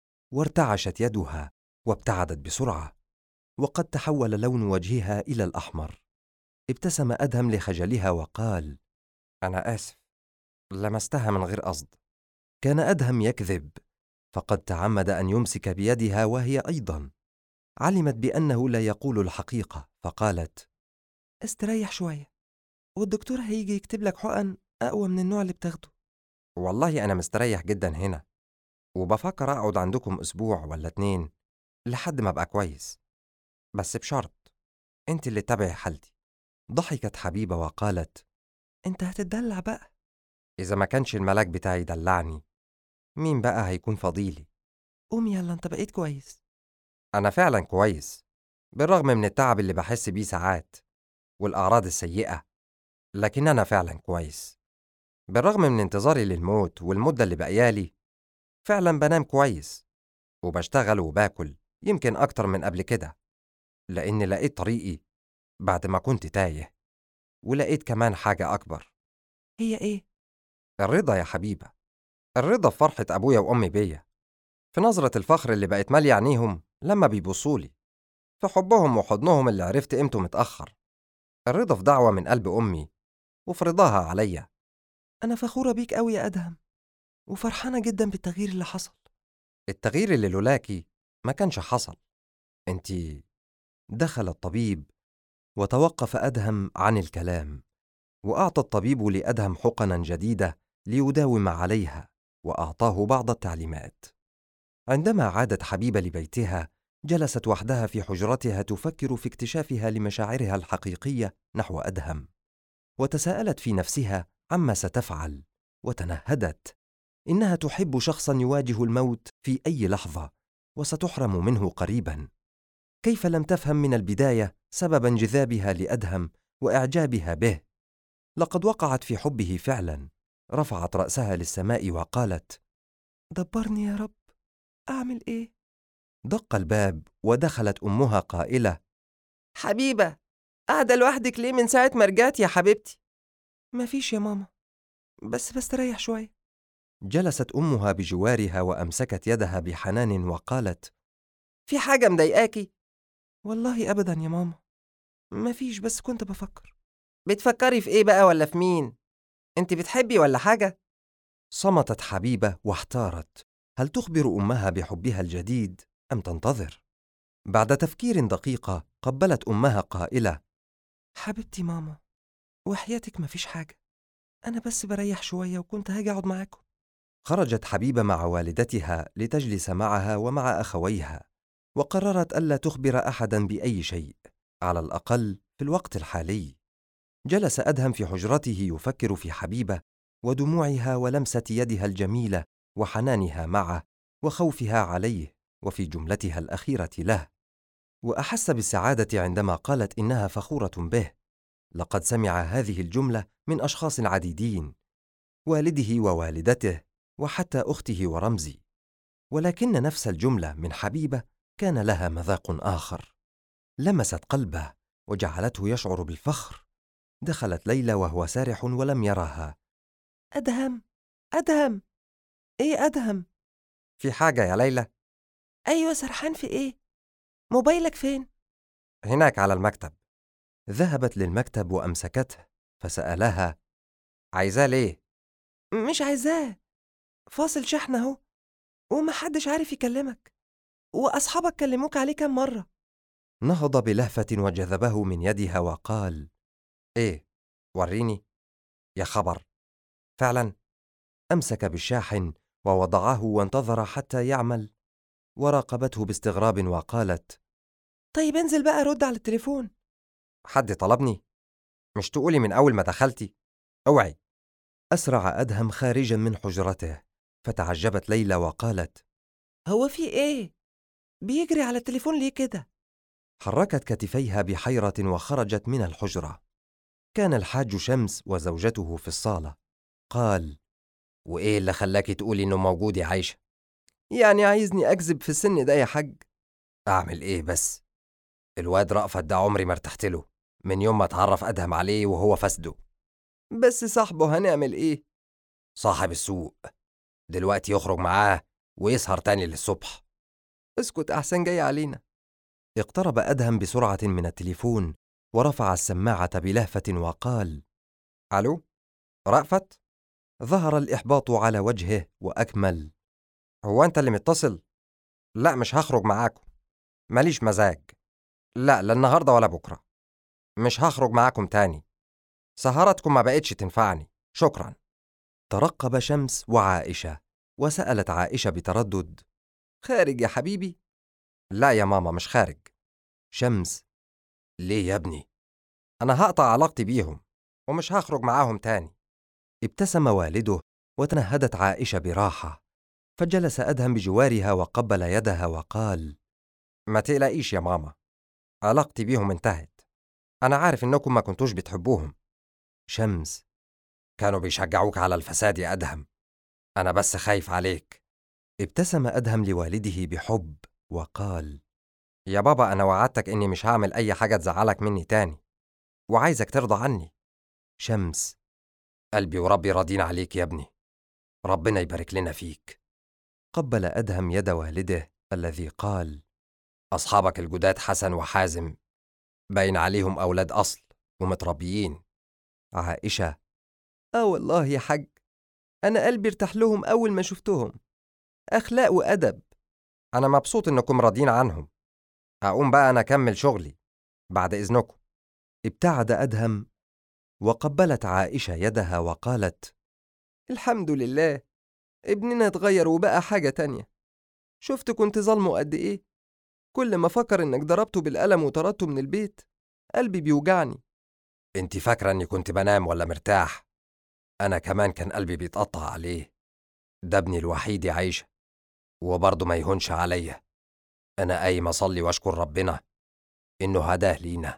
وارتعشت يدها وابتعدت بسرعة، وقد تحول لون وجهها إلى الأحمر. ابتسم أدهم لخجلها وقال: أنا آسف، لمستها من غير قصد. كان أدهم يكذب، فقد تعمد أن يمسك بيدها وهي أيضا. علمت بأنه لا يقول الحقيقة، فقالت: استريح شوية، والدكتور هيجي يكتب لك حقن أقوى من النوع اللي بتاخده. والله أنا مستريح جدا هنا، وبفكر أقعد عندكم أسبوع ولا 2 لحد ما أبقى كويس، بس بشرط أنت اللي تتابعي حالتي. ضحكت حبيبة وقالت: أنت هتتدلع بقى. إذا ما كانش الملاك بتاعي يدلعني، مين بقى هيكون فضيلي؟ قوم يلا، أنت بقيت كويس. أنا فعلا كويس، بالرغم من التعب اللي بحس بيه ساعات والأعراض السيئة، لكن أنا فعلا كويس. بالرغم من انتظاري للموت والمدة اللي بقيالي، فعلا بنام كويس وبشتغل وباكل، يمكن أكتر من قبل كده، لأني لقيت طريقي بعد ما كنت تايه. ولقيت كمان حاجة أكبر. هي إيه؟ الرضا يا حبيبة، الرضا في فرحة أبويا وأمي بيا، في نظرة الفخر اللي بقت مالية عينيهم لما بيبصولي، في حبهم وحضنهم اللي عرفت قيمته متأخر. الرضا في دعوة من قلب أمي وفي رضاها عليا. أنا فخورة بيك أوي يا أدهم، وفرحانة جدا بالتغيير اللي حصل. التغيير اللي لولاكي ما كانش حصل. انتي. دخل الطبيب، وتوقف أدهم عن الكلام، وأعطى الطبيب لأدهم حقنا جديدة ليداوم عليها، وأعطاه بعض التعليمات. عندما عادت حبيبة لبيتها، جلست وحدها في حجرتها تفكر في اكتشافها لمشاعرها الحقيقية نحو أدهم، وتساءلت في نفسها عما ستفعل، وتنهدت. إنها تحب شخصا يواجه الموت في أي لحظة، وستحرم منه قريبا. كيف لم تفهم من البداية سبب انجذابها لأدهم وإعجابها به؟ لقد وقعت في حبه فعلا. رفعت رأسها للسماء وقالت: دبرني يا رب، أعمل إيه؟ دق الباب، ودخلت أمها قائلة: حبيبة، قاعدة لوحدك ليه من ساعة ما رجعت يا حبيبتي؟ مفيش يا ماما، بس بستريح شوية. جلست أمها بجوارها وأمسكت يدها بحنان وقالت: في حاجة مضايقاكي؟ والله أبدا يا ماما، مفيش، بس كنت بفكر. بتفكري في إيه بقى ولا في مين؟ أنت بتحبي ولا حاجة؟ صمتت حبيبة واحتارت، هل تخبر أمها بحبها الجديد أم تنتظر؟ بعد تفكير دقيقة قبلت أمها قائلة: حبيبتي ماما، وحياتك مفيش حاجة، أنا بس بريح شوية وكنت هاجي أقعد معاكم. خرجت حبيبة مع والدتها لتجلس معها ومع أخويها، وقررت ألا تخبر أحدا بأي شيء، على الأقل في الوقت الحالي. جلس أدهم في حجرته يفكر في حبيبة ودموعها ولمسة يدها الجميلة وحنانها معه وخوفها عليه وفي جملتها الأخيرة له، وأحس بالسعادة عندما قالت إنها فخورة به. لقد سمع هذه الجملة من أشخاص عديدين، والده ووالدته وحتى أخته ورمزي، ولكن نفس الجملة من حبيبة كان لها مذاق آخر، لمست قلبه وجعلته يشعر بالفخر. دخلت ليلى وهو سارح ولم يراها. أدهم، أدهم، إيه أدهم؟ في حاجة يا ليلى؟ أيوة، سرحان في إيه؟ موبايلك فين؟ هناك على المكتب. ذهبت للمكتب وأمسكته فسألها: عايزاه ليه؟ مش عايزاه، فاصل شحن أهو، ومحدش عارف يكلمك، وأصحابك كلموك عليه كام مرة. نهض بلهفة وجذبه من يدها وقال: إيه؟ وريني. يا خبر، فعلا؟ أمسك بالشاحن ووضعه وانتظر حتى يعمل، وراقبته باستغراب وقالت: طيب انزل بقى رد على التليفون. حد طلبني؟ مش تقولي من أول ما دخلتي؟ اوعي. أسرع أدهم خارجا من حجرته، فتعجبت ليلى وقالت: هو في إيه؟ بيجري على التليفون ليه كده؟ حركت كتفيها بحيرة وخرجت من الحجرة. كان الحاج شمس وزوجته في الصالة. قال: وإيه اللي خلاكي تقولي إنه موجود يا عايشة؟ يعني عايزني أكذب في السن ده يا حاج؟ أعمل إيه بس؟ الواد رأفت ده عمري ما ارتحت له من يوم ما اتعرف أدهم عليه وهو فسده. بس صاحبه، هنعمل إيه؟ صاحب السوق، دلوقتي يخرج معاه ويسهر تاني للصبح. اسكت أحسن، جاي علينا. اقترب أدهم بسرعة من التليفون ورفع السماعة بلهفة وقال: ألو؟ رأفت؟ ظهر الإحباط على وجهه وأكمل: هو أنت اللي متصل؟ لا، مش هخرج معاكم، ماليش مزاج. لا النهاردة ولا بكرة. مش هخرج معاكم تاني، سهرتكم ما بقتش تنفعني، شكرا. ترقب شمس وعائشة، وسألت عائشة بتردد: خارج يا حبيبي؟ لا يا ماما، مش خارج. شمس: ليه يا ابني؟ أنا هقطع علاقتي بيهم ومش هخرج معاهم تاني. ابتسم والده، وتنهدت عائشة براحة، فجلس أدهم بجوارها وقبل يدها وقال: ما تقلقيش يا ماما، علاقتي بيهم انتهت. أنا عارف إنكم ما كنتوش بتحبوهم. شمس: كانوا بيشجعوك على الفساد يا أدهم، أنا بس خايف عليك. ابتسم أدهم لوالده بحب وقال: يا بابا، أنا وعدتك إني مش هعمل أي حاجة تزعلك مني تاني، وعايزك ترضى عني. شمس: قلبي وربي راضين عليك يا ابني، ربنا يبارك لنا فيك. قبل أدهم يد والده الذي قال: أصحابك الجداد حسن وحازم باين عليهم أولاد أصل ومتربيين. عائشة: والله يا حاج، أنا قلبي ارتاح لهم أول ما شفتهم، أخلاق وأدب. أنا مبسوط إنكم راضين عنهم. هقوم بقى أنا أكمل شغلي، بعد إذنكم. ابتعد أدهم، وقبلت عائشة يدها وقالت: الحمد لله، ابننا اتغير وبقى حاجة تانية. شفت كنت ظالمه قد إيه؟ كل ما فكر إنك ضربته بالقلم وطردته من البيت قلبي بيوجعني. انت فاكرة إني كنت بنام ولا مرتاح؟ أنا كمان كان قلبي بيتقطع عليه، ده ابني الوحيد يا عايشة، وبرضه ما يهونش عليا. أنا قايم أصلي وأشكر ربنا إنه هداه لينا.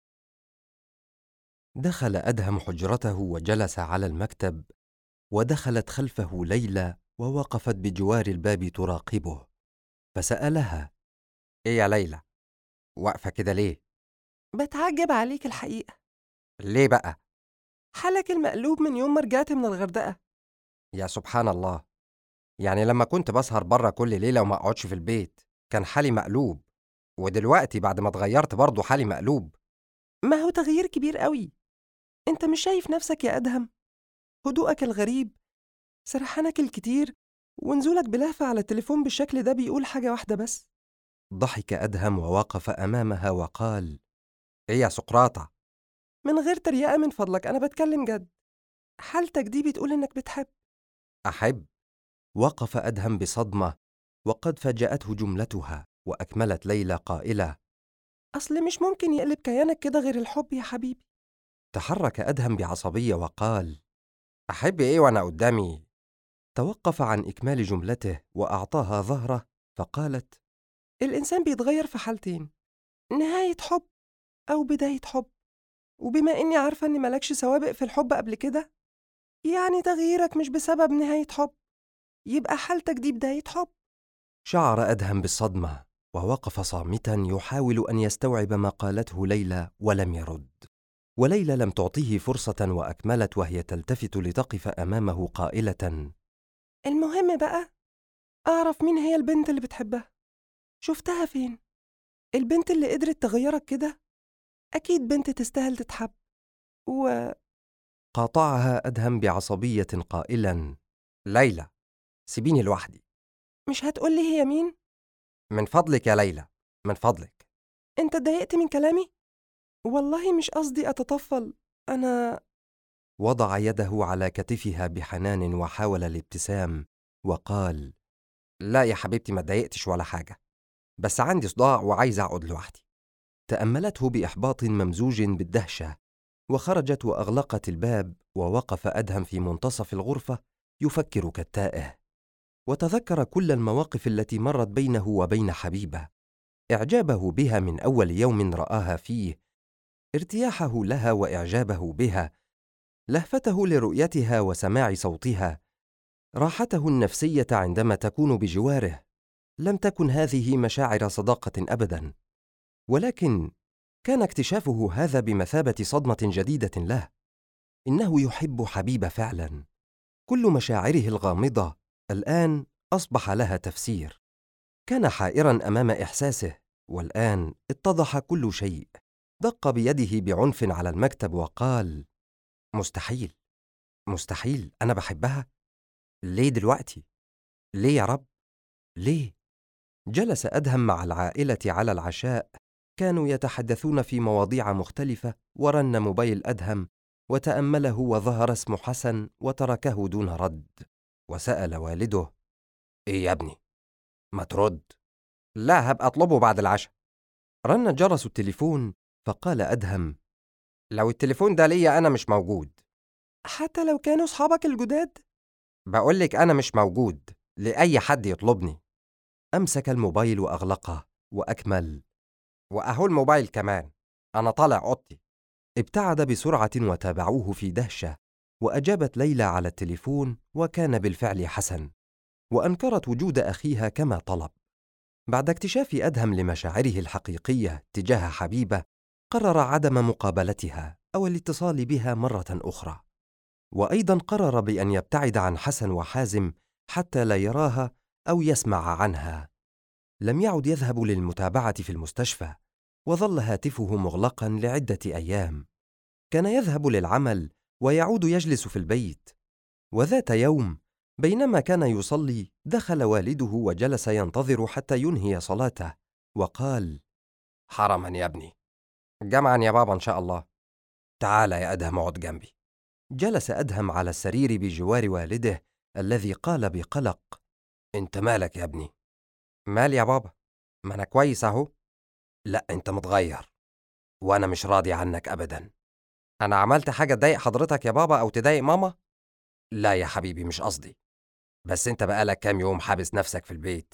دخل أدهم حجرته وجلس على المكتب، ودخلت خلفه ليلى ووقفت بجوار الباب تراقبه، فسألها: إيه يا ليلى؟ واقفة كده ليه؟ بتعجب عليك الحقيقة. ليه بقى؟ حالك المقلوب من يوم ما رجعت من الغردقة. يا سبحان الله، يعني لما كنت بسهر بره كل ليلة وما أقعدش في البيت كان حالي مقلوب، ودلوقتي بعد ما اتغيرت برضه حالي مقلوب. ما هو تغيير كبير قوي. انت مش شايف نفسك يا أدهم؟ هدوءك الغريب، سرحانك الكتير، ونزولك بلهفة على التليفون بالشكل ده بيقول حاجة واحدة بس: ضحك أدهم ووقف أمامها وقال: إيه يا سقراطة؟ من غير تريقة من فضلك، أنا بتكلم جد. حالتك دي بتقول إنك بتحب. أحب؟ وقف أدهم بصدمة، وقد فاجأته جملتها، وأكملت ليلى قائلة: أصل مش ممكن يقلب كيانك كده غير الحب يا حبيبي. تحرك أدهم بعصبية وقال: أحب إيه وأنا قدامي؟ توقف عن إكمال جملته وأعطاها ظهره، فقالت: الإنسان بيتغير في حالتين، نهاية حب أو بداية حب. وبما إني عارفة إن مالكش سوابق في الحب قبل كده، يعني تغييرك مش بسبب نهاية حب، يبقى حالتك دي بداية حب. شعر أدهم بالصدمة، ووقف صامتا يحاول أن يستوعب ما قالته ليلى، ولم يرد. وليلى لم تعطيه فرصة، وأكملت وهي تلتفت لتقف أمامه قائلة: المهم بقى أعرف مين هي البنت اللي بتحبها. شفتها فين؟ البنت اللي قدرت تغيرك كده أكيد بنت تستاهل تتحب. قاطعها أدهم بعصبية قائلا: ليلى، سيبيني لوحدي. مش هتقولي هي مين؟ من فضلك يا ليلى، من فضلك. أنت اتضايقت من كلامي؟ والله مش قصدي أتطفل، أنا... وضع يده على كتفها بحنان وحاول الابتسام، وقال: لا يا حبيبتي، ما اتضايقتش ولا حاجة، بس عندي صداع وعايز أقعد لوحدي. تأملته بإحباط ممزوج بالدهشة، وخرجت وأغلقت الباب، ووقف أدهم في منتصف الغرفة يفكر كالتائه، وتذكر كل المواقف التي مرت بينه وبين حبيبة: إعجابه بها من أول يوم رآها فيه، ارتياحه لها وإعجابه بها، لهفته لرؤيتها وسماع صوتها، راحته النفسية عندما تكون بجواره. لم تكن هذه مشاعر صداقة أبدا، ولكن كان اكتشافه هذا بمثابة صدمة جديدة له. إنه يحب حبيبة فعلا. كل مشاعره الغامضة الآن أصبح لها تفسير. كان حائرا أمام إحساسه، والآن اتضح كل شيء. دق بيده بعنف على المكتب وقال: مستحيل، مستحيل، أنا بحبها. ليه دلوقتي؟ ليه يا رب؟ ليه؟ جلس أدهم مع العائلة على العشاء. كانوا يتحدثون في مواضيع مختلفة، ورن موبايل أدهم وتأمله، وظهر اسم حسن وتركه دون رد. وسأل والده: إيه يا ابني؟ ما ترد. لا، هبقى أطلبه بعد العشاء. رن جرس التليفون، فقال أدهم: لو التليفون ده ليا أنا مش موجود. حتى لو كانوا صحابك الجداد؟ بقولك أنا مش موجود لأي حد يطلبني. أمسك الموبايل وأغلقه، وأكمل: وأهو الموبايل كمان، أنا طالع أوضتي. ابتعد بسرعة وتابعوه في دهشة. وأجابت ليلى على التليفون، وكان بالفعل حسن، وأنكرت وجود أخيها كما طلب. بعد اكتشاف أدهم لمشاعره الحقيقية تجاه حبيبة، قرر عدم مقابلتها أو الاتصال بها مرة أخرى. وأيضا قرر بأن يبتعد عن حسن وحازم حتى لا يراها أو يسمع عنها. لم يعد يذهب للمتابعة في المستشفى، وظل هاتفه مغلقا لعدة أيام. كان يذهب للعمل ويعود يجلس في البيت. وذات يوم بينما كان يصلي، دخل والده وجلس ينتظر حتى ينهي صلاته، وقال: حرما يا ابني. جمعا يا بابا إن شاء الله. تعال يا أدهم اقعد جنبي. جلس أدهم على السرير بجوار والده، الذي قال بقلق: أنت مالك يا ابني؟ مال يا بابا؟ ما أنا كويس أهو. لا، أنت متغير، وأنا مش راضي عنك أبدا. أنا عملت حاجة تضايق حضرتك يا بابا أو تضايق ماما؟ لا يا حبيبي، مش قصدي، بس أنت بقالك كام يوم حابس نفسك في البيت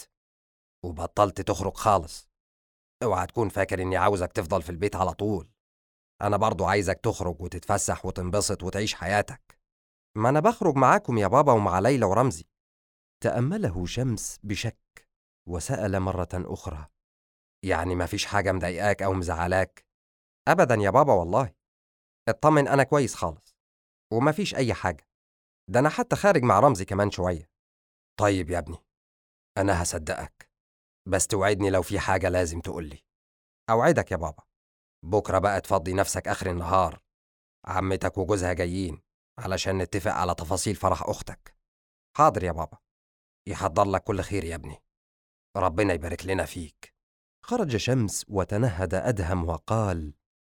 وبطلت تخرج خالص. اوعى تكون فاكر إني عاوزك تفضل في البيت على طول. أنا برضو عايزك تخرج وتتفسح وتنبسط وتعيش حياتك. ما أنا بخرج معاكم يا بابا ومع ليلى ورمزي. تأمله شمس بشك، وسأل مرة أخرى: يعني ما فيش حاجة مضايقاك أو مزعلاك؟ أبدا يا بابا والله. اطمن، أنا كويس خالص وما فيش أي حاجة. ده أنا حتى خارج مع رمزي كمان شوية. طيب يا ابني، أنا هصدقك، بس توعدني لو في حاجة لازم تقولي. أوعدك يا بابا. بكرة بقى تفضي نفسك آخر النهار، عمتك وجوزها جايين علشان نتفق على تفاصيل فرح أختك. حاضر يا بابا. يحضر لك كل خير يا ابني، ربنا يبارك لنا فيك. خرج شمس وتنهد أدهم وقال: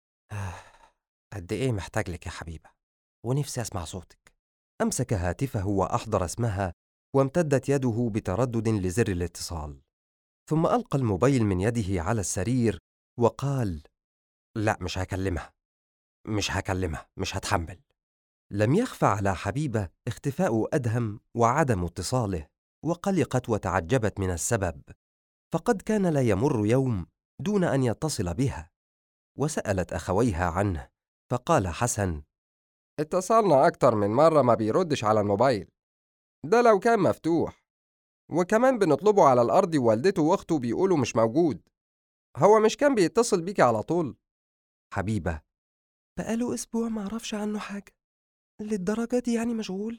قد إيه محتاج لك يا حبيبة، ونفسي أسمع صوتك. أمسك هاتفه وأحضر اسمها، وامتدت يده بتردد لزر الاتصال، ثم ألقى الموبايل من يده على السرير وقال: لا، مش هكلمها، مش هتحمل. لم يخفى على حبيبة اختفاء أدهم وعدم اتصاله، وقلقت وتعجبت من السبب، فقد كان لا يمر يوم دون أن يتصل بها، وسألت أخويها عنه، فقال حسن: اتصلنا أكتر من مرة ما بيردش على الموبايل، ده لو كان مفتوح، وكمان بنطلبه على الأرض ووالدته وأخته بيقولوا مش موجود. هو مش كان بيتصل بيكي على طول؟ حبيبة: بقاله أسبوع معرفش عنه حاجة، للدرجة دي يعني مشغول؟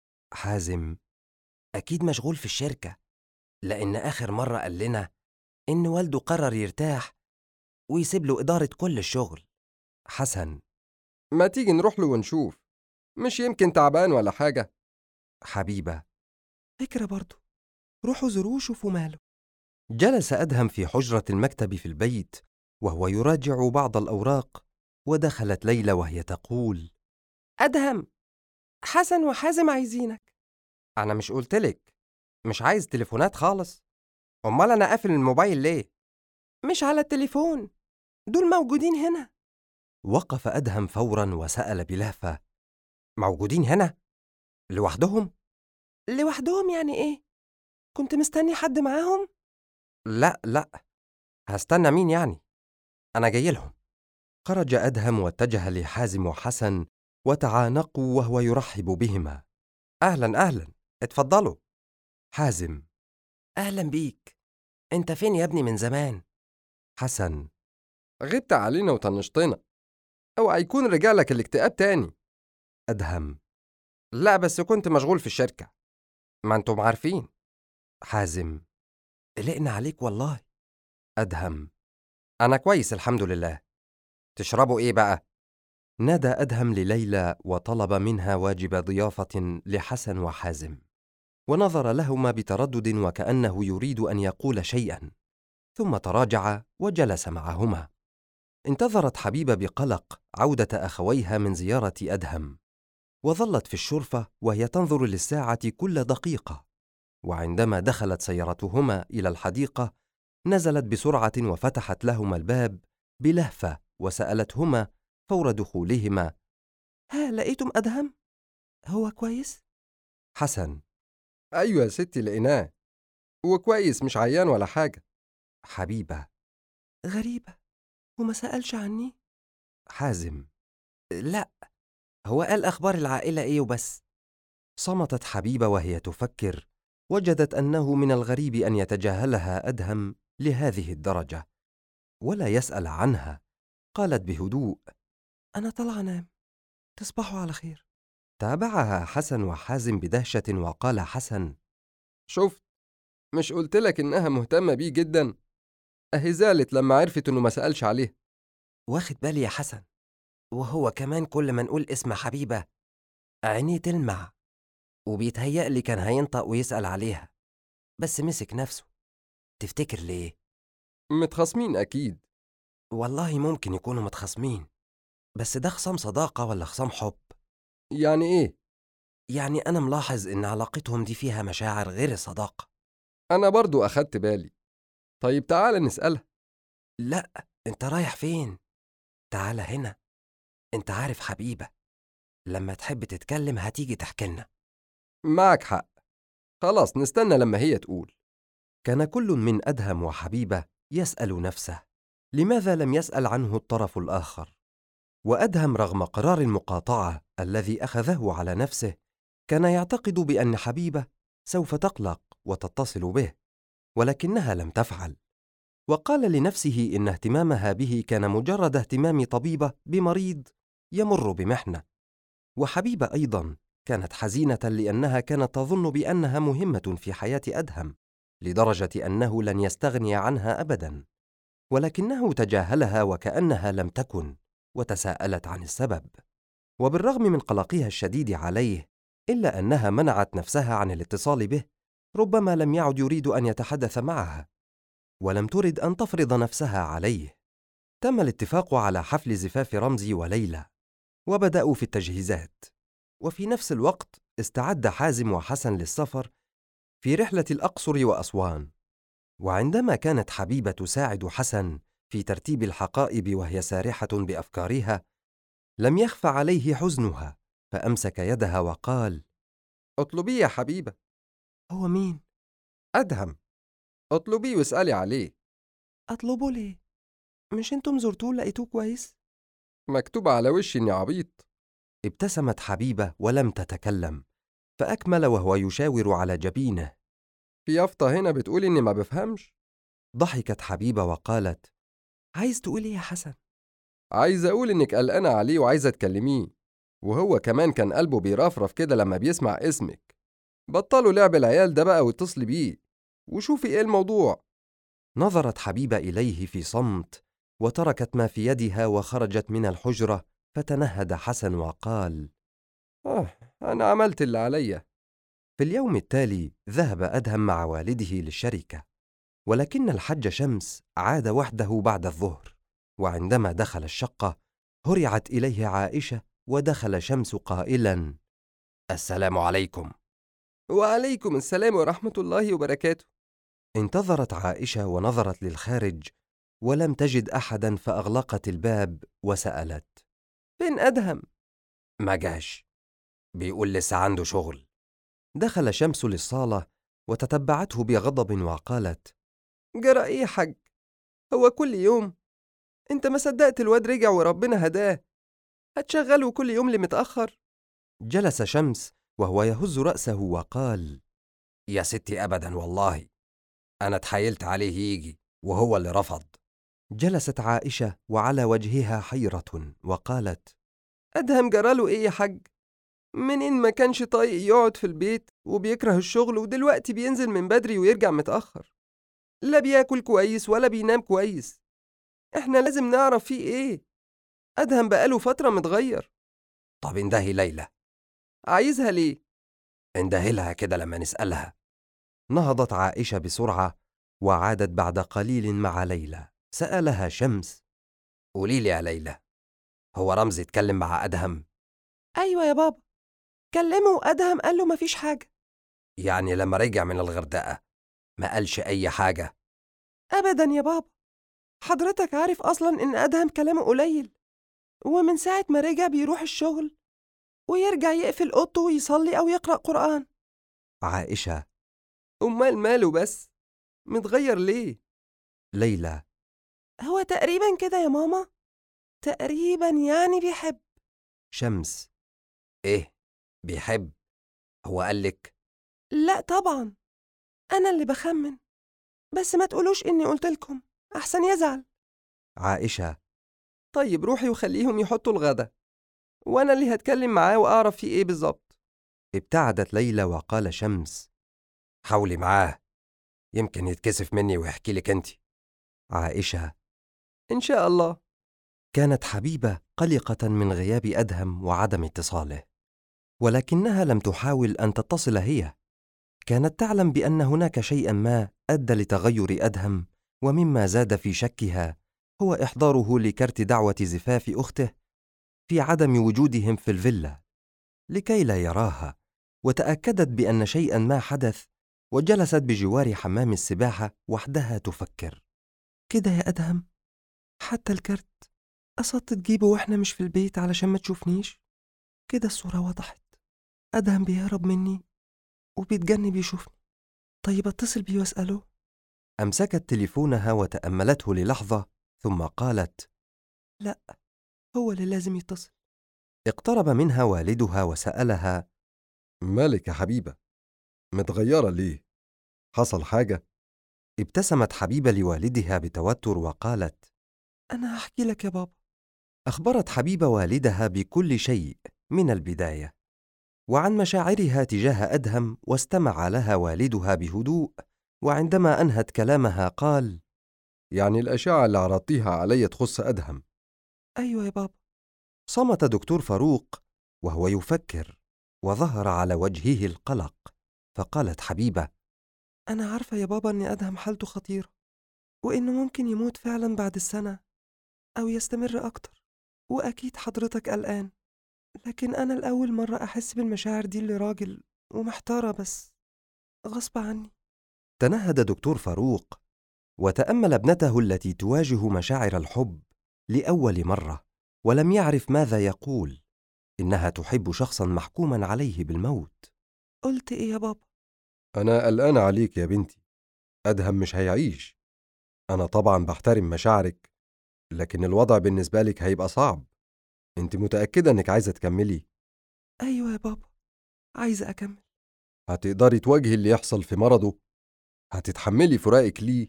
حازم: أكيد مشغول في الشركة، لأن آخر مرة قال لنا إن والده قرر يرتاح ويسيب له إدارة كل الشغل. حسن: ما تيجي نروح له ونشوف، مش يمكن تعبان ولا حاجة؟ حبيبة: فكرة برضو، روحوا زوروه وشوفوا ماله. جلس أدهم في حجرة المكتب في البيت وهو يراجع بعض الأوراق، ودخلت ليلى وهي تقول: أدهم، حسن وحازم عايزينك. أنا مش قلتلك مش عايز تليفونات خالص؟ أمال أنا قافل الموبايل ليه؟ مش على التليفون، دول موجودين هنا. وقف أدهم فورا وسأل بلهفة: موجودين هنا؟ لوحدهم؟ لوحدهم يعني إيه؟ كنت مستني حد معاهم؟ لا، هستنى مين يعني؟ أنا جاي لهم. خرج أدهم واتجه لحازم وحسن، وتعانقوا وهو يرحب بهما. أهلا، اتفضلوا. حازم: أهلا بيك، أنت فين يا ابني من زمان؟ حسن: غبت علينا وطنشتنا، أوعى يكون رجالك الاكتئاب تاني. أدهم: لا، بس كنت مشغول في الشركة، ما انتم عارفين. حازم: قلقنا عليك والله. أدهم: أنا كويس الحمد لله. تشربوا إيه بقى؟ نادى أدهم لليلى وطلب منها واجب ضيافة لحسن وحازم، ونظر لهما بتردد وكأنه يريد أن يقول شيئا، ثم تراجع وجلس معهما. انتظرت حبيبة بقلق عودة أخويها من زيارة أدهم، وظلت في الشرفة وهي تنظر للساعة كل دقيقة، وعندما دخلت سيارتهما إلى الحديقة نزلت بسرعة وفتحت لهما الباب بلهفة وسألتهما فور دخولهما: ها، لقيتم أدهم؟ هو كويس؟ حسن: أيوة يا ستي لقيناه، وكويس مش عيان ولا حاجة. حبيبة: غريبة، وما سألش عني؟ حازم: لا، هو قال أخبار العائلة إيه وبس. صمتت حبيبة وهي تفكر، وجدت أنه من الغريب أن يتجاهلها أدهم لهذه الدرجة ولا يسأل عنها. قالت بهدوء: أنا طالعة أنام، تصبحوا على خير. تابعها حسن وحازم بدهشة، وقال حسن: شفت، مش قلتلك إنها مهتمة بيه جدا؟ أهي زعلت لما عرفت إنه ما سألش عليه. واخد بالي يا حسن، وهو كمان كل ما نقول اسم حبيبة عينيه تلمع، وبيتهيألي كان هينطق ويسأل عليها، بس مسك نفسه. تفتكر ليه؟ متخاصمين أكيد. والله ممكن يكونوا متخاصمين، بس ده خصام صداقة ولا خصام حب؟ يعني إيه؟ يعني أنا ملاحظ إن علاقتهم دي فيها مشاعر غير الصداقة. أنا برضو أخدت بالي. طيب تعال نسألها. لا، أنت رايح فين؟ تعال هنا. أنت عارف حبيبة، لما تحب تتكلم هتيجي تحكي لنا. معك حق، خلاص نستنى لما هي تقول. كان كل من أدهم وحبيبة يسأل نفسه: لماذا لم يسأل عنه الطرف الآخر؟ وأدهم رغم قرار المقاطعة الذي أخذه على نفسه كان يعتقد بأن حبيبة سوف تقلق وتتصل به، ولكنها لم تفعل، وقال لنفسه إن اهتمامها به كان مجرد اهتمام طبيبة بمريض يمر بمحنة. وحبيبة أيضا كانت حزينة لأنها كانت تظن بأنها مهمة في حياة أدهم لدرجة أنه لن يستغني عنها أبدا، ولكنه تجاهلها وكأنها لم تكن، وتساءلت عن السبب. وبالرغم من قلقها الشديد عليه إلا أنها منعت نفسها عن الاتصال به، ربما لم يعد يريد أن يتحدث معها. ولم ترد أن تفرض نفسها عليه. تم الاتفاق على حفل زفاف رمزي وليلى، وبدأوا في التجهيزات. وفي نفس الوقت استعد حازم وحسن للسفر في رحلة الأقصر وأسوان. وعندما كانت حبيبة تساعد حسن في ترتيب الحقائب وهي سارحة بأفكارها، لم يخف عليه حزنها، فأمسك يدها وقال: اطلبيه يا حبيبة. هو مين؟ أدهم. اطلبيه واسألي عليه. أطلبه ليه؟ مش انتم زرتوه لقيتوه كويس؟ مكتوب على وشي إني عبيط. ابتسمت حبيبة ولم تتكلم، فأكمل وهو يشاور على جبينه: في يافطة هنا بتقول إني ما بفهمش. ضحكت حبيبة وقالت: عايز تقول ايه يا حسن؟ عايز أقول إنك قلقانة عليه وعايزة تكلميه، وهو كمان كان قلبه بيرفرف كده لما بيسمع اسمك. بطلوا لعب العيال ده بقى واتصلي بيه وشوفي إيه الموضوع. نظرت حبيبة إليه في صمت، وتركت ما في يدها وخرجت من الحجرة. فتنهد حسن وقال: أنا عملت اللي عليا. في اليوم التالي ذهب أدهم مع والده للشركة، ولكن الحج شمس عاد وحده بعد الظهر. وعندما دخل الشقة هرعت إليه عائشة، ودخل شمس قائلا: السلام عليكم. وعليكم السلام ورحمة الله وبركاته. انتظرت عائشة ونظرت للخارج، ولم تجد أحدا، فأغلقت الباب وسألت: فين أدهم؟ ما جاش، بيقول لسه عنده شغل. دخل شمس للصالة وتتبعته بغضب وقالت: جرى ايه يا حاج؟ هو كل يوم؟ انت ما صدقت الواد رجع وربنا هداه، هتشغله كل يوم لمتأخر؟ جلس شمس وهو يهز رأسه وقال: يا ستي أبدا والله، أنا اتحايلت عليه يجي وهو اللي رفض. جلست عائشة وعلى وجهها حيرة وقالت: أدهم جراله ايه يا حاج؟ منين ما كانش طايق يقعد في البيت وبيكره الشغل، ودلوقتي بينزل من بدري ويرجع متأخر، لا بياكل كويس ولا بينام كويس. احنا لازم نعرف فيه ايه. أدهم بقاله فترة متغير. طب اندهي ليلى. عايزها ليه؟ اندهي لها كده لما نسألها. نهضت عائشة بسرعة وعادت بعد قليل مع ليلى. سألها شمس: قوليلي يا ليلى، هو رمزي اتكلم مع أدهم؟ أيوة يا بابا، كلمه وأدهم قال له مفيش حاجة. يعني لما رجع من الغردقة ما قالش أي حاجة؟ أبدا يا بابا، حضرتك عارف أصلا إن أدهم كلامه قليل، ومن ساعة ما رجع بيروح الشغل ويرجع يقفل أوضته ويصلي أو يقرأ قرآن. عائشة: أمال ماله بس؟ متغير ليه؟ ليلى: هو تقريبا كده يا ماما، تقريبا يعني بيحب. شمس: إيه بيحب؟ هو قالك؟ لا طبعا، أنا اللي بخمن، بس ما تقولوش إني قلتلكم أحسن يزعل. عائشة: طيب روحي وخليهم يحطوا الغدا، وأنا اللي هتكلم معاه وأعرف فيه إيه بالظبط. ابتعدت ليلى وقال شمس: حاولي معاه، يمكن يتكسف مني ويحكي لك أنت. عائشة: إن شاء الله. كانت حبيبة قلقة من غياب أدهم وعدم اتصاله، ولكنها لم تحاول أن تتصل هي. كانت تعلم بأن هناك شيئا ما أدى لتغير أدهم، ومما زاد في شكها هو إحضاره لكرت دعوة زفاف أخته في عدم وجودهم في الفيلا لكي لا يراها. وتأكدت بأن شيئا ما حدث، وجلست بجوار حمام السباحة وحدها تفكر: كده يا أدهم، حتى الكارت قصدت تجيبه وإحنا مش في البيت علشان ما تشوفنيش. كده الصورة وضحت، أدهم بيهرب مني وبيتجنب يشوفني. طيب اتصل بيه واسأله. أمسكت تليفونها وتأملته للحظة، ثم قالت: لا، هو اللي لازم يتصل. اقترب منها والدها وسألها: مالك يا حبيبة؟ متغيرة ليه؟ حصل حاجة؟ ابتسمت حبيبة لوالدها بتوتر وقالت: أنا هحكي لك يا بابا. أخبرت حبيبة والدها بكل شيء من البداية، وعن مشاعرها تجاه أدهم، واستمع لها والدها بهدوء. وعندما أنهت كلامها قال: يعني الأشعة اللي عرضتيها علي تخص أدهم؟ أيوة يا بابا. صمت دكتور فاروق وهو يفكر، وظهر على وجهه القلق. فقالت حبيبة: أنا عارفة يا بابا إن أدهم حالته خطيرة، وإنه ممكن يموت فعلا بعد السنة أو يستمر أكتر. وأكيد حضرتك قلقان، لكن أنا لأول مرة أحس بالمشاعر دي لراجل، ومحتارة بس غصب عني. تنهد دكتور فاروق وتأمل ابنته التي تواجه مشاعر الحب لأول مرة، ولم يعرف ماذا يقول. إنها تحب شخصا محكوما عليه بالموت. قلت إيه يا بابا؟ أنا قلقان عليك يا بنتي. أدهم مش هيعيش. أنا طبعا بحترم مشاعرك، لكن الوضع بالنسبة لك هيبقى صعب. أنت متأكدة إنك عايزة تكملي؟ أيوة يا بابا، عايزة أكمل. هتقدري تواجهي اللي يحصل في مرضه؟ هتتحملي فراقك ليه؟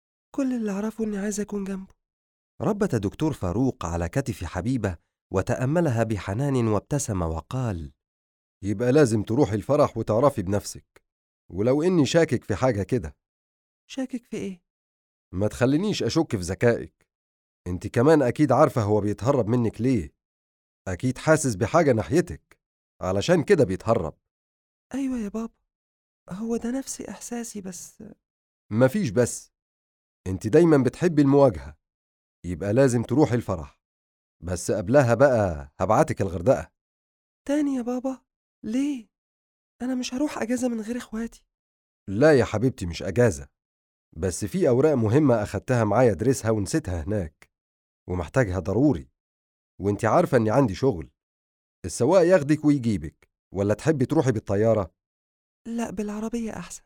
كل اللي أعرفه إني عايزة أكون جنبه. ربت دكتور فاروق على كتف حبيبة وتأملها بحنان وابتسم وقال: يبقى لازم تروحي الفرح وتعرفي بنفسك، ولو إني شاكك في حاجة كده. شاكك في إيه؟ ما تخلينيش أشك في ذكائك. أنت كمان أكيد عارفة هو بيتهرب منك ليه. أكيد حاسس بحاجة ناحيتك، علشان كده بيتهرب. أيوة يا بابا، هو ده نفس إحساسي بس. مفيش بس. أنت دايما بتحبي المواجهة. يبقى لازم تروحي الفرح، بس قبلها بقى هبعتك الغردقة. تاني يا بابا؟ ليه؟ أنا مش هروح أجازة من غير إخواتي. لا يا حبيبتي، مش أجازة، بس في أوراق مهمة أخدتها معايا أدرسها ونسيتها هناك، ومحتاجها ضروري. وانت عارفة إني عندي شغل. السواق ياخدك ويجيبك، ولا تحبي تروحي بالطيارة؟ لا، بالعربية أحسن.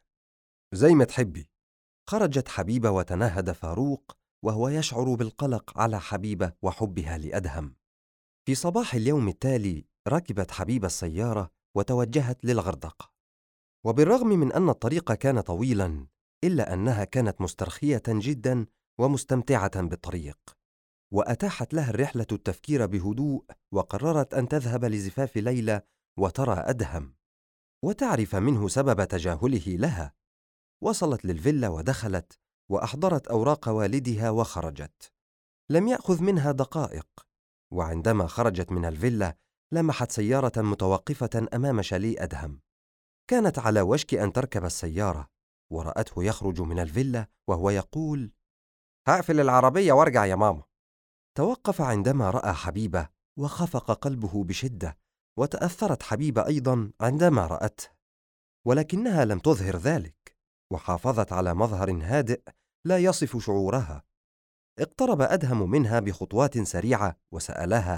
زي ما تحبي. خرجت حبيبة وتنهد فاروق وهو يشعر بالقلق على حبيبة وحبها لأدهم. في صباح اليوم التالي ركبت حبيبة السيارة وتوجهت للغردقة. وبالرغم من أن الطريق كان طويلا، إلا أنها كانت مسترخية جدا ومستمتعة بالطريق، وأتاحت لها الرحلة التفكير بهدوء، وقررت أن تذهب لزفاف ليلى وترى أدهم وتعرف منه سبب تجاهله لها. وصلت للفيلا ودخلت وأحضرت أوراق والدها وخرجت. لم يأخذ منها دقائق، وعندما خرجت من الفيلا لمحت سيارة متوقفة أمام شاليه أدهم. كانت على وشك أن تركب السيارة، ورأته يخرج من الفيلا وهو يقول: هقفل العربية وارجع يا ماما. توقف عندما رأى حبيبة وخفق قلبه بشدة، وتأثرت حبيبة أيضا عندما رأته، ولكنها لم تظهر ذلك، وحافظت على مظهر هادئ لا يصف شعورها. اقترب أدهم منها بخطوات سريعة وسألها: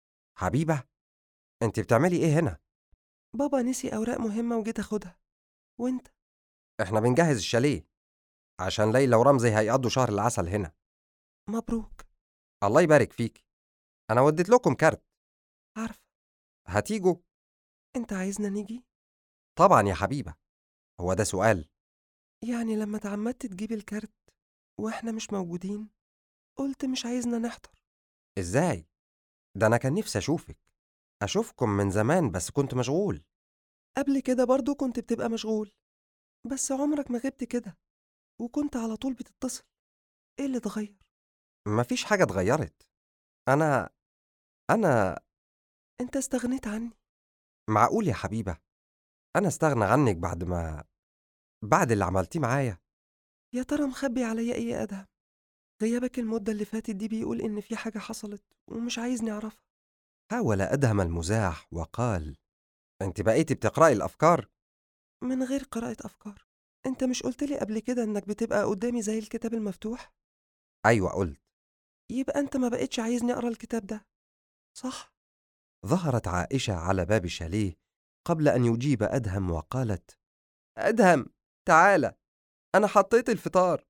حبيبة، أنت بتعملي إيه هنا؟ بابا نسي أوراق مهمة وجيت أخدها. وإنت؟ إحنا بنجهز الشاليه عشان ليلى ورمزي هيقضوا شهر العسل هنا. مبروك. الله يبارك فيك. أنا وديت لكم كارت. عارفة. هتيجوا؟ أنت عايزنا نيجي؟ طبعا يا حبيبة، هو ده سؤال؟ يعني لما تعمدت تجيب الكارت وإحنا مش موجودين، قلت مش عايزنا نحضر. إزاي؟ ده أنا كان نفسي أشوفكم من زمان، بس كنت مشغول. قبل كده برضو كنت بتبقى مشغول، بس عمرك ما غبت كده، وكنت على طول بتتصل. إيه اللي اتغير؟ مفيش حاجة اتغيرت. أنا أنت استغنيت عني. معقول يا حبيبة أنا استغنى عنك بعد اللي عملتيه معايا؟ يا ترى مخبي عليا إيه يا أدهم؟ غيابك المدة اللي فاتت دي بيقول إن في حاجة حصلت ومش عايزني أعرفها. حاول أدهم المزاح وقال: أنت بقيتي بتقرأي الأفكار؟ من غير قراءة أفكار. أنت مش قلتلي قبل كده إنك بتبقى قدامي زي الكتاب المفتوح؟ أيوة قلت. يبقى أنت ما بقتش عايزني أقرأ الكتاب ده، صح؟ ظهرت عائشة على باب الشاليه قبل أن يجيب أدهم وقالت: أدهم، تعالى، أنا حطيت الفطار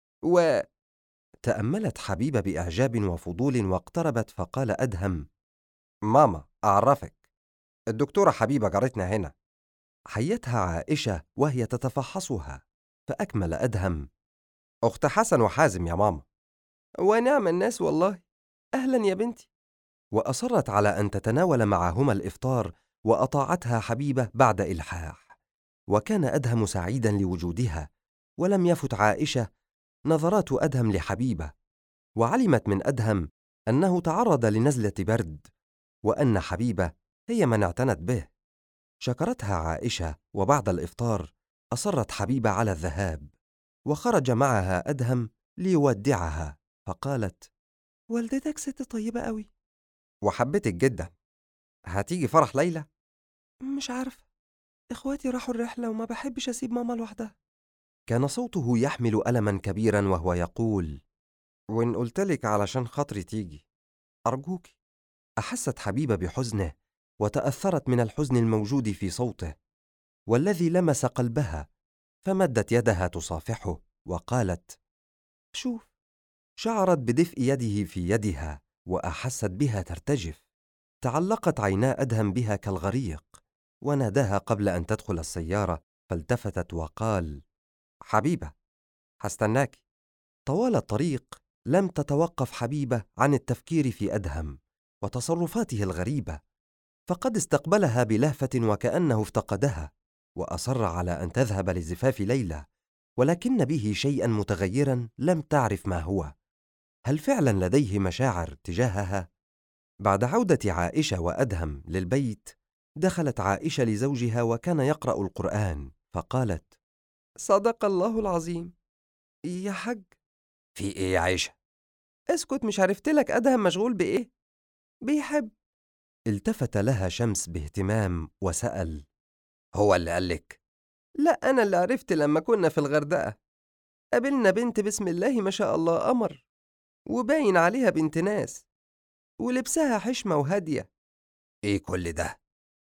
تأملت حبيبة بإعجاب وفضول واقتربت، فقال أدهم: ماما أعرفك، الدكتورة حبيبة جارتنا هنا. حيتها عائشة وهي تتفحصها، فأكمل أدهم: أخت حسن وحازم يا ماما. ونعم الناس والله. أهلا يا بنتي. وأصرت على أن تتناول معهما الإفطار، وأطاعتها حبيبة بعد إلحاح. وكان أدهم سعيدا لوجودها، ولم يفت عائشة نظرات أدهم لحبيبة، وعلمت من أدهم أنه تعرض لنزلة برد، وأن حبيبة هي من اعتنت به. شكرتها عائشة، وبعد الإفطار أصرت حبيبة على الذهاب، وخرج معها أدهم ليودعها، فقالت: والدتك ست طيبة قوي. وحبيتك جدا. هتيجي فرح ليلى؟ مش عارفة، إخواتي راحوا الرحلة وما بحبش أسيب ماما لوحدها. كان صوته يحمل ألما كبيرا وهو يقول: وإن قلتلك علشان خاطري تيجي. أرجوك. أحست حبيبة بحزنه وتأثرت من الحزن الموجود في صوته والذي لمس قلبها، فمدت يدها تصافحه وقالت: شوف. شعرت بدفء يده في يدها وأحست بها ترتجف. تعلقت عينا أدهم بها كالغريق، وناداها قبل أن تدخل السيارة، فالتفتت وقال: حبيبة، هستناك. طوال الطريق لم تتوقف حبيبة عن التفكير في أدهم وتصرفاته الغريبة، فقد استقبلها بلهفة وكأنه افتقدها، وأصر على أن تذهب لزفاف ليلى، ولكن به شيئا متغيرا لم تعرف ما هو. هل فعلا لديه مشاعر تجاهها؟ بعد عودة عائشة وأدهم للبيت، دخلت عائشة لزوجها وكان يقرأ القرآن، فقالت: صدق الله العظيم. يا حاج. في إيه يا عائشة؟ اسكت، مش عرفتلك أدهم مشغول بإيه؟ بيحب. التفت لها شمس باهتمام وسأل: هو اللي قالك؟ لا، أنا اللي عرفت لما كنا في الغردقة. قابلنا بنت بسم الله ما شاء الله قمر، وباين عليها بنت ناس، ولبسها حشمة وهادية. إيه كل ده؟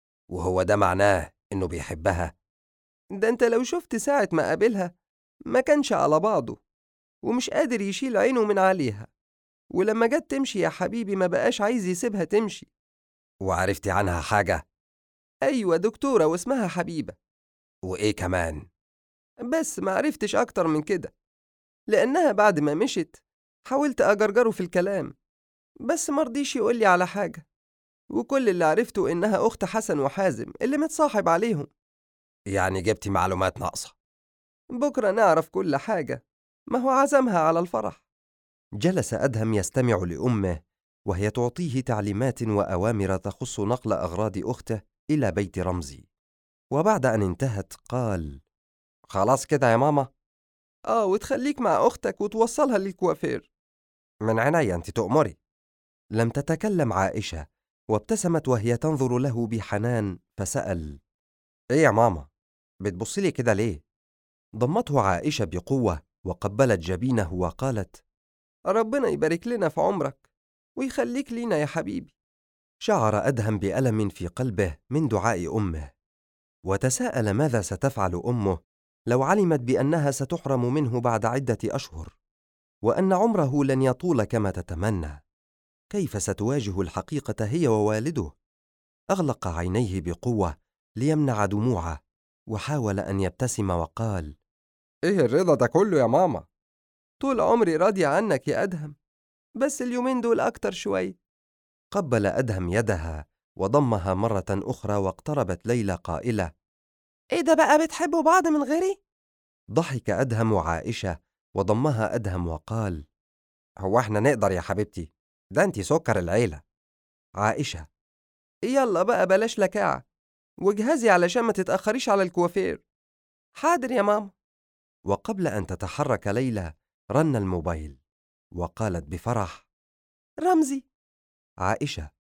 وهو ده معناه إنه بيحبها؟ ده انت لو شفت ساعة ما قابلها ما كانش على بعضه، ومش قادر يشيل عينه من عليها، ولما جت تمشي يا حبيبي ما بقاش عايز يسيبها تمشي. وعرفتي عنها حاجة؟ أيوة، دكتورة واسمها حبيبة. وإيه كمان؟ بس ما عرفتش أكتر من كده، لأنها بعد ما مشت حاولت أجرجره في الكلام، بس مرضيش يقولي على حاجة، وكل اللي عرفته إنها أخت حسن وحازم اللي متصاحب عليهم. يعني جبتي معلومات ناقصة؟ بكرة نعرف كل حاجة، ما هو عزمها على الفرح. جلس أدهم يستمع لأمه وهي تعطيه تعليمات وأوامر تخص نقل أغراض أخته إلى بيت رمزي، وبعد أن انتهت قال: خلاص كده يا ماما؟ وتخليك مع أختك وتوصلها للكوافير. من عينيا، أنت تؤمري. لم تتكلم عائشة، وابتسمت وهي تنظر له بحنان، فسأل: إيه يا ماما؟ بتبصلي كده ليه؟ ضمته عائشة بقوة وقبلت جبينه وقالت: ربنا يبارك لنا في عمرك ويخليك لينا يا حبيبي. شعر أدهم بألم في قلبه من دعاء أمه، وتساءل ماذا ستفعل أمه لو علمت بأنها ستحرم منه بعد عدة أشهر، وأن عمره لن يطول كما تتمنى. كيف ستواجه الحقيقة هي ووالده؟ أغلق عينيه بقوة ليمنع دموعه، وحاول أن يبتسم وقال: إيه الرضا ده كله يا ماما؟ طول عمري راضية عنك يا أدهم، بس اليومين دول أكتر شوي. قبل أدهم يدها وضمها مرة أخرى، واقتربت ليلى قائلة: إيه ده بقى، بتحبوا بعض من غيري؟ ضحك أدهم وعائشة، وضمها أدهم وقال: هو احنا نقدر يا حبيبتي؟ ده انتي سكر العيلة. عائشة: يلا بقى بلاش لكاعة، واجهزي علشان ما تتأخريش على الكوافير. حاضر يا ماما. وقبل أن تتحرك ليلى رن الموبايل، وقالت بفرح: رمزي. عائشة: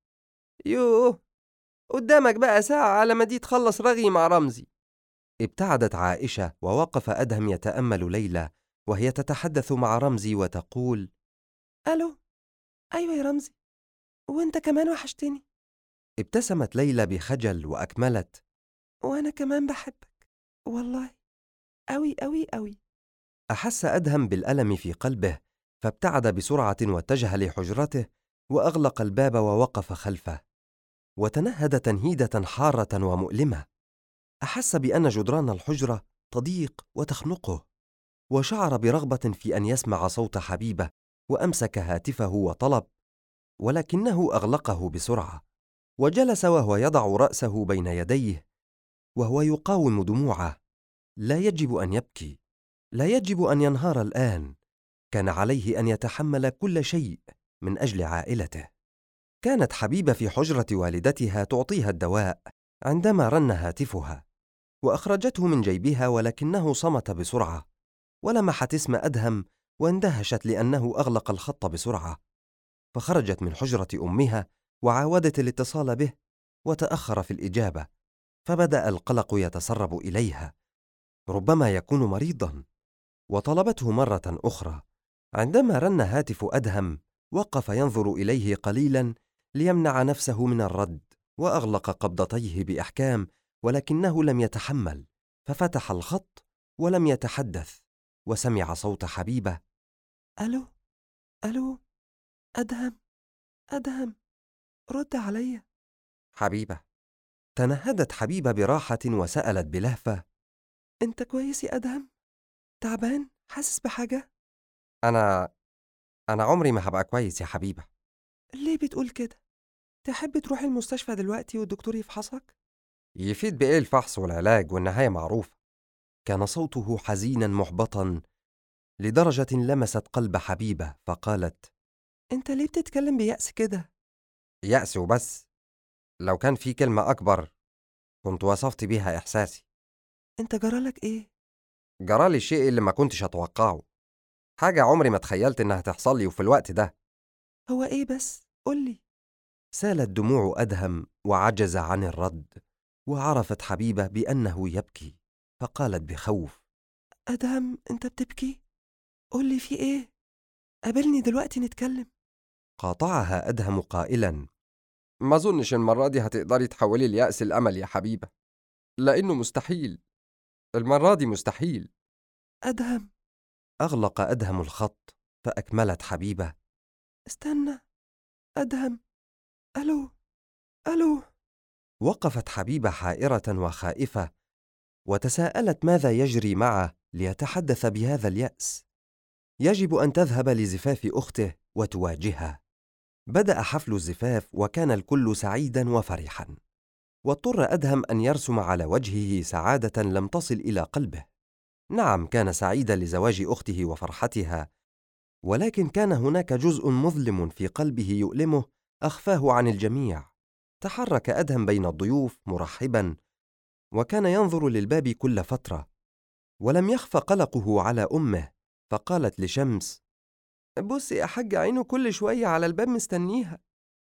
يوه، قدامك بقى ساعة على ما دي تخلص رغي مع رمزي. ابتعدت عائشة، ووقف أدهم يتأمل ليلى وهي تتحدث مع رمزي وتقول: ألو. أيوة يا رمزي، وانت كمان وحشتني. ابتسمت ليلى بخجل وأكملت: وأنا كمان بحبك والله، أوي أوي أوي. أحس أدهم بالألم في قلبه، فابتعد بسرعة واتجه لحجرته، وأغلق الباب ووقف خلفه، وتنهد تنهيدة حارة ومؤلمة. أحس بأن جدران الحجرة تضيق وتخنقه، وشعر برغبة في أن يسمع صوت حبيبة، وأمسك هاتفه وطلب، ولكنه أغلقه بسرعة، وجلس وهو يضع رأسه بين يديه وهو يقاوم دموعه. لا يجب أن يبكي، لا يجب أن ينهار الآن. كان عليه أن يتحمل كل شيء من أجل عائلته. كانت حبيبة في حجرة والدتها تعطيها الدواء عندما رن هاتفها، وأخرجته من جيبها، ولكنه صمت بسرعة، ولمحت اسم أدهم واندهشت لأنه أغلق الخط بسرعة، فخرجت من حجرة أمها وعاودت الاتصال به، وتأخر في الإجابة، فبدأ القلق يتسرب إليها، ربما يكون مريضاً، وطلبته مرة أخرى. عندما رن هاتف أدهم وقف ينظر إليه قليلاً ليمنع نفسه من الرد، وأغلق قبضتيه بإحكام، ولكنه لم يتحمل، ففتح الخط ولم يتحدث، وسمع صوت حبيبة: ألو ألو، أدهم، رد عليا. حبيبة. تنهدت حبيبة براحة وسألت بلهفة: أنت كويس يا أدهم؟ تعبان؟ حاسس بحاجة؟ أنا عمري ما هبقى كويس يا حبيبة. ليه بتقول كده؟ تحب تروح المستشفى دلوقتي والدكتور يفحصك؟ يفيد بإيه الفحص والعلاج والنهاية معروفة؟ كان صوته حزينا محبطا لدرجة لمست قلب حبيبة، فقالت: أنت ليه بتتكلم بيأس كده؟ يأس وبس؟ لو كان في كلمة أكبر كنت وصفت بيها إحساسي. أنت جرالك إيه؟ جرالي الشيء اللي ما كنتش أتوقعه، حاجة عمري ما تخيلت إنها تحصل لي وفي الوقت ده. هو إيه بس؟ قولي. سالت دموع أدهم وعجز عن الرد، وعرفت حبيبة بأنه يبكي، فقالت بخوف: أدهم، أنت بتبكي؟ قولي في إيه؟ قابلني دلوقتي نتكلم. قاطعها أدهم قائلا: ما أظنش المرة دي هتقدري تحولي اليأس الأمل يا حبيبة، لأنه مستحيل. المرة دي مستحيل. أدهم. أغلق أدهم الخط، فأكملت حبيبة: استنى. أدهم. ألو. وقفت حبيبة حائرة وخائفة، وتساءلت ماذا يجري معه ليتحدث بهذا اليأس. يجب أن تذهب لزفاف أخته وتواجهها. بدأ حفل الزفاف، وكان الكل سعيدا وفرحا، واضطر أدهم أن يرسم على وجهه سعادة لم تصل إلى قلبه. نعم، كان سعيدا لزواج أخته وفرحتها، ولكن كان هناك جزء مظلم في قلبه يؤلمه أخفاه عن الجميع. تحرك أدهم بين الضيوف مرحبا، وكان ينظر للباب كل فترة، ولم يخف قلقه على أمه، فقالت لشمس: بص يا حاج، عينه كل شوية على الباب مستنيها.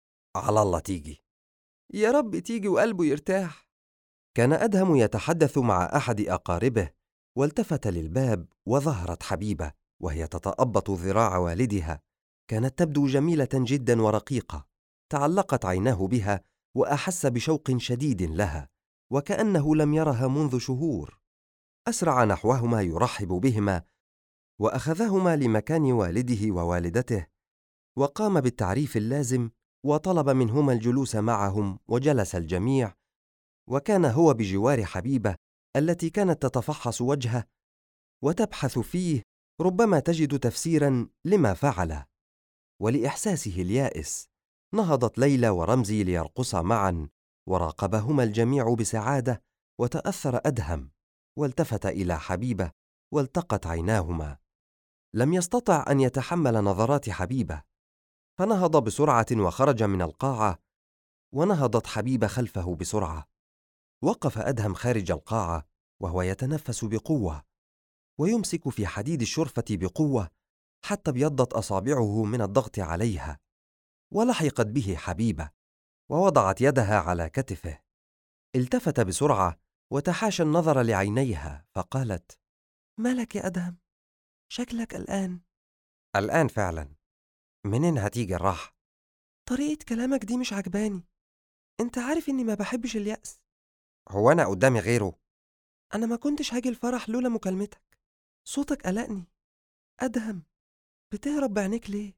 على الله تيجي. يا رب تيجي وقلبه يرتاح. كان أدهم يتحدث مع أحد أقاربه، والتفت للباب وظهرت حبيبة وهي تتأبط ذراع والدها. كانت تبدو جميلة جدا ورقيقة، تعلقت عيناه بها وأحس بشوق شديد لها، وكأنه لم يرها منذ شهور. أسرع نحوهما يرحب بهما، وأخذهما لمكان والده ووالدته، وقام بالتعريف اللازم، وطلب منهما الجلوس معهم، وجلس الجميع، وكان هو بجوار حبيبة التي كانت تتفحص وجهه وتبحث فيه، ربما تجد تفسيرا لما فعل. ولإحساسه اليائس نهضت ليلى ورمزي ليرقصا معا، وراقبهما الجميع بسعادة، وتأثر أدهم والتفت إلى حبيبة والتقت عيناهما. لم يستطع أن يتحمل نظرات حبيبة، فنهض بسرعة وخرج من القاعة، ونهضت حبيبة خلفه بسرعة. وقف أدهم خارج القاعة وهو يتنفس بقوة، ويمسك في حديد الشرفة بقوة حتى ابيضت أصابعه من الضغط عليها. ولحقت به حبيبة ووضعت يدها على كتفه. التفت بسرعة وتحاشى النظر لعينيها، فقالت: مالك يا أدهم؟ شكلك قلقان. الآن فعلا. منين هتيجي الراحة؟ طريقة كلامك دي مش عجباني. انت عارف اني ما بحبش اليأس. هو أنا قدامي غيره؟ انا ما كنتش هاجي الفرح لولا مكالمتك. صوتك قلقني. أدهم، بتهرب بعينيك ليه؟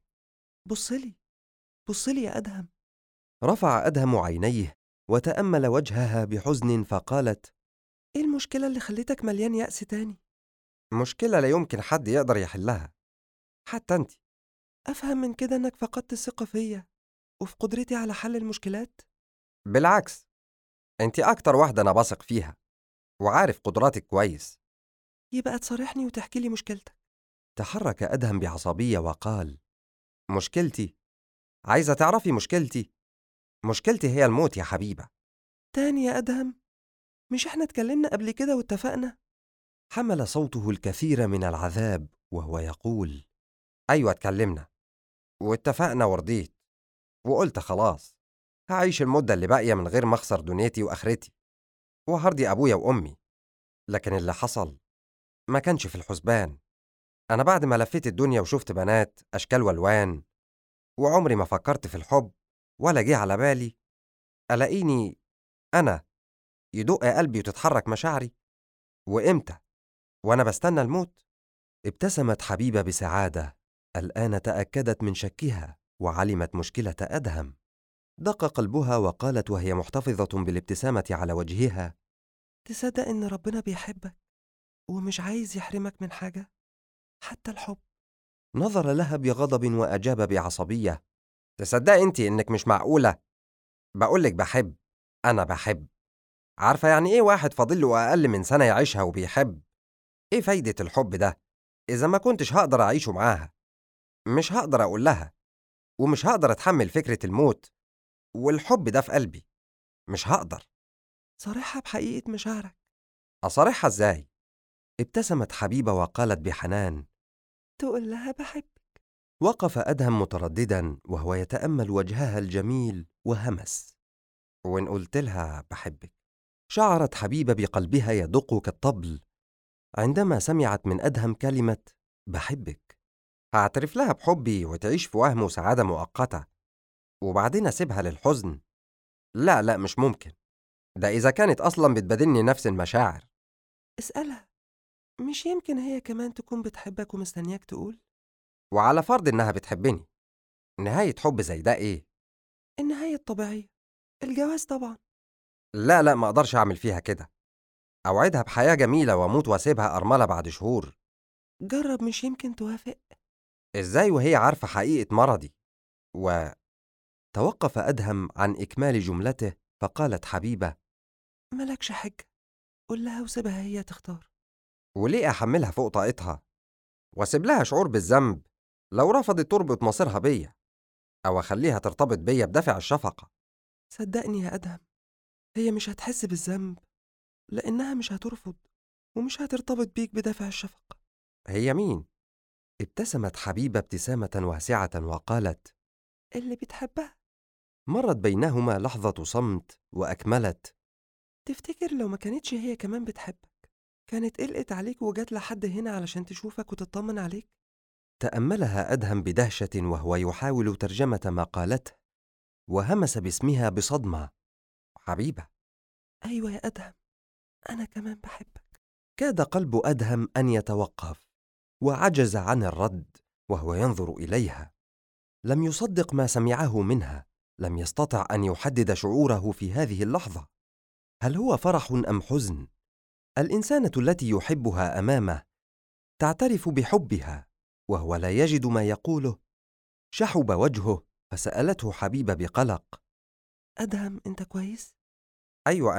بصلي يا أدهم. رفع أدهم عينيه وتأمل وجهها بحزن، فقالت: ايه المشكلة اللي خليتك مليان يأس تاني؟ مشكلة لا يمكن حد يقدر يحلها، حتى أنت. أفهم من كده إنك فقدت الثقة فيا وفي قدرتي على حل المشكلات؟ بالعكس، أنت أكتر واحدة أنا بثق فيها، وعارف قدراتك كويس. يبقى تصارحني وتحكي لي مشكلتك. تحرك أدهم بعصبية وقال: مشكلتي؟ عايزة تعرفي مشكلتي؟ مشكلتي هي الموت يا حبيبة. تاني يا أدهم؟ مش احنا اتكلمنا قبل كده واتفقنا؟ حمل صوته الكثير من العذاب وهو يقول: أيوة اتكلمنا واتفقنا ورضيت، وقلت خلاص هعيش المدة اللي باقية من غير ما أخسر دنيتي وآخرتي، وهرضي أبويا وأمي. لكن اللي حصل ما كانش في الحسبان. أنا بعد ما لفيت الدنيا وشفت بنات أشكال والوان، وعمري ما فكرت في الحب ولا جه على بالي، ألاقيني أنا يدق قلبي وتتحرك مشاعري. وإمتى؟ وأنا بستنى الموت. ابتسمت حبيبة بسعادة، الآن تأكدت من شكها وعلمت مشكلة أدهم. دق قلبها وقالت وهي محتفظة بالابتسامة على وجهها: تصدق إن ربنا بيحبك ومش عايز يحرمك من حاجة، حتى الحب. نظر لها بغضب وأجاب بعصبية: تصدق أنت إنك مش معقولة؟ بقولك بحب، أنا بحب. عارفة يعني إيه واحد فاضله أقل من سنة يعيشها وبيحب؟ إيه فايدة الحب ده إذا ما كنتش هقدر أعيشه معاها؟ مش هقدر أقول لها، ومش هقدر أتحمل فكرة الموت والحب ده في قلبي. مش هقدر. صارحها بحقيقة مشاعرك. أصارحها إزاي؟ ابتسمت حبيبة وقالت بحنان: تقول لها بحب. وقف أدهم مترددا وهو يتأمل وجهها الجميل وهمس: وإن قلت لها بحبك؟ شعرت حبيبة بقلبها يدق كالطبل عندما سمعت من أدهم كلمة بحبك. هعترف لها بحبي وتعيش في وهم وسعادة مؤقتة، وبعدين أسيبها للحزن؟ لا لا، مش ممكن. ده إذا كانت أصلا بتبادلني نفس المشاعر. اسألها، مش يمكن هي كمان تكون بتحبك ومستنياك تقول؟ وعلى فرض إنها بتحبني، نهاية حب زي ده إيه؟ النهاية الطبيعية، الجواز طبعا. لا لا، ما أقدرش أعمل فيها كده. أوعدها بحياة جميلة وأموت وأسيبها أرملة بعد شهور. جرب، مش يمكن توافق. إزاي وهي عارفة حقيقة مرضي؟ توقف أدهم عن إكمال جملته، فقالت حبيبة: ملكش حجة، قول لها وسيبها هي تختار. وليه أحملها فوق طاقتها وأسيب لها شعور بالذنب لو رفضت تربط مصيرها بيا، أو أخليها ترتبط بيا بدافع الشفقة؟ صدقني يا أدهم، هي مش هتحس بالذنب، لأنها مش هترفض ومش هترتبط بيك بدافع الشفقة. هي مين؟ ابتسمت حبيبة ابتسامة واسعة وقالت: اللي بتحبها. مرت بينهما لحظة صمت وأكملت: تفتكر لو ما كانتش هي كمان بتحبك، كانت قلقت عليك وجات لحد هنا علشان تشوفك وتطمن عليك؟ تأملها أدهم بدهشة وهو يحاول ترجمة ما قالته، وهمس باسمها بصدمة: حبيبة. أيوة يا أدهم، أنا كمان بحبك. كاد قلب أدهم أن يتوقف، وعجز عن الرد وهو ينظر إليها. لم يصدق ما سمعه منها، لم يستطع أن يحدد شعوره في هذه اللحظة. هل هو فرح أم حزن؟ الإنسانة التي يحبها أمامه تعترف بحبها وهو لا يجد ما يقوله. شحب وجهه، فسألته حبيبة بقلق: أدهم، أنت كويس؟ أيوة،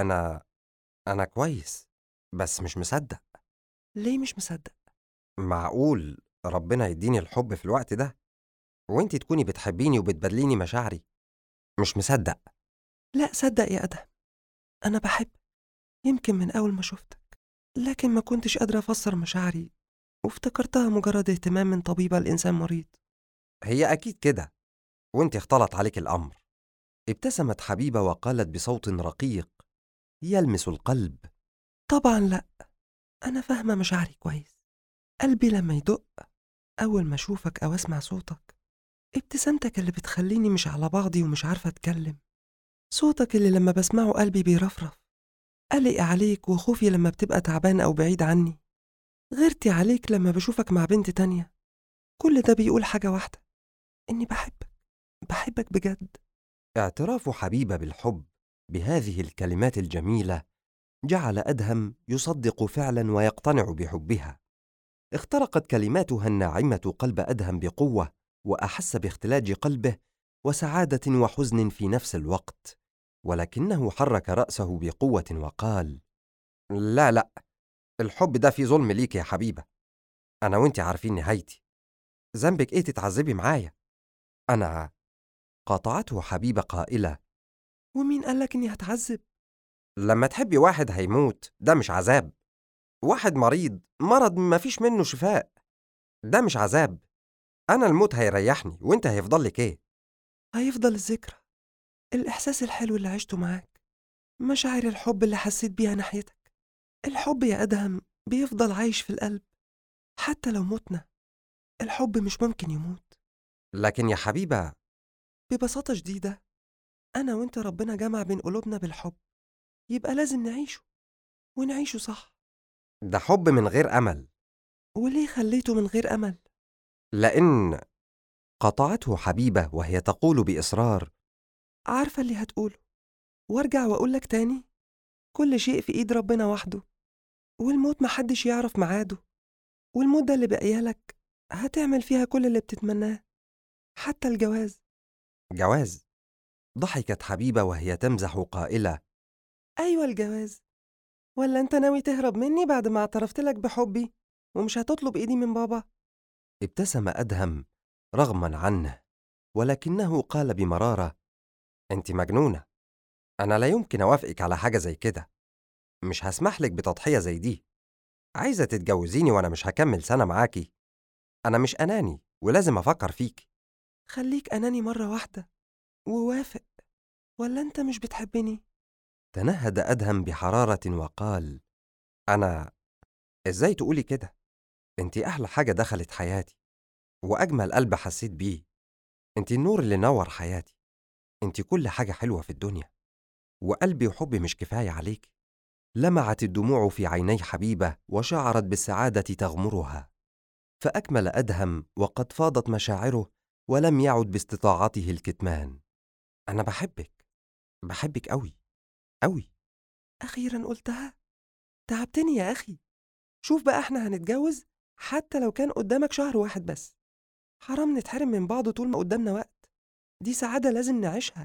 أنا كويس، بس مش مصدق. ليه مش مصدق؟ معقول ربنا يديني الحب في الوقت ده وانتي تكوني بتحبيني وبتبادليني مشاعري؟ مش مصدق. لا، صدق يا أدهم، أنا بحب، يمكن من أول ما شفتك، لكن ما كنتش قادرة أفسر مشاعري وافتكرتها مجرد اهتمام من طبيبة الإنسان مريض. هي أكيد كده، وانتي اختلط عليك الأمر. ابتسمت حبيبة وقالت بصوت رقيق يلمس القلب: طبعا لا، أنا فاهمة مشاعري كويس. قلبي لما يدق أول ما أشوفك أو أسمع صوتك، ابتسامتك اللي بتخليني مش على بعضي ومش عارفة أتكلم، صوتك اللي لما بسمعه قلبي بيرفرف، قلقي عليك وخوفي لما بتبقى تعبان أو بعيد عني، غيرتي عليك لما بشوفك مع بنت تانية. كل ده بيقول حاجة واحدة، إني بحبك، بحبك بجد. اعتراف حبيبة بالحب بهذه الكلمات الجميلة جعل أدهم يصدق فعلا ويقتنع بحبها. اخترقت كلماتها الناعمة قلب أدهم بقوة، وأحس باختلاج قلبه وسعادة وحزن في نفس الوقت، ولكنه حرك رأسه بقوة وقال: لا لا، الحب ده فيه ظلم ليك يا حبيبة. أنا وانتي عارفين نهايتي، ذنبك إيه تتعذبي معايا؟ أنا قاطعته حبيبة قائلة: ومين قالك إني هتعذب؟ لما تحبي واحد هيموت ده مش عذاب. واحد مريض مرض مفيش منه شفاء، ده مش عذاب. أنا الموت هيريحني وإنت هيفضل لك إيه؟ هيفضل الذكرى، الإحساس الحلو اللي عشته معاك، مشاعر الحب اللي حسيت بيها ناحيتك. الحب يا أدهم بيفضل عايش في القلب حتى لو متنا. الحب مش ممكن يموت. لكن يا حبيبة، ببساطة شديدة، أنا وإنت ربنا جمع بين قلوبنا بالحب، يبقى لازم نعيشه ونعيشه صح. ده حب من غير أمل. وليه خليته من غير أمل؟ لأن قطعته حبيبة وهي تقول بإصرار: عارفة اللي هتقوله، وارجع وأقولك تاني، كل شيء في إيد ربنا وحده، والموت محدش يعرف ميعاده، والمدة اللي باقيالك هتعمل فيها كل اللي بتتمناه، حتى الجواز. جواز؟ ضحكت حبيبة وهي تمزح قائلة: أيوة الجواز. ولا أنت ناوي تهرب مني بعد ما اعترفتلك بحبي ومش هتطلب إيدي من بابا؟ ابتسم أدهم رغما عنه، ولكنه قال بمرارة: أنت مجنونة، أنا لا يمكن أوافقك على حاجة زي كده. مش هسمح لك بتضحية زي دي. عايزة تتجوزيني وأنا مش هكمل سنة معاكي؟ أنا مش أناني ولازم أفكر فيك. خليك أناني مرة واحدة ووافق. ولا أنت مش بتحبني؟ تنهد أدهم بحرارة وقال: أنا إزاي تقولي كده؟ أنت أحلى حاجة دخلت حياتي، وأجمل قلب حسيت بيه. أنت النور اللي نور حياتي. أنت كل حاجة حلوة في الدنيا، وقلبي وحبي مش كفاية عليك. لمعت الدموع في عيني حبيبة وشعرت بالسعادة تغمرها، فأكمل أدهم وقد فاضت مشاعره ولم يعد باستطاعته الكتمان: أنا بحبك أوي أوي. أخيرا قلتها. تعبتني يا أخي. شوف بقى، احنا هنتجوز حتى لو كان قدامك شهر واحد بس. حرام نتحرم من بعض طول ما قدامنا وقت. دي سعادة لازم نعيشها،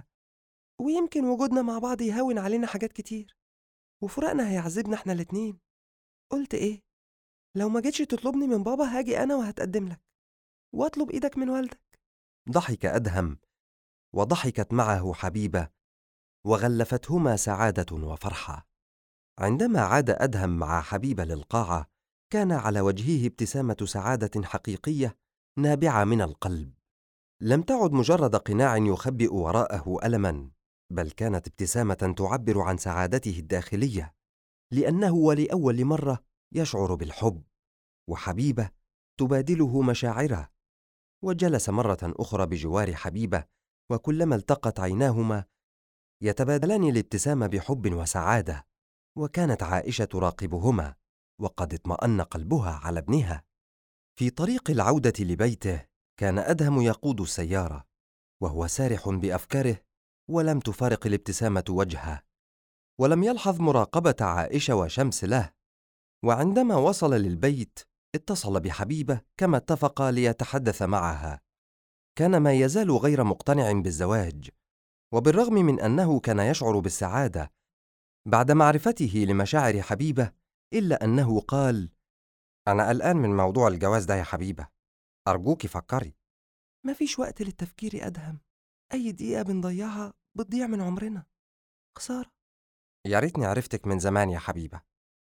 ويمكن وجودنا مع بعض يهون علينا حاجات كتير، وفراقنا هيعذبنا احنا الاتنين. قلت ايه؟ لو ما جيتش تطلبني من بابا هاجي انا وهتقدم لك، واطلب ايدك من والدك. ضحك أدهم وضحكت معه حبيبة، وغلفتهما سعادة وفرحة. عندما عاد أدهم مع حبيبة للقاعة، كان على وجهه ابتسامة سعادة حقيقية نابعة من القلب، لم تعد مجرد قناع يخبئ وراءه ألما، بل كانت ابتسامة تعبر عن سعادته الداخلية، لأنه ولأول مرة يشعر بالحب، وحبيبة تبادله مشاعره. وجلس مرة أخرى بجوار حبيبة، وكلما التقت عيناهما يتبادلان الابتسام بحب وسعادة. وكانت عائشة تراقبهما، وقد اطمأن قلبها على ابنها. في طريق العودة لبيته، كان أدهم يقود السيارة وهو سارح بأفكاره، ولم تفارق الابتسامة وجهه، ولم يلحظ مراقبة عائشة وشمس له. وعندما وصل للبيت اتصل بحبيبة كما اتفق ليتحدث معها. كان ما يزال غير مقتنع بالزواج، وبالرغم من أنه كان يشعر بالسعادة بعد معرفته لمشاعر حبيبة، إلا أنه قال: أنا قلقان من موضوع الجواز ده يا حبيبة، أرجوكي فكري. مفيش وقت للتفكير يا أدهم. أي دقيقة بنضيعها بتضيع من عمرنا. خسارة. يا ريتني عرفتك من زمان يا حبيبة.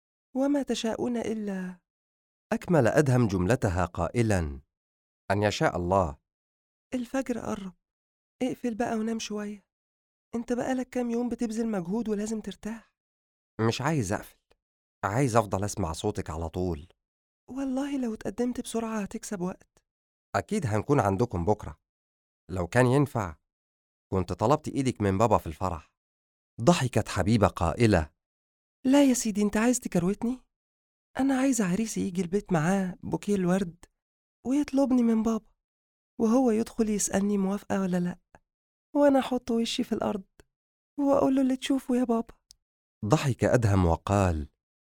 وما تشاءون إلا. أكمل أدهم جملتها قائلاً: أن يشاء الله. الفجر قرب. اقفل بقى ونام شوية. انت بقالك كام يوم بتبذل مجهود ولازم ترتاح. مش عايز أقفل، عايز أفضل أسمع صوتك على طول. والله لو اتقدمت بسرعة هتكسب وقت. أكيد هنكون عندكم بكرة. لو كان ينفع كنت طلبت إيدك من بابا في الفرح. ضحكت حبيبة قائلة: لا يا سيدي، انت عايز تكروتني؟ أنا عايزة عريسي يجي البيت معاه بوكيه الورد ويطلبني من بابا، وهو يدخل يسألني موافقة ولا لأ، وأنا أحط وشي في الأرض وأقول له اللي تشوفه يا بابا. ضحك أدهم وقال: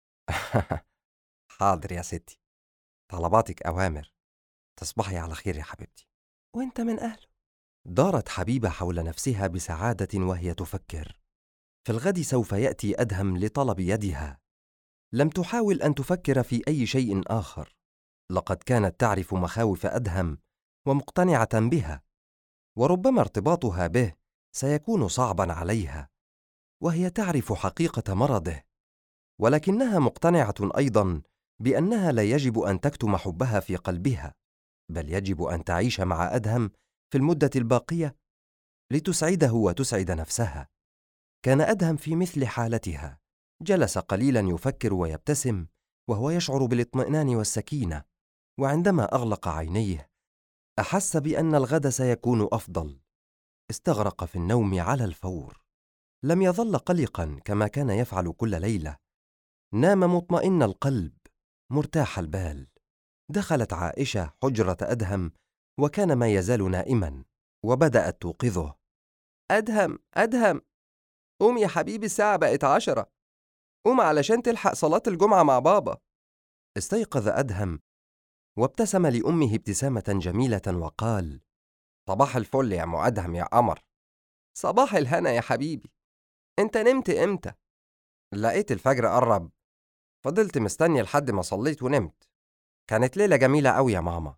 حاضر يا ستي، طلباتك أوامر. تصبحي على خير يا حبيبتي. وانت من أهله. دارت حبيبة حول نفسها بسعادة وهي تفكر: في الغد سوف يأتي أدهم لطلب يدها. لم تحاول أن تفكر في أي شيء آخر، لقد كانت تعرف مخاوف أدهم ومقتنعة بها، وربما ارتباطها به سيكون صعبا عليها، وهي تعرف حقيقة مرضه، ولكنها مقتنعة أيضا بأنها لا يجب أن تكتم حبها في قلبها، بل يجب أن تعيش مع أدهم في المدة الباقية لتسعده وتسعد نفسها. كان أدهم في مثل حالتها، جلس قليلا يفكر ويبتسم وهو يشعر بالاطمئنان والسكينة، وعندما أغلق عينيه أحس بأن الغد سيكون أفضل. استغرق في النوم على الفور. لم يظل قلقا كما كان يفعل كل ليلة. نام مطمئن القلب مرتاح البال. دخلت عائشة حجرة أدهم وكان ما يزال نائما، وبدأت توقظه. أدهم، قوم يا حبيبي، الساعة بقت 10. قوم علشان تلحق صلاة الجمعة مع بابا. استيقظ أدهم وابتسم لأمه ابتسامة جميلة وقال: صباح الفل يا أدهم يا قمر. صباح الهنا يا حبيبي. انت نمت امتى؟ لقيت الفجر قرب، فضلت مستني لحد ما صليت ونمت. كانت ليلة جميلة أوي يا ماما.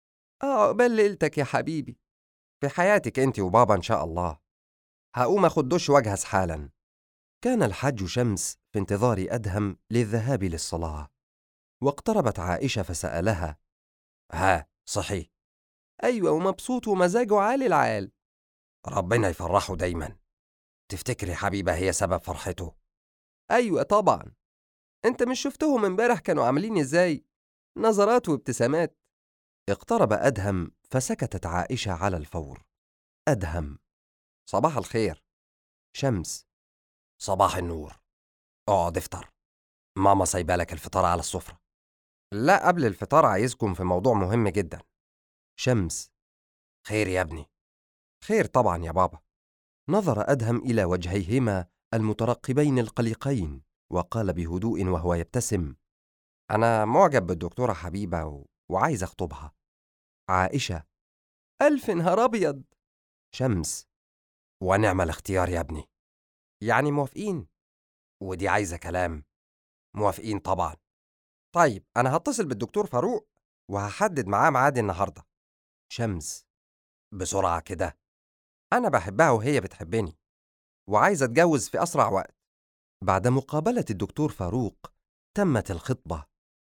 عقبال ليلتك يا حبيبي. في حياتك انت وبابا إن شاء الله. هقوم أخد دش واجهز حالا. كان الحاج شمس في انتظار أدهم للذهاب للصلاة، واقتربت عائشة فسألها: ها، صحي؟ أيوة، ومبسوط ومزاجه عالي العال. ربنا يفرحه دايما. تفتكري حبيبة هي سبب فرحته؟ أيوة طبعا. انت مش شفتهم امبارح كانوا عاملين ازاي؟ نظرات وابتسامات. اقترب أدهم فسكتت عائشة على الفور. أدهم: صباح الخير. شمس: صباح النور. اقعد افطر، ماما سايبالك الفطار على السفرة. لا، قبل الفطار عايزكم في موضوع مهم جدا. شمس: خير يا ابني؟ خير طبعا يا بابا. نظر أدهم إلى وجهيهما المترقبين القلقين وقال بهدوء وهو يبتسم: أنا معجب بالدكتورة حبيبة وعايز أخطبها. عائشة: ألف نهار أبيض. شمس: ونعم الاختيار يا ابني. يعني موافقين؟ ودي عايزة كلام. موافقين طبعا. طيب أنا هتصل بالدكتور فاروق وهحدد معاه ميعاد النهاردة. شمس: بسرعة كده؟ أنا بحبها وهي بتحبني، وعايزة أتجوز في أسرع وقت. بعد مقابلة الدكتور فاروق تمت الخطبة،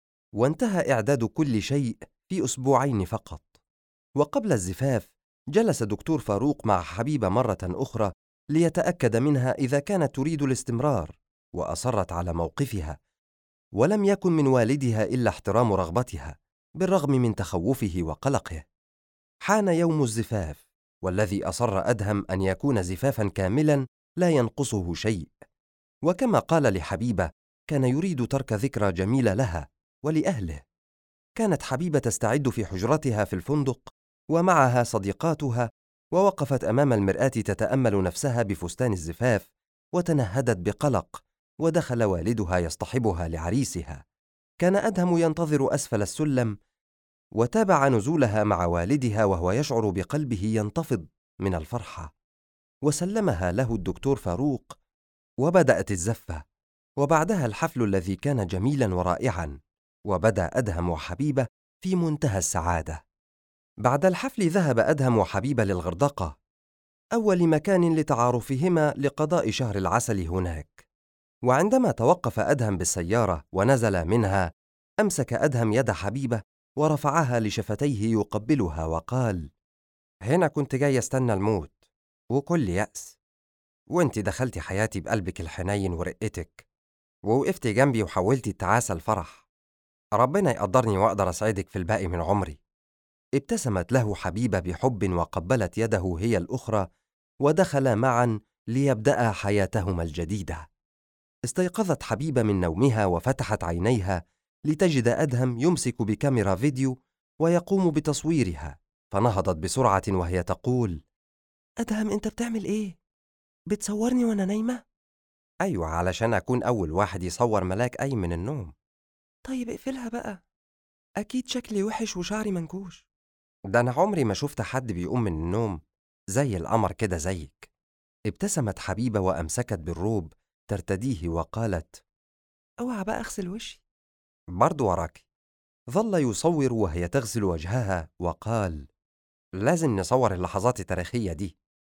وانتهى إعداد كل شيء في أسبوعين فقط. وقبل الزفاف جلس دكتور فاروق مع حبيبة مرة أخرى ليتأكد منها إذا كانت تريد الاستمرار، وأصرت على موقفها، ولم يكن من والدها إلا احترام رغبتها بالرغم من تخوفه وقلقه. حان يوم الزفاف، والذي أصر أدهم أن يكون زفافا كاملا لا ينقصه شيء. وكما قال لحبيبة، كان يريد ترك ذكرى جميلة لها ولأهله. كانت حبيبة تستعد في حجرتها في الفندق ومعها صديقاتها، ووقفت أمام المرآة تتأمل نفسها بفستان الزفاف، وتنهدت بقلق، ودخل والدها يصطحبها لعريسها. كان أدهم ينتظر أسفل السلم، وتابع نزولها مع والدها وهو يشعر بقلبه ينتفض من الفرحة. وسلمها له الدكتور فاروق، وبدأت الزفة، وبعدها الحفل الذي كان جميلا ورائعا، وبدا أدهم وحبيبة في منتهى السعادة. بعد الحفل ذهب أدهم وحبيبة للغردقة، أول مكان لتعارفهما لقضاء شهر العسل هناك. وعندما توقف أدهم بالسيارة ونزل منها، أمسك أدهم يد حبيبة ورفعها لشفتيه يقبلها وقال: هنا كنت جاي استنى الموت وكل يأس، وانت دخلتي حياتي بقلبك الحنين ورقتك، ووقفتي جنبي وحولتي التعاسة الفرح. ربنا يقدرني وأقدر أسعدك في الباقي من عمري. ابتسمت له حبيبة بحب وقبلت يده هي الأخرى، ودخلا معا ليبدأ حياتهما الجديدة. استيقظت حبيبة من نومها وفتحت عينيها لتجد أدهم يمسك بكاميرا فيديو ويقوم بتصويرها، فنهضت بسرعة وهي تقول: أدهم، أنت بتعمل إيه؟ بتصورني وأنا نايمة؟ أيوة، علشان أكون أول واحد يصور ملاك قايم من النوم. طيب اقفلها بقى، أكيد شكلي وحش وشعري منكوش. ده أنا عمري ما شفت حد بيقوم من النوم زي القمر كده زيك. ابتسمت حبيبة وأمسكت بالروب ترتديه وقالت: اوعى بقى أغسل وشي. برضو وراكي. ظل يصور وهي تغسل وجهها وقال: لازم نصور اللحظات التاريخية دي.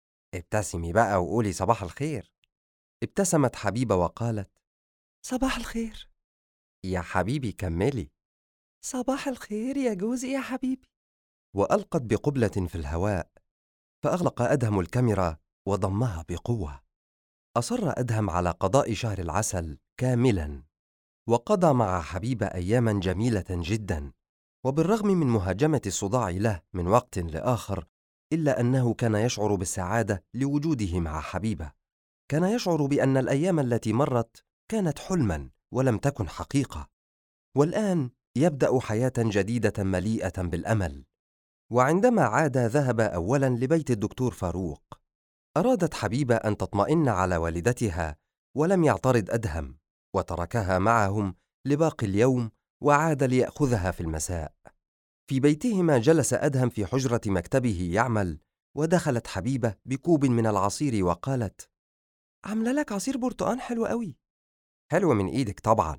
ابتسمي بقى وقولي صباح الخير. ابتسمت حبيبة وقالت: صباح الخير يا حبيبي كملي. صباح الخير يا جوزي يا حبيبي. وألقت بقبلة في الهواء، فأغلق أدهم الكاميرا وضمها بقوة. أصر أدهم على قضاء شهر العسل كاملاً، وقضى مع حبيبة أياماً جميلة جداً، وبالرغم من مهاجمة الصداع له من وقت لآخر، إلا أنه كان يشعر بالسعادة لوجوده مع حبيبة. كان يشعر بأن الأيام التي مرت كانت حلماً ولم تكن حقيقة، والآن يبدأ حياة جديدة مليئة بالأمل. وعندما عاد ذهب أولاً لبيت الدكتور فاروق. أرادت حبيبة أن تطمئن على والدتها، ولم يعترض أدهم، وتركها معهم لباقي اليوم وعاد ليأخذها في المساء. في بيتهما جلس أدهم في حجرة مكتبه يعمل، ودخلت حبيبة بكوب من العصير وقالت: عاملة لك عصير برتقان حلو قوي. حلو من إيدك طبعا.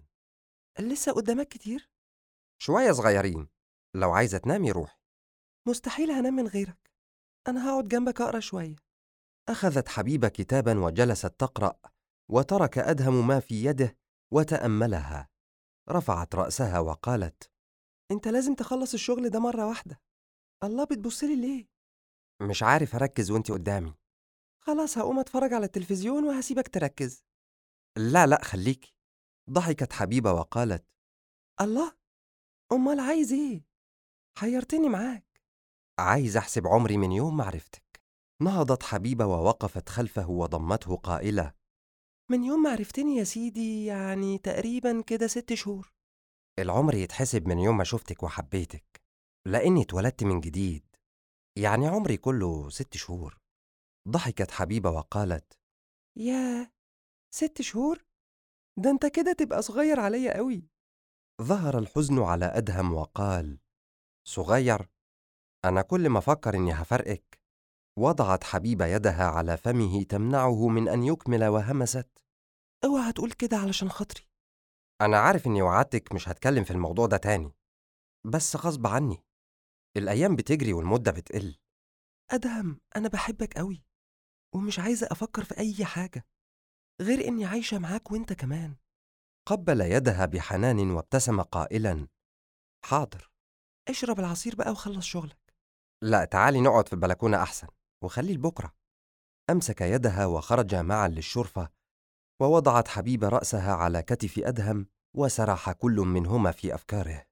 لسه قدامك كتير؟ شوية صغيرين، لو عايزة تنامي روحي. مستحيل هنام من غيرك، أنا هقعد جنبك أقرأ شوية. أخذت حبيبة كتابا وجلست تقرأ، وترك أدهم ما في يده وتأملها. رفعت رأسها وقالت: أنت لازم تخلص الشغل ده مرة واحدة. الله، بتبصلي ليه؟ مش عارف أركز وأنت قدامي. خلاص هقوم أتفرج على التلفزيون وهسيبك تركز. لا لا خليكي. ضحكت حبيبة وقالت: الله، أمال عايز إيه؟ حيرتني معاك. عايز أحسب عمري من يوم ما عرفتك. نهضت حبيبة ووقفت خلفه وضمته قائلة: من يوم ما عرفتني يا سيدي، يعني تقريبا كده 6 شهور. العمر يتحسب من يوم ما شفتك وحبيتك، لأني اتولدت من جديد، يعني عمري كله 6 شهور. ضحكت حبيبة وقالت: ياه، 6 شهور؟ ده أنت كده تبقى صغير عليا قوي. ظهر الحزن على أدهم وقال: صغير؟ أنا كل ما أفكر إني هفرقك. وضعت حبيبة يدها على فمه تمنعه من أن يكمل وهمست: اوعى تقول كده علشان خاطري. أنا عارف إني وعدتك مش هتكلم في الموضوع ده تاني، بس غصب عني، الأيام بتجري والمدة بتقل. أدهم، أنا بحبك قوي، ومش عايزة أفكر في أي حاجة غير إني عايشة معاك وإنت كمان. قبل يدها بحنان وابتسم قائلا: حاضر. اشرب العصير بقى وخلص شغلك. لا، تعالي نقعد في البلكونة أحسن، وخليه لبكرة. أمسك يدها وخرجا معا للشرفة، ووضعت حبيبة رأسها على كتف أدهم، وسرح كل منهما في أفكاره.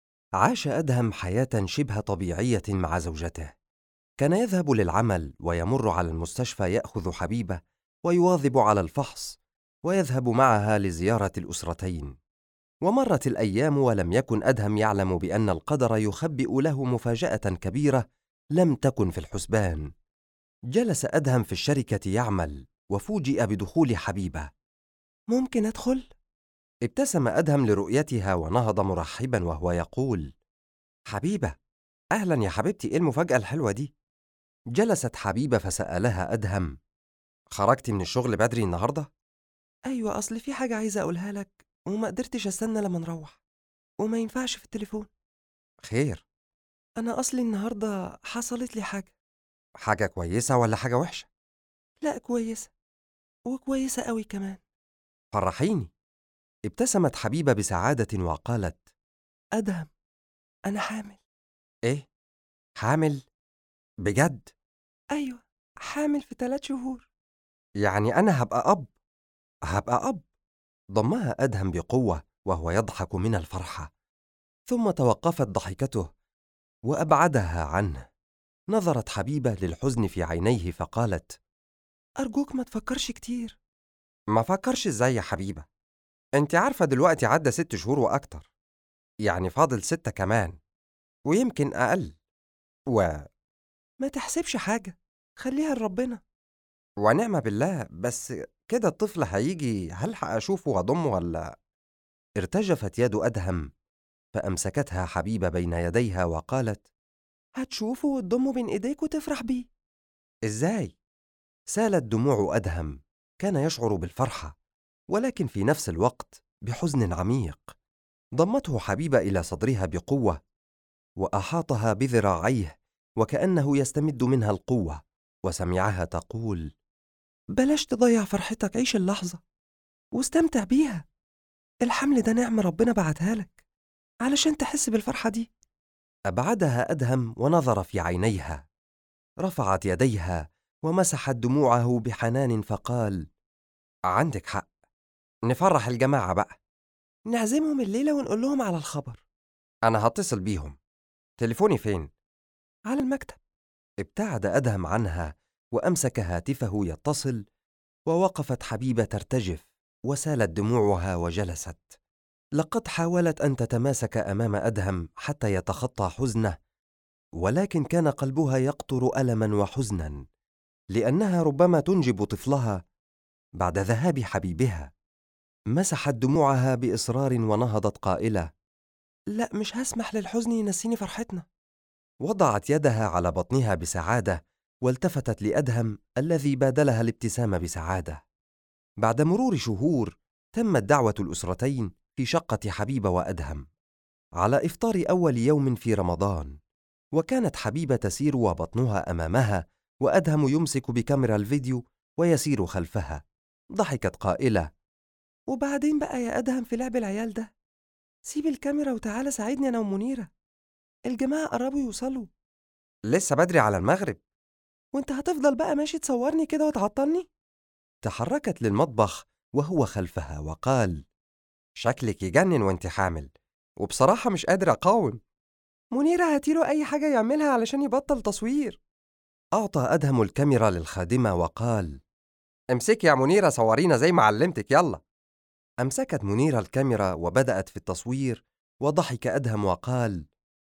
عاش أدهم حياة شبه طبيعية مع زوجته. كان يذهب للعمل ويمر على المستشفى يأخذ حبيبة ويواظب على الفحص، ويذهب معها لزيارة الأسرتين. ومرت الأيام ولم يكن أدهم يعلم بأن القدر يخبئ له مفاجأة كبيرة لم تكن في الحسبان. جلس أدهم في الشركة يعمل، وفوجئ بدخول حبيبة. ممكن أدخل؟ ابتسم أدهم لرؤيتها ونهض مرحبا وهو يقول: حبيبة، أهلا يا حبيبتي، إيه المفاجأة الحلوة دي؟ جلست حبيبة فسألها أدهم: خرجتي من الشغل بدري النهاردة؟ أيوة، أصل في حاجة عايزة أقولها لك وما قدرتش أستنى لما نروح، وما ينفعش في التليفون. خير؟ أنا أصلي النهاردة حصلت لي حاجة. حاجة كويسة ولا حاجة وحشة؟ لا، كويسة، وكويسة قوي كمان. فرحيني. ابتسمت حبيبة بسعادة وقالت: أدهم، أنا حامل. إيه؟ حامل؟ بجد؟ أيوة، حامل في 3 شهور. يعني أنا هبقى أب؟ هبقى أب؟ ضمها أدهم بقوة وهو يضحك من الفرحة، ثم توقفت ضحكته وأبعدها عنه. نظرت حبيبة للحزن في عينيه فقالت: أرجوك ما تفكرش كتير. ما فكرش إزاي يا حبيبة؟ أنت عارفة دلوقتي عدى 6 شهور وأكتر، يعني فاضل 6 كمان، ويمكن أقل. ما تحسبش حاجة، خليها لربنا. ونعم بالله، بس كده الطفل هيجي هلحق أشوفه وأضمه ولا؟ ارتجفت يد أدهم، فأمسكتها حبيبة بين يديها وقالت: هتشوفه وتضمه بين إيديك وتفرح بيه. إزاي؟ سالت دموع أدهم. كان يشعر بالفرحة، ولكن في نفس الوقت بحزن عميق. ضمته حبيبة إلى صدرها بقوة، وأحاطها بذراعيه وكأنه يستمد منها القوة، وسمعها تقول: بلاش تضيع فرحتك، عيش اللحظة واستمتع بيها. الحمل ده نعمة ربنا بعتها لك علشان تحس بالفرحة دي. أبعدها أدهم ونظر في عينيها. رفعت يديها ومسحت دموعه بحنان فقال: عندك حق، نفرح الجماعة بقى. نعزمهم الليلة ونقول لهم على الخبر. أنا هتصل بيهم. تليفوني فين؟ على المكتب. ابتعد أدهم عنها وأمسك هاتفه يتصل، ووقفت حبيبة ترتجف وسالت دموعها وجلست. لقد حاولت أن تتماسك أمام أدهم حتى يتخطى حزنه، ولكن كان قلبها يقطر ألما وحزنا، لأنها ربما تنجب طفلها بعد ذهاب حبيبها. مسحت دموعها بإصرار ونهضت قائلة: لا، مش هسمح للحزن ينسيني فرحتنا. وضعت يدها على بطنها بسعادة، والتفتت لأدهم الذي بادلها الابتسام بسعادة. بعد مرور شهور تمت دعوة الأسرتين في شقة حبيبة وأدهم على إفطار أول يوم في رمضان، وكانت حبيبة تسير وبطنها أمامها، وأدهم يمسك بكاميرا الفيديو ويسير خلفها. ضحكت قائلة: وبعدين بقى يا أدهم في لعب العيال ده، سيب الكاميرا وتعالى ساعدني أنا ومنيرة، الجماعة قربوا يوصلوا. لسه بدري على المغرب. وانت هتفضل بقى ماشي تصورني كده وتعطلني؟ تحركت للمطبخ وهو خلفها وقال: شكلك يجنن وانت حامل، وبصراحة مش قادر أقاوم. منيرة هاتيله أي حاجة يعملها علشان يبطل تصوير. أعطى أدهم الكاميرا للخادمة وقال: امسكي يا منيرة صورينا زي ما علمتك، يلا. أمسكت منيرة الكاميرا وبدأت في التصوير، وضحك أدهم وقال: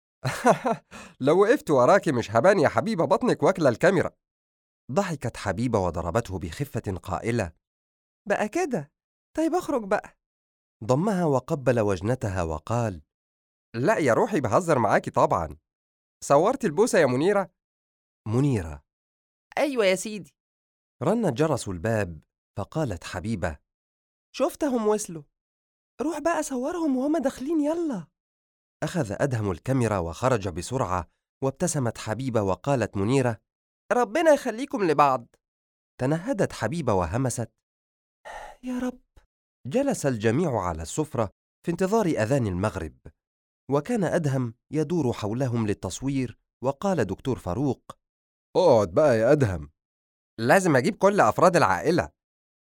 لو وقفت وراكي مش هبان يا حبيبة بطنك واكلة الكاميرا. ضحكت حبيبة وضربته بخفة قائلة: بقى كده؟ طيب اخرج بقى. ضمها وقبل وجنتها وقال: لا يا روحي بهزر معاكي طبعا. صورتي البوسة يا منيرة؟ منيرة: أيوة يا سيدي. رن جرس الباب، فقالت حبيبة: شفتهم وصلوا، روح بقى صورهم وهم داخلين، يلا. أخذ أدهم الكاميرا وخرج بسرعة، وابتسمت حبيبة وقالت منيرة: ربنا يخليكم لبعض. تنهدت حبيبة وهمست: يا رب. جلس الجميع على السفرة في انتظار أذان المغرب، وكان أدهم يدور حولهم للتصوير، وقال دكتور فاروق: اقعد بقى يا أدهم، لازم أجيب كل أفراد العائلة.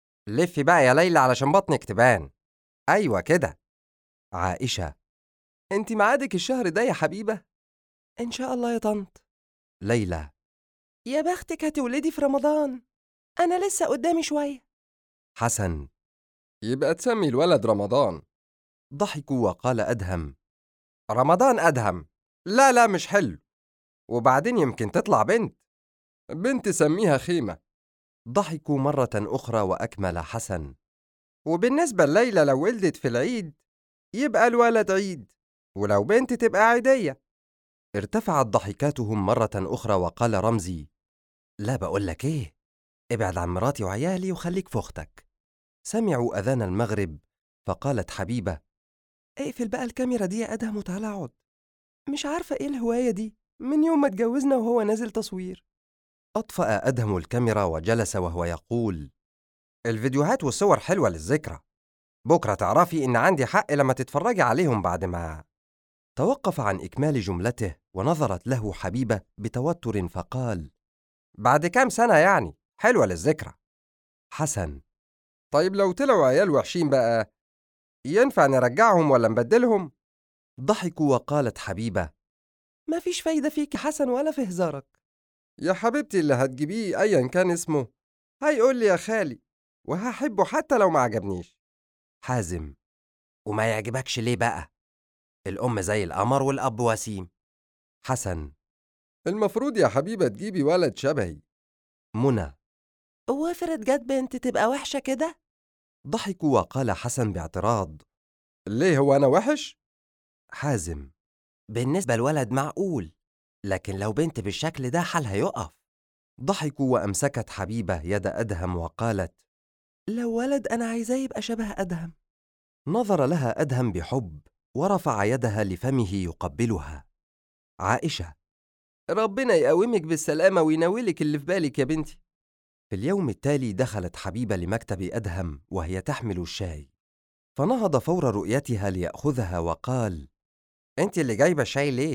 لفي بقى يا ليلى علشان بطنك تبان. أيوة كده. عائشة: انت معادك الشهر ده يا حبيبة؟ إن شاء الله يا طنط. ليلى: يا بختك هتولدي في رمضان، أنا لسه قدامي شوية. حسن: يبقى تسمي الولد رمضان. ضحكوا وقال أدهم: رمضان أدهم؟ لا لا مش حلو، وبعدين يمكن تطلع بنت. بنت سميها خيمة. ضحكوا مرة أخرى وأكمل حسن: وبالنسبة لليلى لو ولدت في العيد يبقى الولد عيد، ولو بنت تبقى عيدية. ارتفعت ضحكاتهم مرة أخرى وقال رمزي: لا، بقولك إيه، ابعد عن مراتي وعيالي وخليك في أختك. سمعوا أذان المغرب، فقالت حبيبة: اقفل بقى الكاميرا دي يا أدهم وتعالى اقعد. مش عارفة ايه الهواية دي من يوم ما اتجوزنا وهو نازل تصوير. أطفأ أدهم الكاميرا وجلس وهو يقول: الفيديوهات والصور حلوة للذكرى، بكرة تعرفي إن عندي حق لما تتفرجي عليهم بعد ما. توقف عن إكمال جملته، ونظرت له حبيبة بتوتر فقال: بعد كام سنة يعني، حلوة للذكرى. حسن: طيب لو طلعوا عيال وحشين بقى، ينفع نرجعهم ولا نبدلهم؟ ضحكوا وقالت حبيبة: مفيش فايدة فيك يا حسن ولا في هزارك. يا حبيبتي اللي هتجيبيه أيا كان اسمه هيقول لي يا خالي، وهحبه حتى لو ما عجبنيش. حازم: وما يعجبكش ليه بقى؟ الأم زي القمر والأب وسيم. حسن: المفروض يا حبيبة تجيبي ولد شبهي. منى: وافرض جت بنت تبقى وحشة كده؟ ضحكوا وقال حسن باعتراض: ليه، هو أنا وحش؟ حازم: بالنسبة الولد معقول، لكن لو بنت بالشكل ده حالها يقف. ضحكوا وأمسكت حبيبة يد أدهم وقالت: لو ولد أنا عايزاه يبقى شبه أدهم. نظر لها أدهم بحب، ورفع يدها لفمه يقبلها. عائشة: ربنا يقومك بالسلامة ويناولك اللي في بالك يا بنتي. في اليوم التالي دخلت حبيبة لمكتب أدهم وهي تحمل الشاي، فنهض فور رؤيتها ليأخذها وقال: أنت اللي جايبة الشاي ليه؟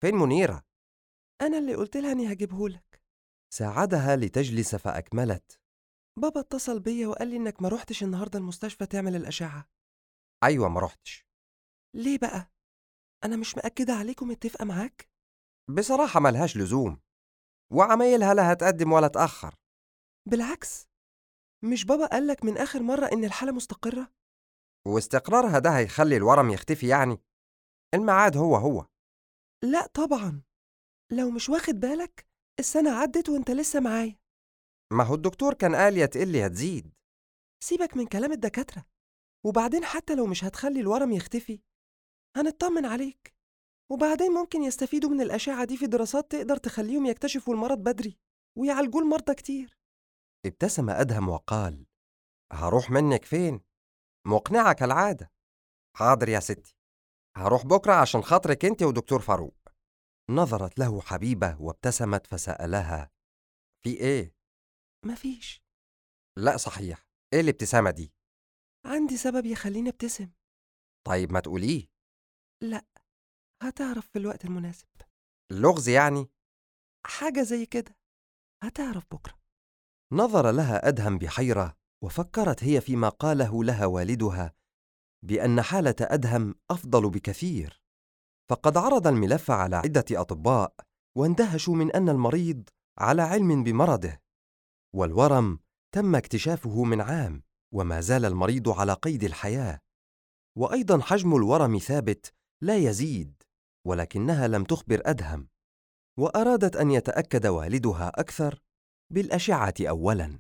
فين منيرة؟ أنا اللي قلت لها إني هجيبهولك. ساعدها لتجلس فأكملت. بابا اتصل بيا وقال لي إنك ما روحتش النهاردة المستشفى تعمل الأشعة. أيوة ما رحتش. ليه بقى؟ أنا مش مأكدة عليكم متفقة معاك؟ بصراحة ملهاش لزوم، وعمايلها لا هتقدم ولا تأخر. بالعكس، مش بابا قالك من آخر مرة إن الحالة مستقرة؟ واستقرارها ده هيخلي الورم يختفي يعني؟ الميعاد هو هو. لا طبعا، لو مش واخد بالك السنة عدت وانت لسه معايا. ما هو الدكتور كان قال يا تقل يا تزيد. سيبك من كلام الدكاترة، وبعدين حتى لو مش هتخلي الورم يختفي هنطمن عليك، وبعدين ممكن يستفيدوا من الأشعة دي في دراسات تقدر تخليهم يكتشفوا المرض بدري ويعالجوه المرضى كتير. ابتسم أدهم وقال: هروح منك فين؟ مقنعة كالعادة. حاضر يا ستي، هروح بكرة عشان خاطرك انت ودكتور فاروق. نظرت له حبيبة وابتسمت فسألها: في ايه؟ مفيش. لا صحيح، ايه الابتسامة دي؟ عندي سبب يخليني ابتسم. طيب ما تقوليه. لا، هتعرف في الوقت المناسب. اللغز يعني؟ حاجة زي كده، هتعرف بكرة. نظر لها أدهم بحيرة، وفكرت هي فيما قاله لها والدها بأن حالة أدهم أفضل بكثير، فقد عرض الملف على عدة أطباء واندهشوا من أن المريض على علم بمرضه، والورم تم اكتشافه من عام وما زال المريض على قيد الحياة، وأيضا حجم الورم ثابت لا يزيد، ولكنها لم تخبر أدهم، وأرادت أن يتأكد والدها أكثر بالأشعة أولاً.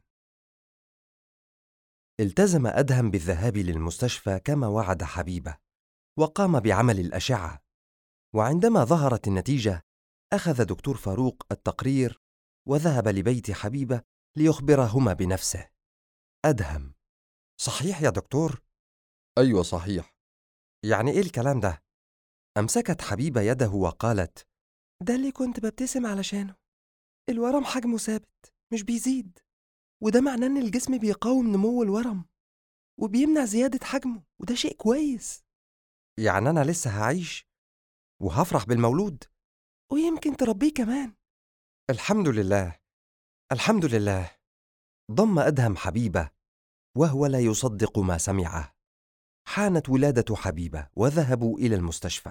التزم أدهم بالذهاب للمستشفى كما وعد حبيبة، وقام بعمل الأشعة، وعندما ظهرت النتيجة أخذ دكتور فاروق التقرير وذهب لبيت حبيبة ليخبرهما بنفسه. أدهم: صحيح يا دكتور؟ أيوة صحيح. يعني ايه الكلام ده؟ أمسكت حبيبة يده وقالت: ده اللي كنت ببتسم علشانه. الورم حجمه ثابت مش بيزيد، وده معناه إن الجسم بيقاوم نمو الورم وبيمنع زيادة حجمه، وده شيء كويس. يعني أنا لسه هعيش وهفرح بالمولود، ويمكن تربيه كمان. الحمد لله، الحمد لله. ضم أدهم حبيبة وهو لا يصدق ما سمعه. حانت ولادة حبيبة وذهبوا إلى المستشفى،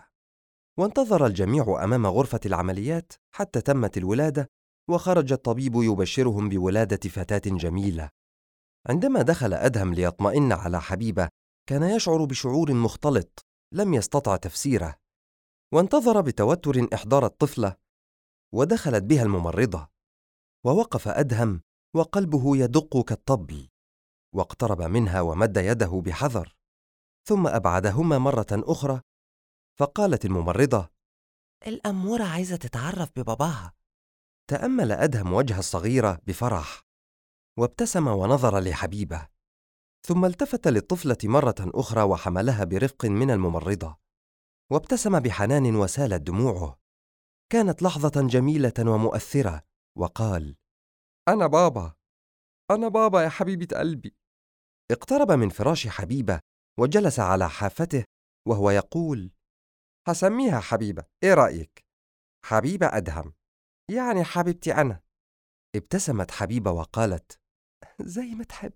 وانتظر الجميع أمام غرفة العمليات حتى تمت الولادة، وخرج الطبيب يبشرهم بولادة فتاة جميلة. عندما دخل أدهم ليطمئن على حبيبة كان يشعر بشعور مختلط لم يستطع تفسيره، وانتظر بتوتر إحضار الطفلة، ودخلت بها الممرضة، ووقف أدهم وقلبه يدق كالطبل، واقترب منها ومد يده بحذر، ثم أبعدهما مرة أخرى، فقالت الممرضة: الأمورة عايزة تتعرف بباباها. تأمل أدهم وجه الصغيرة بفرح، وابتسم ونظر لحبيبة، ثم التفت للطفلة مرة أخرى وحملها برفق من الممرضة، وابتسم بحنان وسالت دموعه. كانت لحظة جميلة ومؤثرة، وقال: أنا بابا، أنا بابا يا حبيبة قلبي. اقترب من فراش حبيبة وجلس على حافته وهو يقول: هسميها حبيبة، إيه رأيك؟ حبيبة أدهم، يعني حبيبتي أنا. ابتسمت حبيبة وقالت: زي ما تحب.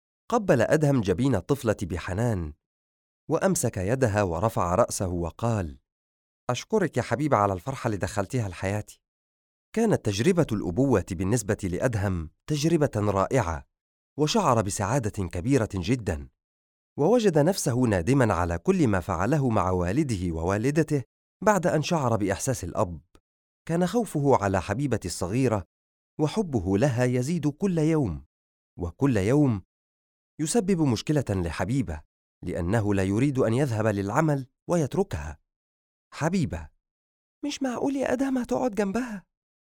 قبل أدهم جبين الطفلة بحنان، وأمسك يدها ورفع رأسه وقال: أشكرك يا حبيبة على الفرحة اللي دخلتيها لحياتي. كانت تجربة الأبوة بالنسبة لأدهم تجربة رائعة، وشعر بسعادة كبيرة جدا، ووجد نفسه نادما على كل ما فعله مع والده ووالدته بعد أن شعر بإحساس الأب. كان خوفه على حبيبة الصغيرة وحبه لها يزيد كل يوم، وكل يوم يسبب مشكلة لحبيبة، لأنه لا يريد أن يذهب للعمل ويتركها. حبيبة: مش معقول يا أدهم هتقعد جنبها.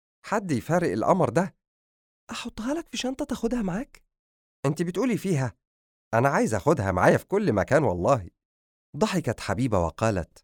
حد يفارق القمر ده؟ أحطها لك في شنطة تاخدها معاك؟ أنت بتقولي فيها؟ أنا عايز أخدها معايا في كل مكان والله. ضحكت حبيبة وقالت: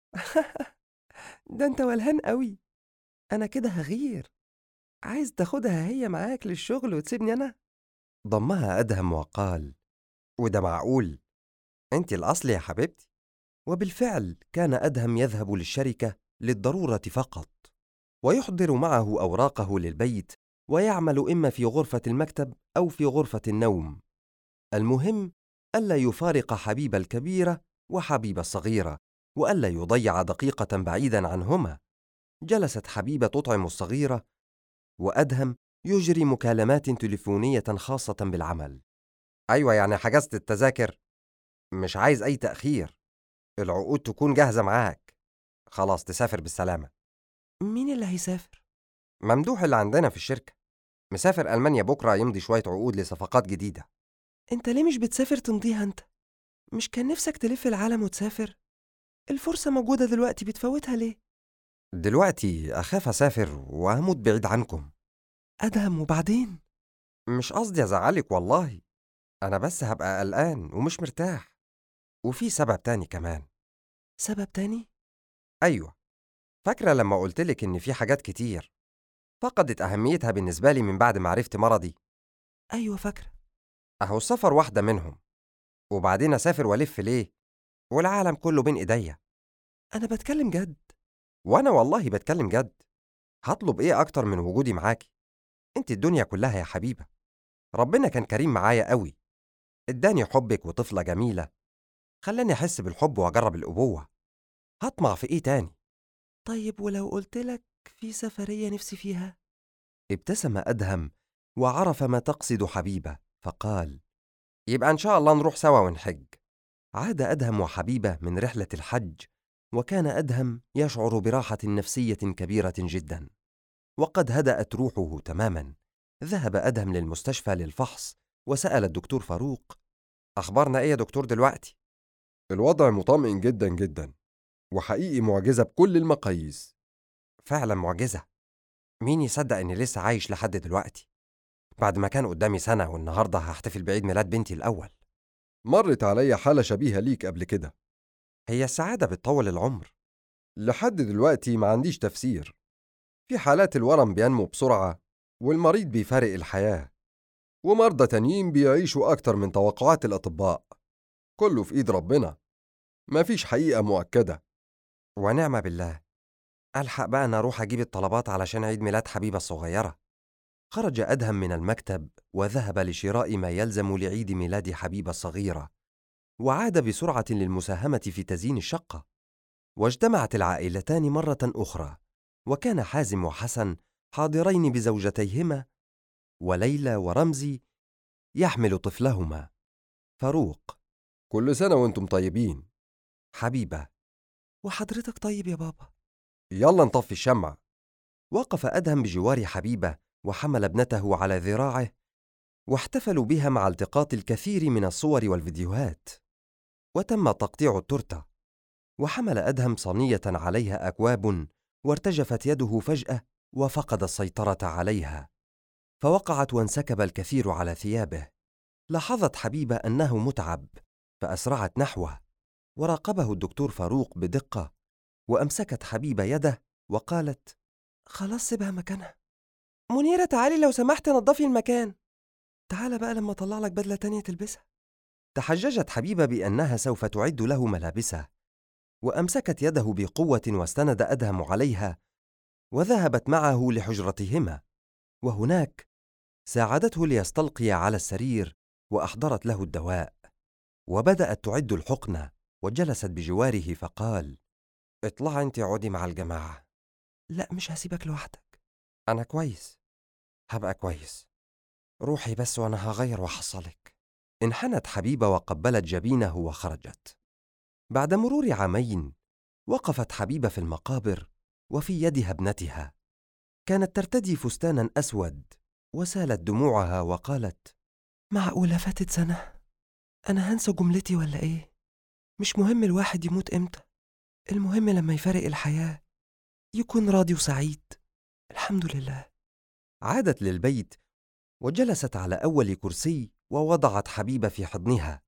ده أنت ولهان قوي. أنا كده هغير. عايز تاخدها هي معاك للشغل وتسيبني أنا؟ ضمها أدهم وقال: وده معقول؟ أنت الأصل يا حبيبتي. وبالفعل كان أدهم يذهب للشركة للضرورة فقط، ويحضر معه أوراقه للبيت، ويعمل إما في غرفة المكتب أو في غرفة النوم. المهم ألا يفارق حبيب الكبيرة وحبيب الصغيرة، وألا يضيع دقيقة بعيدا عنهما. جلست حبيبة تطعم الصغيرة، وأدهم يجري مكالمات تليفونية خاصة بالعمل. أيوة، يعني حجزت التذاكر؟ مش عايز أي تأخير، العقود تكون جاهزة معاك. خلاص، تسافر بالسلامة. مين اللي هيسافر؟ ممدوح اللي عندنا في الشركة، مسافر ألمانيا بكرة يمضي شوية عقود لصفقات جديدة. انت ليه مش بتسافر تمضيها انت؟ مش كان نفسك تلف العالم وتسافر؟ الفرصة موجودة دلوقتي، بتفوتها ليه؟ دلوقتي أخاف أسافر وأموت بعيد عنكم. أدهم، وبعدين؟ مش قصدي أزعلك والله، أنا بس هبقى قلقان ومش مرتاح. وفي سبب تاني كمان. سبب تاني؟ أيوة، فاكرة لما قلتلك إن في حاجات كتير فقدت أهميتها بالنسبة لي من بعد ما عرفت مرضي؟ أيوة فاكرة. أهو السفر واحدة منهم. وبعدين أسافر وألف ليه والعالم كله بين إيديا؟ أنا بتكلم جد. وأنا والله بتكلم جد. هطلب إيه أكتر من وجودي معاكي؟ أنت الدنيا كلها يا حبيبة. ربنا كان كريم معايا قوي، اداني حبك وطفلة جميلة، خلاني أحس بالحب وأجرب الأبوة. هطمع في إيه تاني؟ طيب ولو قلتلك في سفرية نفسي فيها؟ ابتسم أدهم وعرف ما تقصد حبيبة، فقال: يبقى إن شاء الله نروح سوا ونحج. عاد أدهم وحبيبة من رحلة الحج، وكان أدهم يشعر براحة نفسية كبيرة جدا، وقد هدأت روحه تماما. ذهب أدهم للمستشفى للفحص، وسأل الدكتور فاروق: أخبارنا إيه يا دكتور دلوقتي؟ الوضع مطمئن جدا جدا، وحقيقي معجزة بكل المقاييس. فعلا معجزة. مين يصدق إني لسه عايش لحد دلوقتي، بعد ما كان قدامي سنة والنهاردة هحتفل بعيد ميلاد بنتي الأول. مرت عليا حالة شبيهة ليك قبل كده. هي السعادة بتطول العمر؟ لحد دلوقتي ما عنديش تفسير. في حالات الورم بينمو بسرعة والمريض بيفارق الحياة، ومرضى تانيين بيعيشوا أكتر من توقعات الأطباء. كله في إيد ربنا، مفيش حقيقة مؤكدة. ونعم بالله. ألحق بقى أنا أروح أجيب الطلبات علشان عيد ميلاد حبيبة الصغيرة. خرج أدهم من المكتب وذهب لشراء ما يلزم لعيد ميلاد حبيبة الصغيرة، وعاد بسرعة للمساهمة في تزيين الشقة. واجتمعت العائلتان مرة أخرى، وكان حازم وحسن حاضرين بزوجتيهما، وليلى ورمزي يحمل طفلهما فاروق. كل سنة وانتم طيبين. حبيبة: وحضرتك طيب يا بابا. يلا نطفي الشمع. وقف أدهم بجوار حبيبة وحمل ابنته على ذراعه، واحتفلوا بها مع التقاط الكثير من الصور والفيديوهات. وتم تقطيع التورتة، وحمل أدهم صينية عليها أكواب، وارتجفت يده فجأة وفقد السيطرة عليها، فوقعت وانسكب الكثير على ثيابه. لاحظت حبيبة أنه متعب، فأسرعت نحوه، وراقبه الدكتور فاروق بدقة، وأمسكت حبيبة يده وقالت: خلاص سيبها مكانها. منيرة تعالي لو سمحت نضفي المكان. تعال بقى لما أطلع لك بدلة تانية تلبسها. تحججت حبيبة بأنها سوف تعد له ملابسه، وأمسكت يده بقوة واستند أدهم عليها، وذهبت معه لحجرتهما. وهناك ساعدته ليستلقي على السرير، وأحضرت له الدواء، وبدأت تعد الحقنة، وجلست بجواره فقال: اطلعي انت اقعدي مع الجماعة. لا، مش هسيبك لوحدك. أنا كويس، هبقى كويس. روحي بس وأنا هغير وأحصلك. انحنت حبيبة وقبلت جبينه وخرجت. بعد مرور عامين وقفت حبيبة في المقابر، وفي يدها ابنتها. كانت ترتدي فستانا أسود، وسالت دموعها وقالت: معقولة فاتت سنة؟ أنا هنسى جملتي ولا إيه؟ مش مهم الواحد يموت إمتى، المهم لما يفارق الحياة يكون راضي وسعيد. الحمد لله. عادت للبيت، وجلست على أول كرسي، ووضعت حبيبة في حضنها.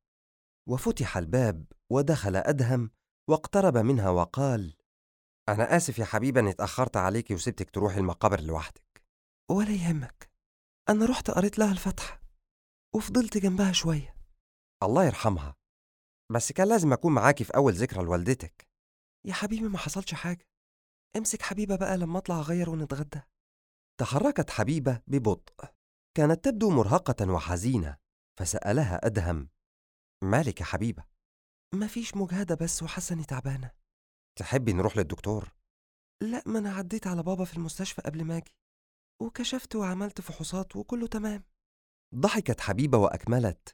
وفتح الباب، ودخل أدهم واقترب منها وقال: أنا آسف يا حبيبة إني اتأخرت عليكي وسبتك تروحي المقابر لوحدك. ولا يهمك، أنا رحت قريت لها الفاتحة وفضلت جنبها شوية. الله يرحمها، بس كان لازم أكون معاكي في أول ذكرى لوالدتك. يا حبيبي ما حصلش حاجة، امسك حبيبة بقى لما أطلع أغير ونتغدى. تحركت حبيبة ببطء، كانت تبدو مرهقة وحزينة، فسألها أدهم: مالك يا حبيبة؟ مفيش، مجهدة بس وحاسة إني تعبانة. تحبي نروح للدكتور؟ لا، ما أنا عديت على بابا في المستشفى قبل ما أجي، وكشفت وعملت فحوصات وكله تمام. ضحكت حبيبة وأكملت: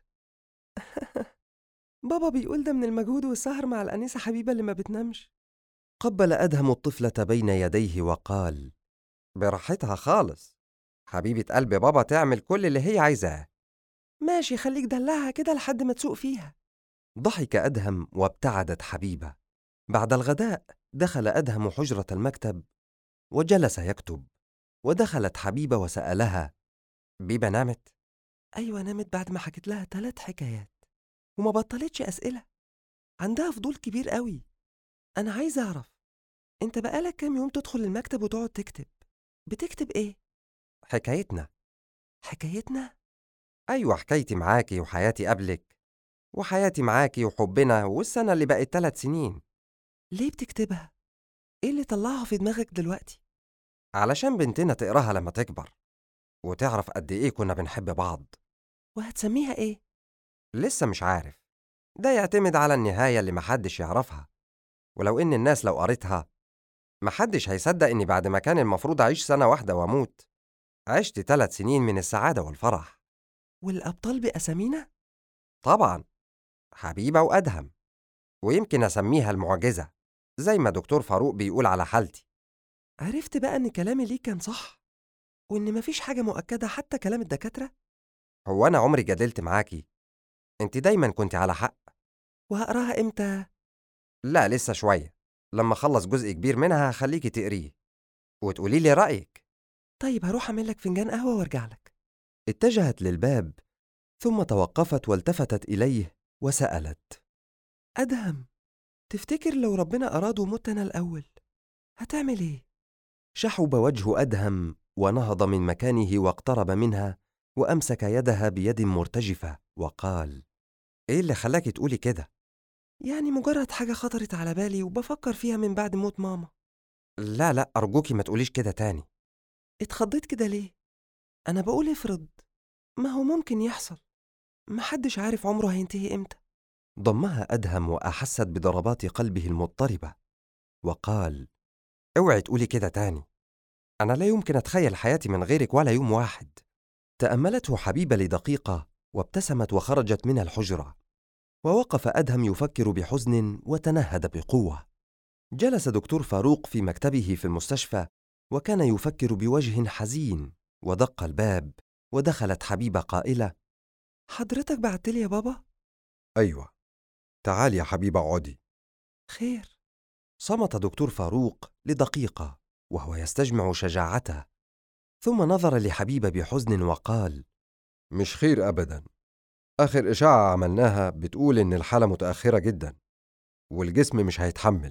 بابا بيقول ده من المجهود والسهر مع الأنسة حبيبة اللي ما بتنامش. قبل أدهم الطفلة بين يديه وقال: براحتها خالص، حبيبة قلب بابا تعمل كل اللي هي عايزاه. ماشي، خليك دلعها كده لحد ما تسوق فيها. ضحك أدهم وابتعدت حبيبة. بعد الغداء دخل أدهم حجرة المكتب وجلس يكتب، ودخلت حبيبة وسألها: بيبة نامت؟ أيوة، نامت بعد ما حكيت لها 3 حكايات وما بطلتش أسئلة. عندها فضول كبير قوي. أنا عايزة أعرف، أنت بقالك كام يوم تدخل المكتب وتقعد تكتب؟ بتكتب إيه؟ حكايتنا. حكايتنا؟ أيوة، حكايتي معاكي وحياتي قبلك، وحياتي معاكي وحبنا والسنة اللي بقت 3 سنين. ليه بتكتبها؟ إيه اللي طلعها في دماغك دلوقتي؟ علشان بنتنا تقراها لما تكبر وتعرف قد إيه كنا بنحب بعض. وهتسميها إيه؟ لسه مش عارف، ده يعتمد على النهاية اللي محدش يعرفها. ولو إن الناس لو قريتها محدش هيصدق إني بعد ما كان المفروض أعيش سنة واحدة وأموت، عشت 3 سنين من السعادة والفرح. والأبطال بأسامينا؟ طبعا، حبيبة وأدهم، ويمكن أسميها المعجزة زي ما دكتور فاروق بيقول على حالتي. عرفت بقى إن كلامي ليك كان صح، وإن مفيش حاجة مؤكدة حتى كلام الدكاترة؟ هو أنا عمري جادلت معاكي؟ أنت دايما كنت على حق. وهقراها إمتى؟ لا، لسه شوية، لما أخلص جزء كبير منها هخليكي تقريه وتقولي لي رأيك. طيب، هروح أعمل لك فنجان قهوة وارجع لك. اتجهت للباب، ثم توقفت والتفتت إليه وسألت: أدهم، تفتكر لو ربنا أراد ومت أنا الأول هتعمل إيه؟ شحب وجه أدهم ونهض من مكانه واقترب منها وأمسك يدها بيد مرتجفة وقال: إيه اللي خلاكي تقولي كده؟ يعني مجرد حاجة خطرت على بالي وبفكر فيها من بعد موت ماما. لا لا، أرجوكي ما تقوليش كده تاني. اتخضيت كده ليه؟ أنا بقول افرض، ما هو ممكن يحصل، محدش عارف عمره هينتهي إمتى. ضمها أدهم وأحست بضربات قلبه المضطربة وقال: اوعي تقولي كده تاني، أنا لا يمكن أتخيل حياتي من غيرك ولا يوم واحد. تأملته حبيبة لدقيقة وابتسمت وخرجت من الحجرة، ووقف أدهم يفكر بحزن وتنهد بقوة. جلس دكتور فاروق في مكتبه في المستشفى وكان يفكر بوجه حزين، ودق الباب ودخلت حبيبة قائلة: حضرتك بعتلي يا بابا؟ أيوة، تعالي يا حبيبة اقعدي. خير؟ صمت دكتور فاروق لدقيقة وهو يستجمع شجاعته، ثم نظر لحبيبة بحزن وقال: مش خير أبدا. آخر إشاعة عملناها بتقول إن الحالة متأخرة جدا والجسم مش هيتحمل.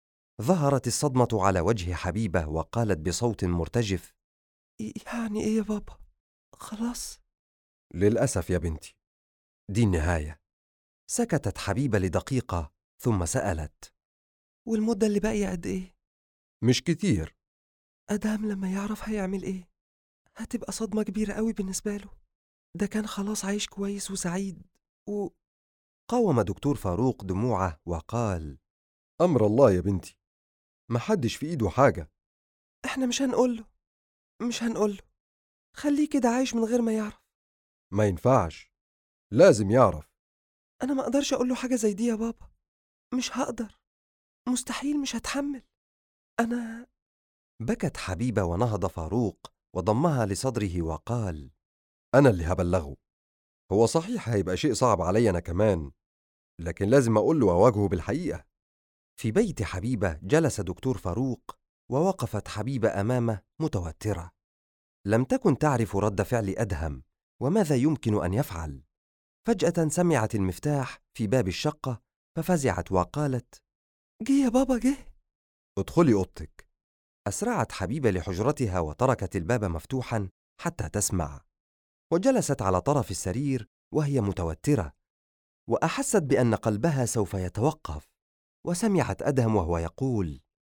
ظهرت الصدمة على وجه حبيبة وقالت بصوت مرتجف: يعني إيه يا بابا؟ خلاص؟ للأسف يا بنتي، دي النهاية. سكتت حبيبة لدقيقة ثم سألت: والمدة اللي باقية قد إيه؟ مش كتير. أدهم لما يعرف هيعمل إيه؟ هتبقى صدمة كبيرة قوي بالنسبة له، ده كان خلاص عايش كويس وسعيد قاوم دكتور فاروق دموعه وقال: أمر الله يا بنتي، محدش في إيده حاجة. إحنا مش هنقوله، خليه كده عايش من غير ما يعرف. ما ينفعش، لازم يعرف. أنا ما أقدرش أقوله حاجة زي دي يا بابا، مش هقدر، مستحيل، مش هتحمل. أنا بكت حبيبة ونهض فاروق وضمها لصدره وقال: أنا اللي هبلغه. هو صحيح هيبقى شيء صعب علي أنا كمان، لكن لازم أقول له وأواجهه بالحقيقة. في بيت حبيبة جلس دكتور فاروق ووقفت حبيبة أمامه متوترة. لم تكن تعرف رد فعل أدهم وماذا يمكن أن يفعل. فجأة سمعت المفتاح في باب الشقة ففزعت وقالت: جه يا بابا، جه. ادخلي أوضتك. أسرعت حبيبة لحجرتها وتركت الباب مفتوحا حتى تسمع، وجلست على طرف السرير وهي متوترة، وأحست بأن قلبها سوف يتوقف، وسمعت أدهم وهو يقول: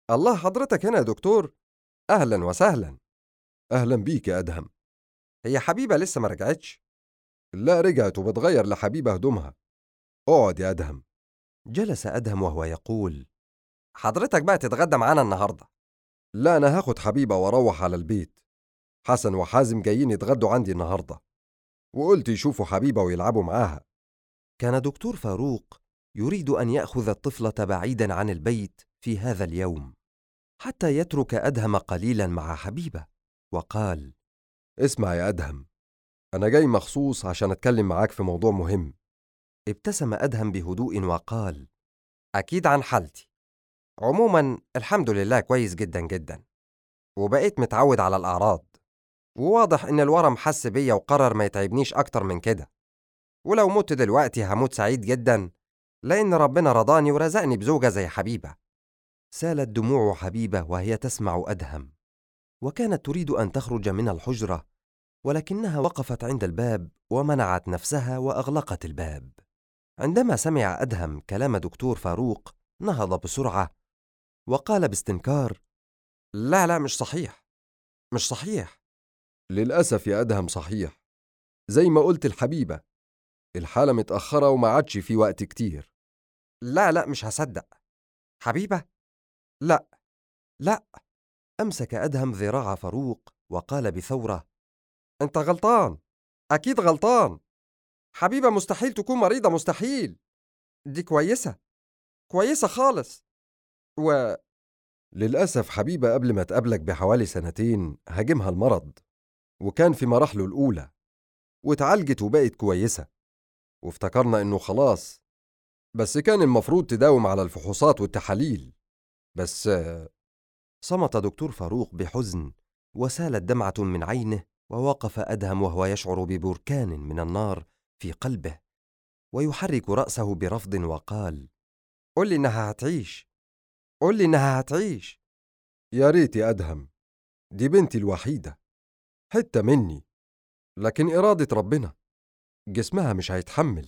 الله، حضرتك هنا يا دكتور؟ أهلا وسهلا. أهلا بيك يا أدهم. هي حبيبة لسه ما رجعتش؟ لا، رجعت وبتغير لحبيبة هدومها. اقعد يا أدهم. جلس أدهم وهو يقول: حضرتك بقى تتغدى معانا النهاردة. لا، أنا هاخد حبيبة وأروح على البيت. حسن وحازم جايين يتغدوا عندي النهاردة، وقلت يشوفوا حبيبة ويلعبوا معاها. كان دكتور فاروق يريد أن يأخذ الطفلة بعيداً عن البيت في هذا اليوم حتى يترك أدهم قليلاً مع حبيبة، وقال: اسمع يا أدهم، أنا جاي مخصوص عشان أتكلم معاك في موضوع مهم. ابتسم أدهم بهدوء وقال: أكيد عن حالتي. عموما الحمد لله كويس جدا جدا، وبقيت متعود على الأعراض، وواضح إن الورم حس بيا وقرر ما يتعبنيش أكتر من كده. ولو مت دلوقتي هموت سعيد جدا، لأن ربنا رضاني ورزقني بزوجة زي حبيبة. سالت دموع حبيبة وهي تسمع أدهم، وكانت تريد أن تخرج من الحجرة، ولكنها وقفت عند الباب ومنعت نفسها وأغلقت الباب. عندما سمع أدهم كلام دكتور فاروق نهض بسرعة وقال باستنكار: لا لا، مش صحيح، مش صحيح. للأسف يا أدهم صحيح، زي ما قلت الحبيبة، الحالة متأخرة وما عادش في وقت كتير. لا لا، مش هصدق. حبيبة؟ لا لا. أمسك أدهم ذراع فاروق وقال بثورة: أنت غلطان، أكيد غلطان. حبيبة مستحيل تكون مريضة، مستحيل. دي كويسة، كويسة خالص. للأسف حبيبة قبل ما تقابلك بحوالي 2 هاجمها المرض، وكان في مراحله الأولى، واتعالجت وبقت كويسة، وافتكرنا إنه خلاص، بس كان المفروض تداوم على الفحوصات والتحاليل. بس صمت دكتور فاروق بحزن، وسالت دمعة من عينه، ووقف أدهم وهو يشعر ببركان من النار في قلبه ويحرك رأسه برفض، وقال: قل لي إنها هتعيش، قل لي إنها هتعيش. يا ريت يا أدهم، دي بنتي الوحيدة، حتة مني، لكن إرادة ربنا، جسمها مش هيتحمل.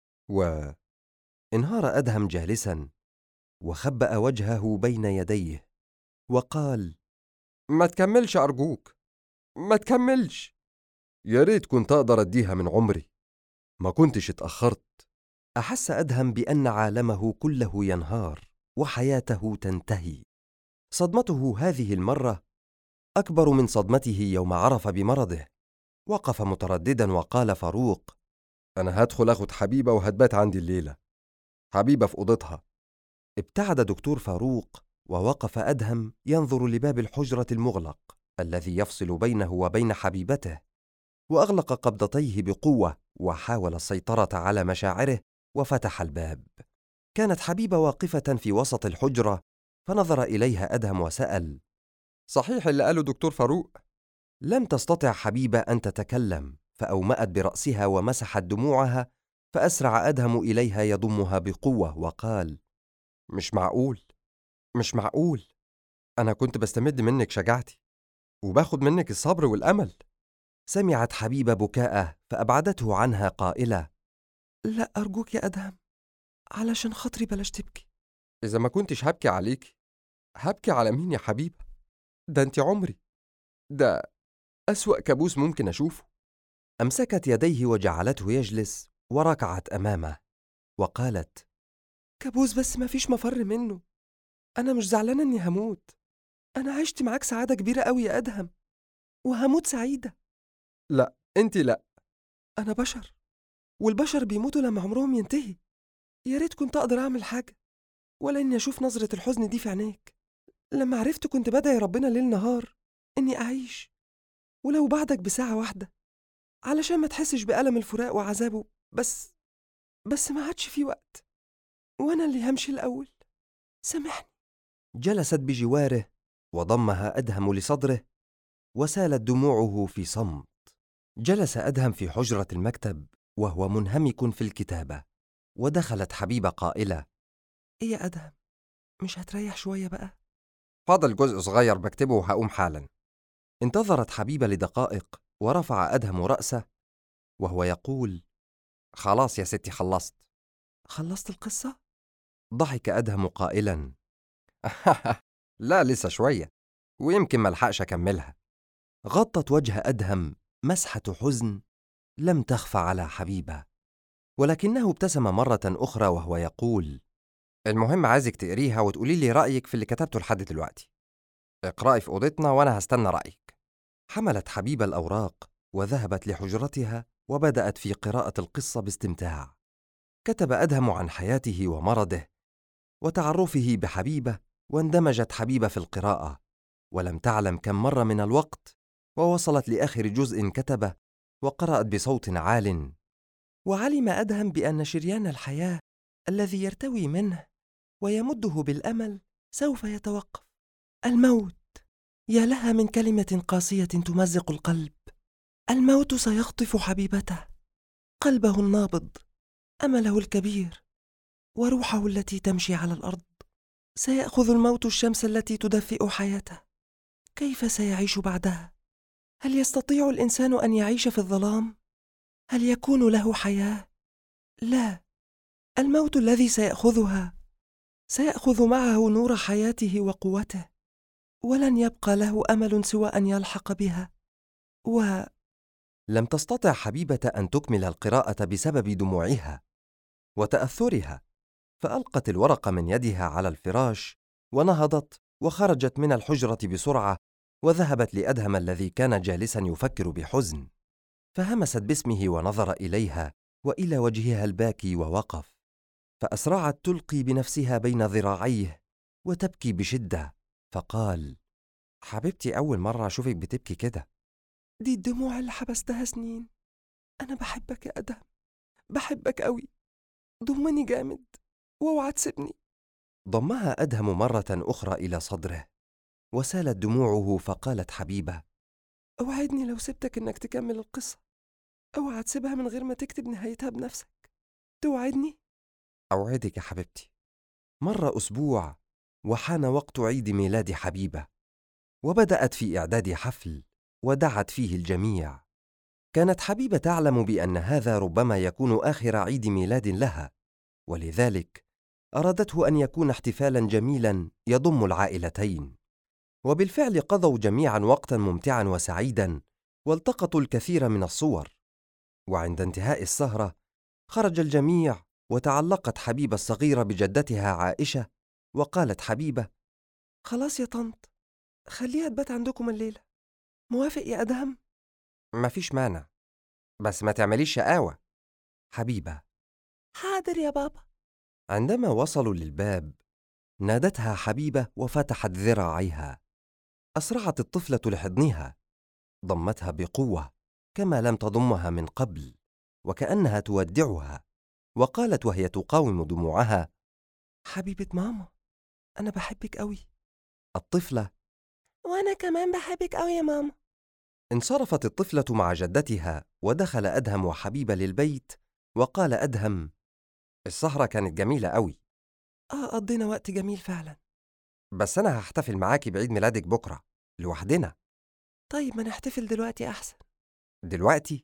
انهار أدهم جالسا وخبأ وجهه بين يديه وقال: ما تكملش أرجوك، ما تكملش. يا ريت كنت أقدر أديها من عمري، ما كنتش اتأخرت. أحس أدهم بأن عالمه كله ينهار وحياته تنتهي. صدمته هذه المرة أكبر من صدمته يوم عرف بمرضه. وقف مترددا وقال فاروق: أنا هدخل أخد حبيبة وهتبات عندي الليلة. حبيبة في أوضتها. ابتعد دكتور فاروق، ووقف أدهم ينظر لباب الحجرة المغلق الذي يفصل بينه وبين حبيبته، وأغلق قبضتيه بقوة وحاول السيطرة على مشاعره وفتح الباب. كانت حبيبة واقفة في وسط الحجرة، فنظر إليها أدهم وسأل: صحيح اللي قاله دكتور فاروق؟ لم تستطع حبيبة أن تتكلم، فأومأت برأسها ومسحت دموعها، فأسرع أدهم إليها يضمها بقوة وقال: مش معقول، مش معقول. أنا كنت بستمد منك شجاعتي وباخد منك الصبر والأمل. سمعت حبيبة بكاءه فأبعدته عنها قائلة: لا أرجوك يا أدهم، علشان خاطري بلاش تبكي. إذا ما كنتش هبكي عليك، هبكي على مين يا حبيبة؟ ده أنت عمري، ده أسوأ كابوس ممكن أشوفه. أمسكت يديه وجعلته يجلس وركعت أمامه وقالت: كابوس بس ما فيش مفر منه. أنا مش زعلانة إني هموت، أنا عشت معاك سعادة كبيرة أوي يا أدهم، وهموت سعيدة. لا، أنت لا. أنا بشر، والبشر بيموتوا لما عمرهم ينتهي. يا ريت كنت أقدر أعمل حاجة، ولا إني أشوف نظرة الحزن دي في عينيك. لما عرفت كنت بدعي ربنا ليل نهار إني أعيش، ولو بعدك بساعة واحدة، علشان ما تحسش بألم الفراق وعذابه. بس ما عادش في وقت، وأنا اللي همشي الأول. سامحني. جلست بجواره وضمها أدهم لصدره، وسالت دموعه في صمت. جلس أدهم في حجرة المكتب وهو منهمك في الكتابة، ودخلت حبيبة قائلة: إيه يا أدهم، مش هتريح شوية بقى؟ فاضل جزء صغير بكتبه وهقوم حالا. انتظرت حبيبة لدقائق، ورفع أدهم رأسه وهو يقول: خلاص يا ستي، خلصت. خلصت القصة؟ ضحك أدهم قائلا: لا لسه شوية، ويمكن ملحقش أكملها. غطت وجه أدهم مسحة حزن لم تخف على حبيبة، ولكنه ابتسم مرة أخرى وهو يقول: المهم عايزك تقريها وتقولي لي رأيك في اللي كتبته لحد دلوقتي. اقرأي في أوضتنا وأنا هستنى رأيك. حملت حبيبة الأوراق وذهبت لحجرتها وبدأت في قراءة القصة باستمتاع. كتب أدهم عن حياته ومرضه وتعرفه بحبيبة، واندمجت حبيبة في القراءة، ولم تعلم كم مر من الوقت ووصلت لآخر جزء كتبه وقرأت بصوت عال: وعلم أدهم بأن شريان الحياة الذي يرتوي منه ويمده بالأمل سوف يتوقف. الموت، يا لها من كلمة قاسية تمزق القلب. الموت سيخطف حبيبته، قلبه النابض، أمله الكبير، وروحه التي تمشي على الأرض. سيأخذ الموت الشمس التي تدفئ حياته. كيف سيعيش بعدها؟ هل يستطيع الإنسان أن يعيش في الظلام؟ هل يكون له حياة؟ لا، الموت الذي سيأخذها سيأخذ معه نور حياته وقوته، ولن يبقى له أمل سوى أن يلحق بها. لم تستطع حبيبة أن تكمل القراءة بسبب دموعها وتأثرها، فألقت الورق من يدها على الفراش ونهضت وخرجت من الحجرة بسرعة، وذهبت لأدهم الذي كان جالسا يفكر بحزن، فهمست باسمه ونظر إليها وإلى وجهها الباكي ووقف، فأسرعت تلقي بنفسها بين ذراعيه وتبكي بشدة، فقال: حبيبتي، أول مرة أشوفك بتبكي كده. دي الدموع اللي حبستها سنين. أنا بحبك يا أدهم، بحبك أوي. ضمني جامد واوعى تسيبني. ضمها أدهم مرة أخرى إلى صدره وسالت دموعه، فقالت حبيبة: أوعدني لو سبتك إنك تكمل القصة. اوعى تسيبها من غير ما تكتب نهايتها بنفسك. توعدني؟ أوعدك يا حبيبتي. مر أسبوع وحان وقت عيد ميلاد حبيبة، وبدأت في إعداد حفل ودعت فيه الجميع. كانت حبيبة تعلم بأن هذا ربما يكون آخر عيد ميلاد لها، ولذلك أرادته أن يكون احتفالا جميلا يضم العائلتين. وبالفعل قضوا جميعا وقتا ممتعا وسعيدا، والتقطوا الكثير من الصور. وعند انتهاء السهرة خرج الجميع، وتعلقت حبيبة الصغيرة بجدتها عائشة، وقالت حبيبة: خلاص يا طنط، خليها تبات عندكم الليلة. موافق يا أدهم؟ مفيش مانع، بس ما تعمليش شقاوة. حبيبة: حاضر يا بابا. عندما وصلوا للباب نادتها حبيبة وفتحت ذراعيها. أسرعت الطفلة لحضنها، ضمتها بقوة كما لم تضمها من قبل، وكأنها تودعها، وقالت وهي تقاوم دموعها: حبيبة ماما، أنا بحبك أوي. الطفلة: وأنا كمان بحبك أوي يا ماما. انصرفت الطفلة مع جدتها، ودخل أدهم وحبيبة للبيت، وقال أدهم: السهرة كانت جميلة أوي. قضينا وقت جميل فعلا. بس أنا هحتفل معاكي بعيد ميلادك بكرة لوحدنا. طيب ما نحتفل دلوقتي أحسن. دلوقتي؟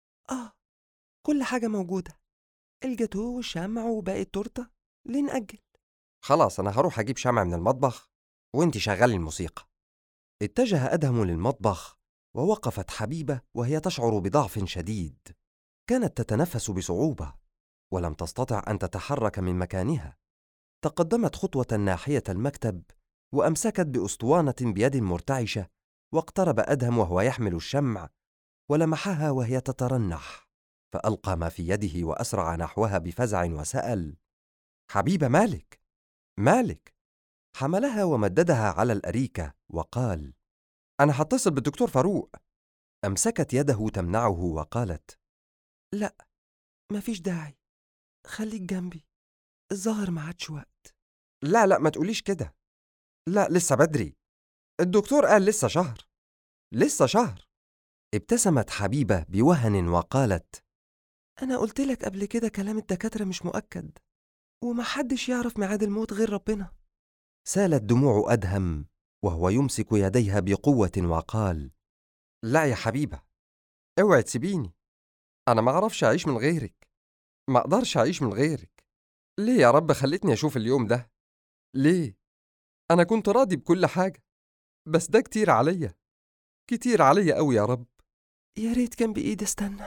كل حاجة موجودة، الجاتوه والشمع وباقي التورتة. ليه نأجل؟ خلاص، أنا هروح أجيب شمع من المطبخ وإنتي شغلي الموسيقى. اتجه أدهم للمطبخ، ووقفت حبيبة وهي تشعر بضعف شديد. كانت تتنفس بصعوبة ولم تستطع أن تتحرك من مكانها. تقدمت خطوة ناحية المكتب، وأمسكت بأسطوانة بيد مرتعشة، واقترب أدهم وهو يحمل الشمع ولمحها وهي تترنح، فألقى ما في يده وأسرع نحوها بفزع وسأل: حبيبة، مالك؟ مالك؟ حملها ومددها على الأريكة وقال: أنا هتصل بالدكتور فاروق. أمسكت يده تمنعه وقالت: لا، مفيش داعي، خليك جنبي، الظاهر ما عادش وقت. لا ما تقوليش كده. لا، لسه بدري. الدكتور قال لسه شهر. لسه شهر. ابتسمت حبيبة بوهن وقالت: أنا قلت لك قبل كده كلام الدكاترة مش مؤكد، ومحدش يعرف ميعاد الموت غير ربنا. سالت دموع أدهم وهو يمسك يديها بقوة وقال: لا يا حبيبة، اوعي تسيبيني. أنا ما أعرفش أعيش من غيرك، ما أقدرش أعيش من غيرك. ليه يا رب خلتني أشوف اليوم ده؟ ليه؟ أنا كنت راضي بكل حاجة، بس ده كتير عليا، كتير عليا أوي يا رب. يا ريت كان بإيدي استنى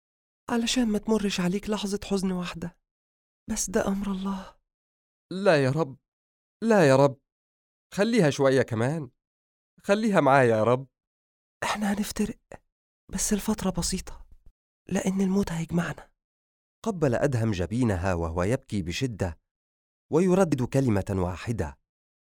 علشان ما تمرش عليك لحظة حزن واحدة، بس ده أمر الله. لا يا رب، لا يا رب، خليها شوية كمان، خليها معايا يا رب. إحنا هنفترق، بس الفترة بسيطة لأن الموت هيجمعنا. قبل أدهم جبينها وهو يبكي بشدة ويردد كلمة واحدة: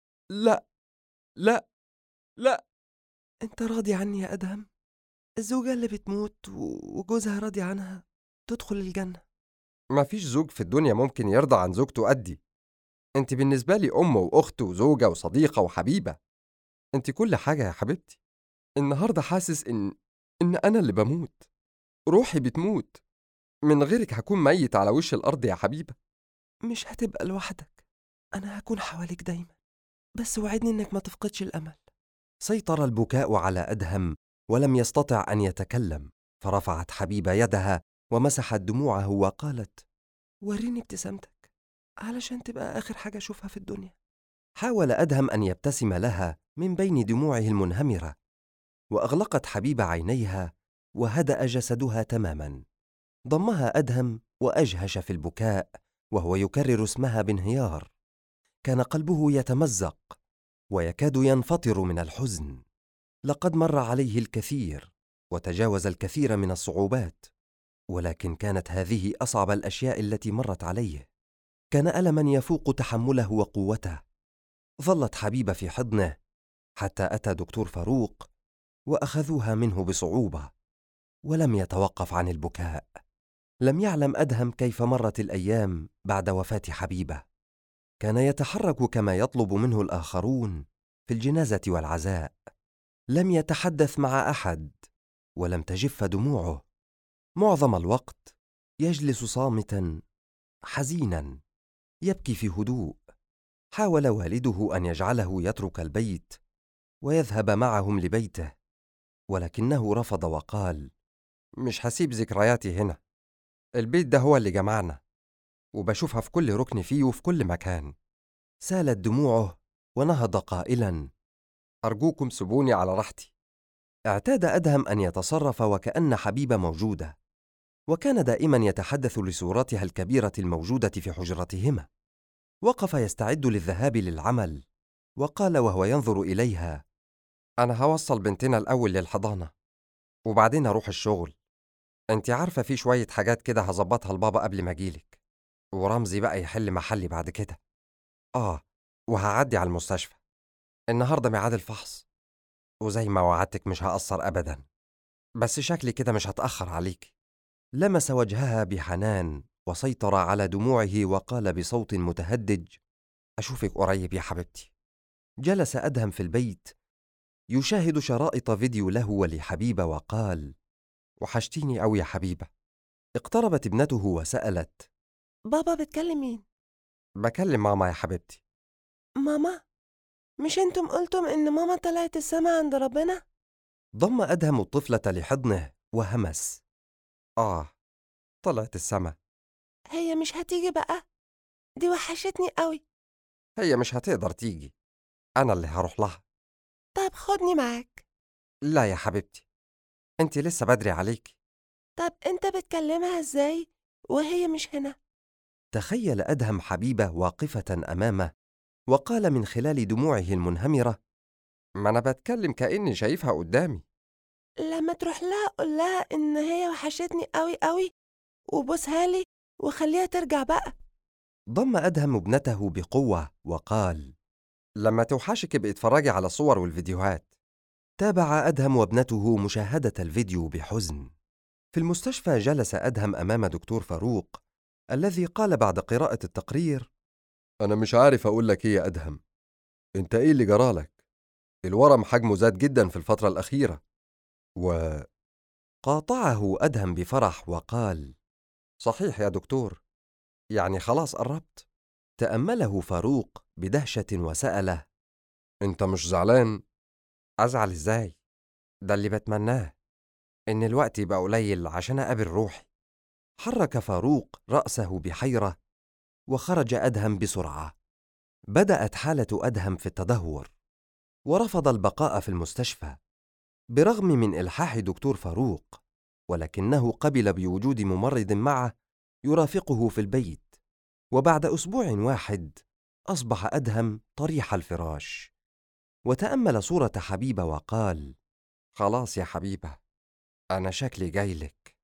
لا، لا، لا. أنت راضي عني يا أدهم؟ الزوجة اللي بتموت وجوزها راضي عنها تدخل الجنة. مفيش زوج في الدنيا ممكن يرضى عن زوجته قدي. انت بالنسبة لي أم وأخت وزوجة وصديقة وحبيبة. انت كل حاجة يا حبيبتي. النهاردة حاسس إن أنا اللي بموت، روحي بتموت. من غيرك هكون ميت على وش الأرض يا حبيبة. مش هتبقى لوحدك، أنا هكون حواليك دايما، بس وعدني إنك ما تفقدش الأمل. سيطر البكاء على أدهم ولم يستطع أن يتكلم، فرفعت حبيبة يدها ومسحت دموعه وقالت: وريني ابتسامتك علشان تبقى آخر حاجة أشوفها في الدنيا. حاول أدهم أن يبتسم لها من بين دموعه المنهمرة، وأغلقت حبيبة عينيها وهدأ جسدها تماما. ضمها أدهم وأجهش في البكاء وهو يكرر اسمها بانهيار. كان قلبه يتمزق ويكاد ينفطر من الحزن. لقد مر عليه الكثير وتجاوز الكثير من الصعوبات، ولكن كانت هذه أصعب الأشياء التي مرت عليه. كان ألما يفوق تحمله وقوته. ظلت حبيبة في حضنه حتى أتى دكتور فاروق وأخذوها منه بصعوبة، ولم يتوقف عن البكاء. لم يعلم أدهم كيف مرت الأيام بعد وفاة حبيبة. كان يتحرك كما يطلب منه الآخرون في الجنازة والعزاء. لم يتحدث مع أحد ولم تجف دموعه. معظم الوقت يجلس صامتا حزينا يبكي في هدوء. حاول والده أن يجعله يترك البيت ويذهب معهم لبيته، ولكنه رفض وقال: مش هسيب ذكرياتي هنا. البيت ده هو اللي جمعنا، وبشوفها في كل ركن فيه وفي كل مكان. سالت دموعه ونهض قائلا: أرجوكم سيبوني على راحتي. اعتاد أدهم أن يتصرف وكأن حبيبة موجودة، وكان دائما يتحدث لصورتها الكبيرة الموجودة في حجرتهما. وقف يستعد للذهاب للعمل، وقال وهو ينظر إليها: أنا هوصل بنتنا الأول للحضانة وبعدين أروح الشغل. أنت عارفة في شوية حاجات كده هظبطها لبابا قبل ما أجيلك، ورمزي بقى يحل محلي بعد كده. وهعدي على المستشفى النهاردة ميعاد الفحص، وزي ما وعدتك مش هقصر أبدا، بس شكلي كده مش هتأخر عليك. لمس وجهها بحنان وسيطر على دموعه وقال بصوت متهدج: أشوفك قريب يا حبيبتي. جلس أدهم في البيت يشاهد شرائط فيديو له ولحبيبة وقال: وحشتيني أوي يا حبيبة. اقتربت ابنته وسألت: بابا بتكلم مين؟ بكلم ماما يا حبيبتي. ماما؟ مش انتم قلتم ان ماما طلعت السما عند ربنا؟ ضم أدهم الطفلة لحضنه وهمس: طلعت السما. هي مش هتيجي بقى؟ دي وحشتني قوي. هي مش هتقدر تيجي، أنا اللي هروح لها. طب خدني معاك. لا يا حبيبتي، انت لسه بدري عليك. طب انت بتكلمها ازاي وهي مش هنا؟ تخيل أدهم حبيبة واقفة أمامه وقال من خلال دموعه المنهمرة: ما أنا بتكلم كأني شايفها قدامي. لما تروح لها قول لها ان هي وحشتني قوي قوي، وبوسها لي وخليها ترجع بقى. ضم أدهم ابنته بقوة وقال: لما توحشك ابقي اتفرجي على الصور والفيديوهات. تابع أدهم وابنته مشاهدة الفيديو بحزن. في المستشفى جلس أدهم أمام دكتور فاروق الذي قال بعد قراءة التقرير: أنا مش عارف أقول لك إيه يا أدهم، أنت إيه اللي جرالك؟ الورم حجمه زاد جدا في الفترة الأخيرة. قاطعه أدهم بفرح وقال: صحيح يا دكتور، يعني خلاص قربت. تأمله فاروق بدهشة وسأله: أنت مش زعلان؟ أزعل إزاي؟ ده اللي بتمناه، إن الوقت يبقى قليل عشان أقابل روحي. حرك فاروق رأسه بحيرة وخرج أدهم بسرعة. بدأت حالة أدهم في التدهور، ورفض البقاء في المستشفى برغم من إلحاح دكتور فاروق، ولكنه قبل بوجود ممرض معه يرافقه في البيت. وبعد أسبوع واحد أصبح أدهم طريح الفراش، وتأمل صورة حبيبة وقال: خلاص يا حبيبة، أنا شكلي جايلك.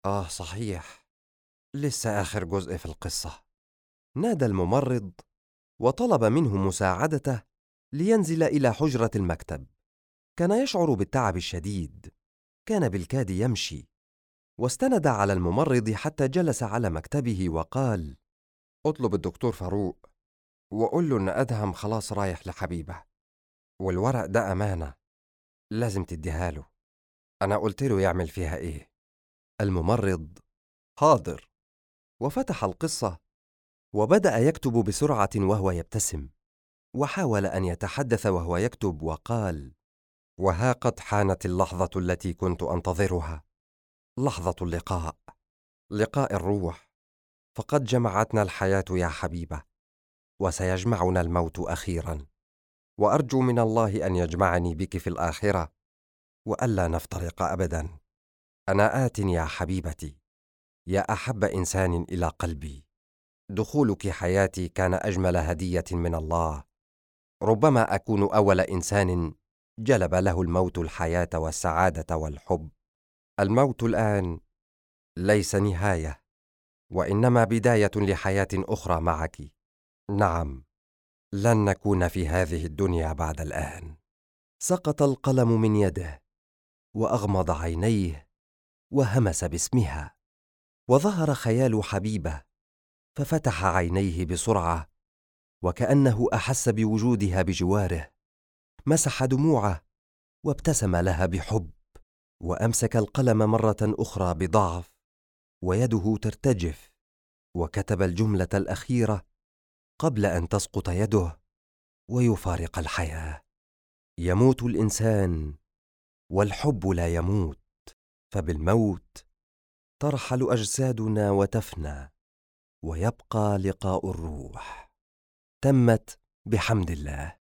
صحيح، لسه آخر جزء في القصة. نادى الممرض وطلب منه مساعدته لينزل إلى حجرة المكتب. كان يشعر بالتعب الشديد، كان بالكاد يمشي، واستند على الممرض حتى جلس على مكتبه وقال: اطلب الدكتور فاروق وقول له إن أدهم خلاص رايح لحبيبة، والورق ده أمانة لازم تديها له. أنا قلت له يعمل فيها إيه. الممرض: حاضر. وفتح القصة وبدأ يكتب بسرعة وهو يبتسم، وحاول أن يتحدث وهو يكتب وقال: وها قد حانت اللحظة التي كنت أنتظرها، لحظة اللقاء، لقاء الروح. فقد جمعتنا الحياة يا حبيبة، وسيجمعنا الموت أخيرا، وأرجو من الله أن يجمعني بك في الآخرة، وألا نفترق أبدا. أنا آت يا حبيبتي، يا أحب إنسان إلى قلبي. دخولك حياتي كان أجمل هدية من الله. ربما أكون أول إنسان جلب له الموت الحياة والسعادة والحب. الموت الآن ليس نهاية، وإنما بداية لحياة أخرى معك. نعم، لن نكون في هذه الدنيا بعد الآن. سقط القلم من يده، وأغمض عينيه، وهمس باسمها، وظهر خيال حبيبة، ففتح عينيه بسرعة، وكأنه أحس بوجودها بجواره. مسح دموعه وابتسم لها بحب، وأمسك القلم مرة أخرى بضعف، ويده ترتجف، وكتب الجملة الأخيرة قبل أن تسقط يده ويفارق الحياة: يموت الإنسان والحب لا يموت، فبالموت ترحل أجسادنا وتفنى، ويبقى لقاء الروح. تمت بحمد الله.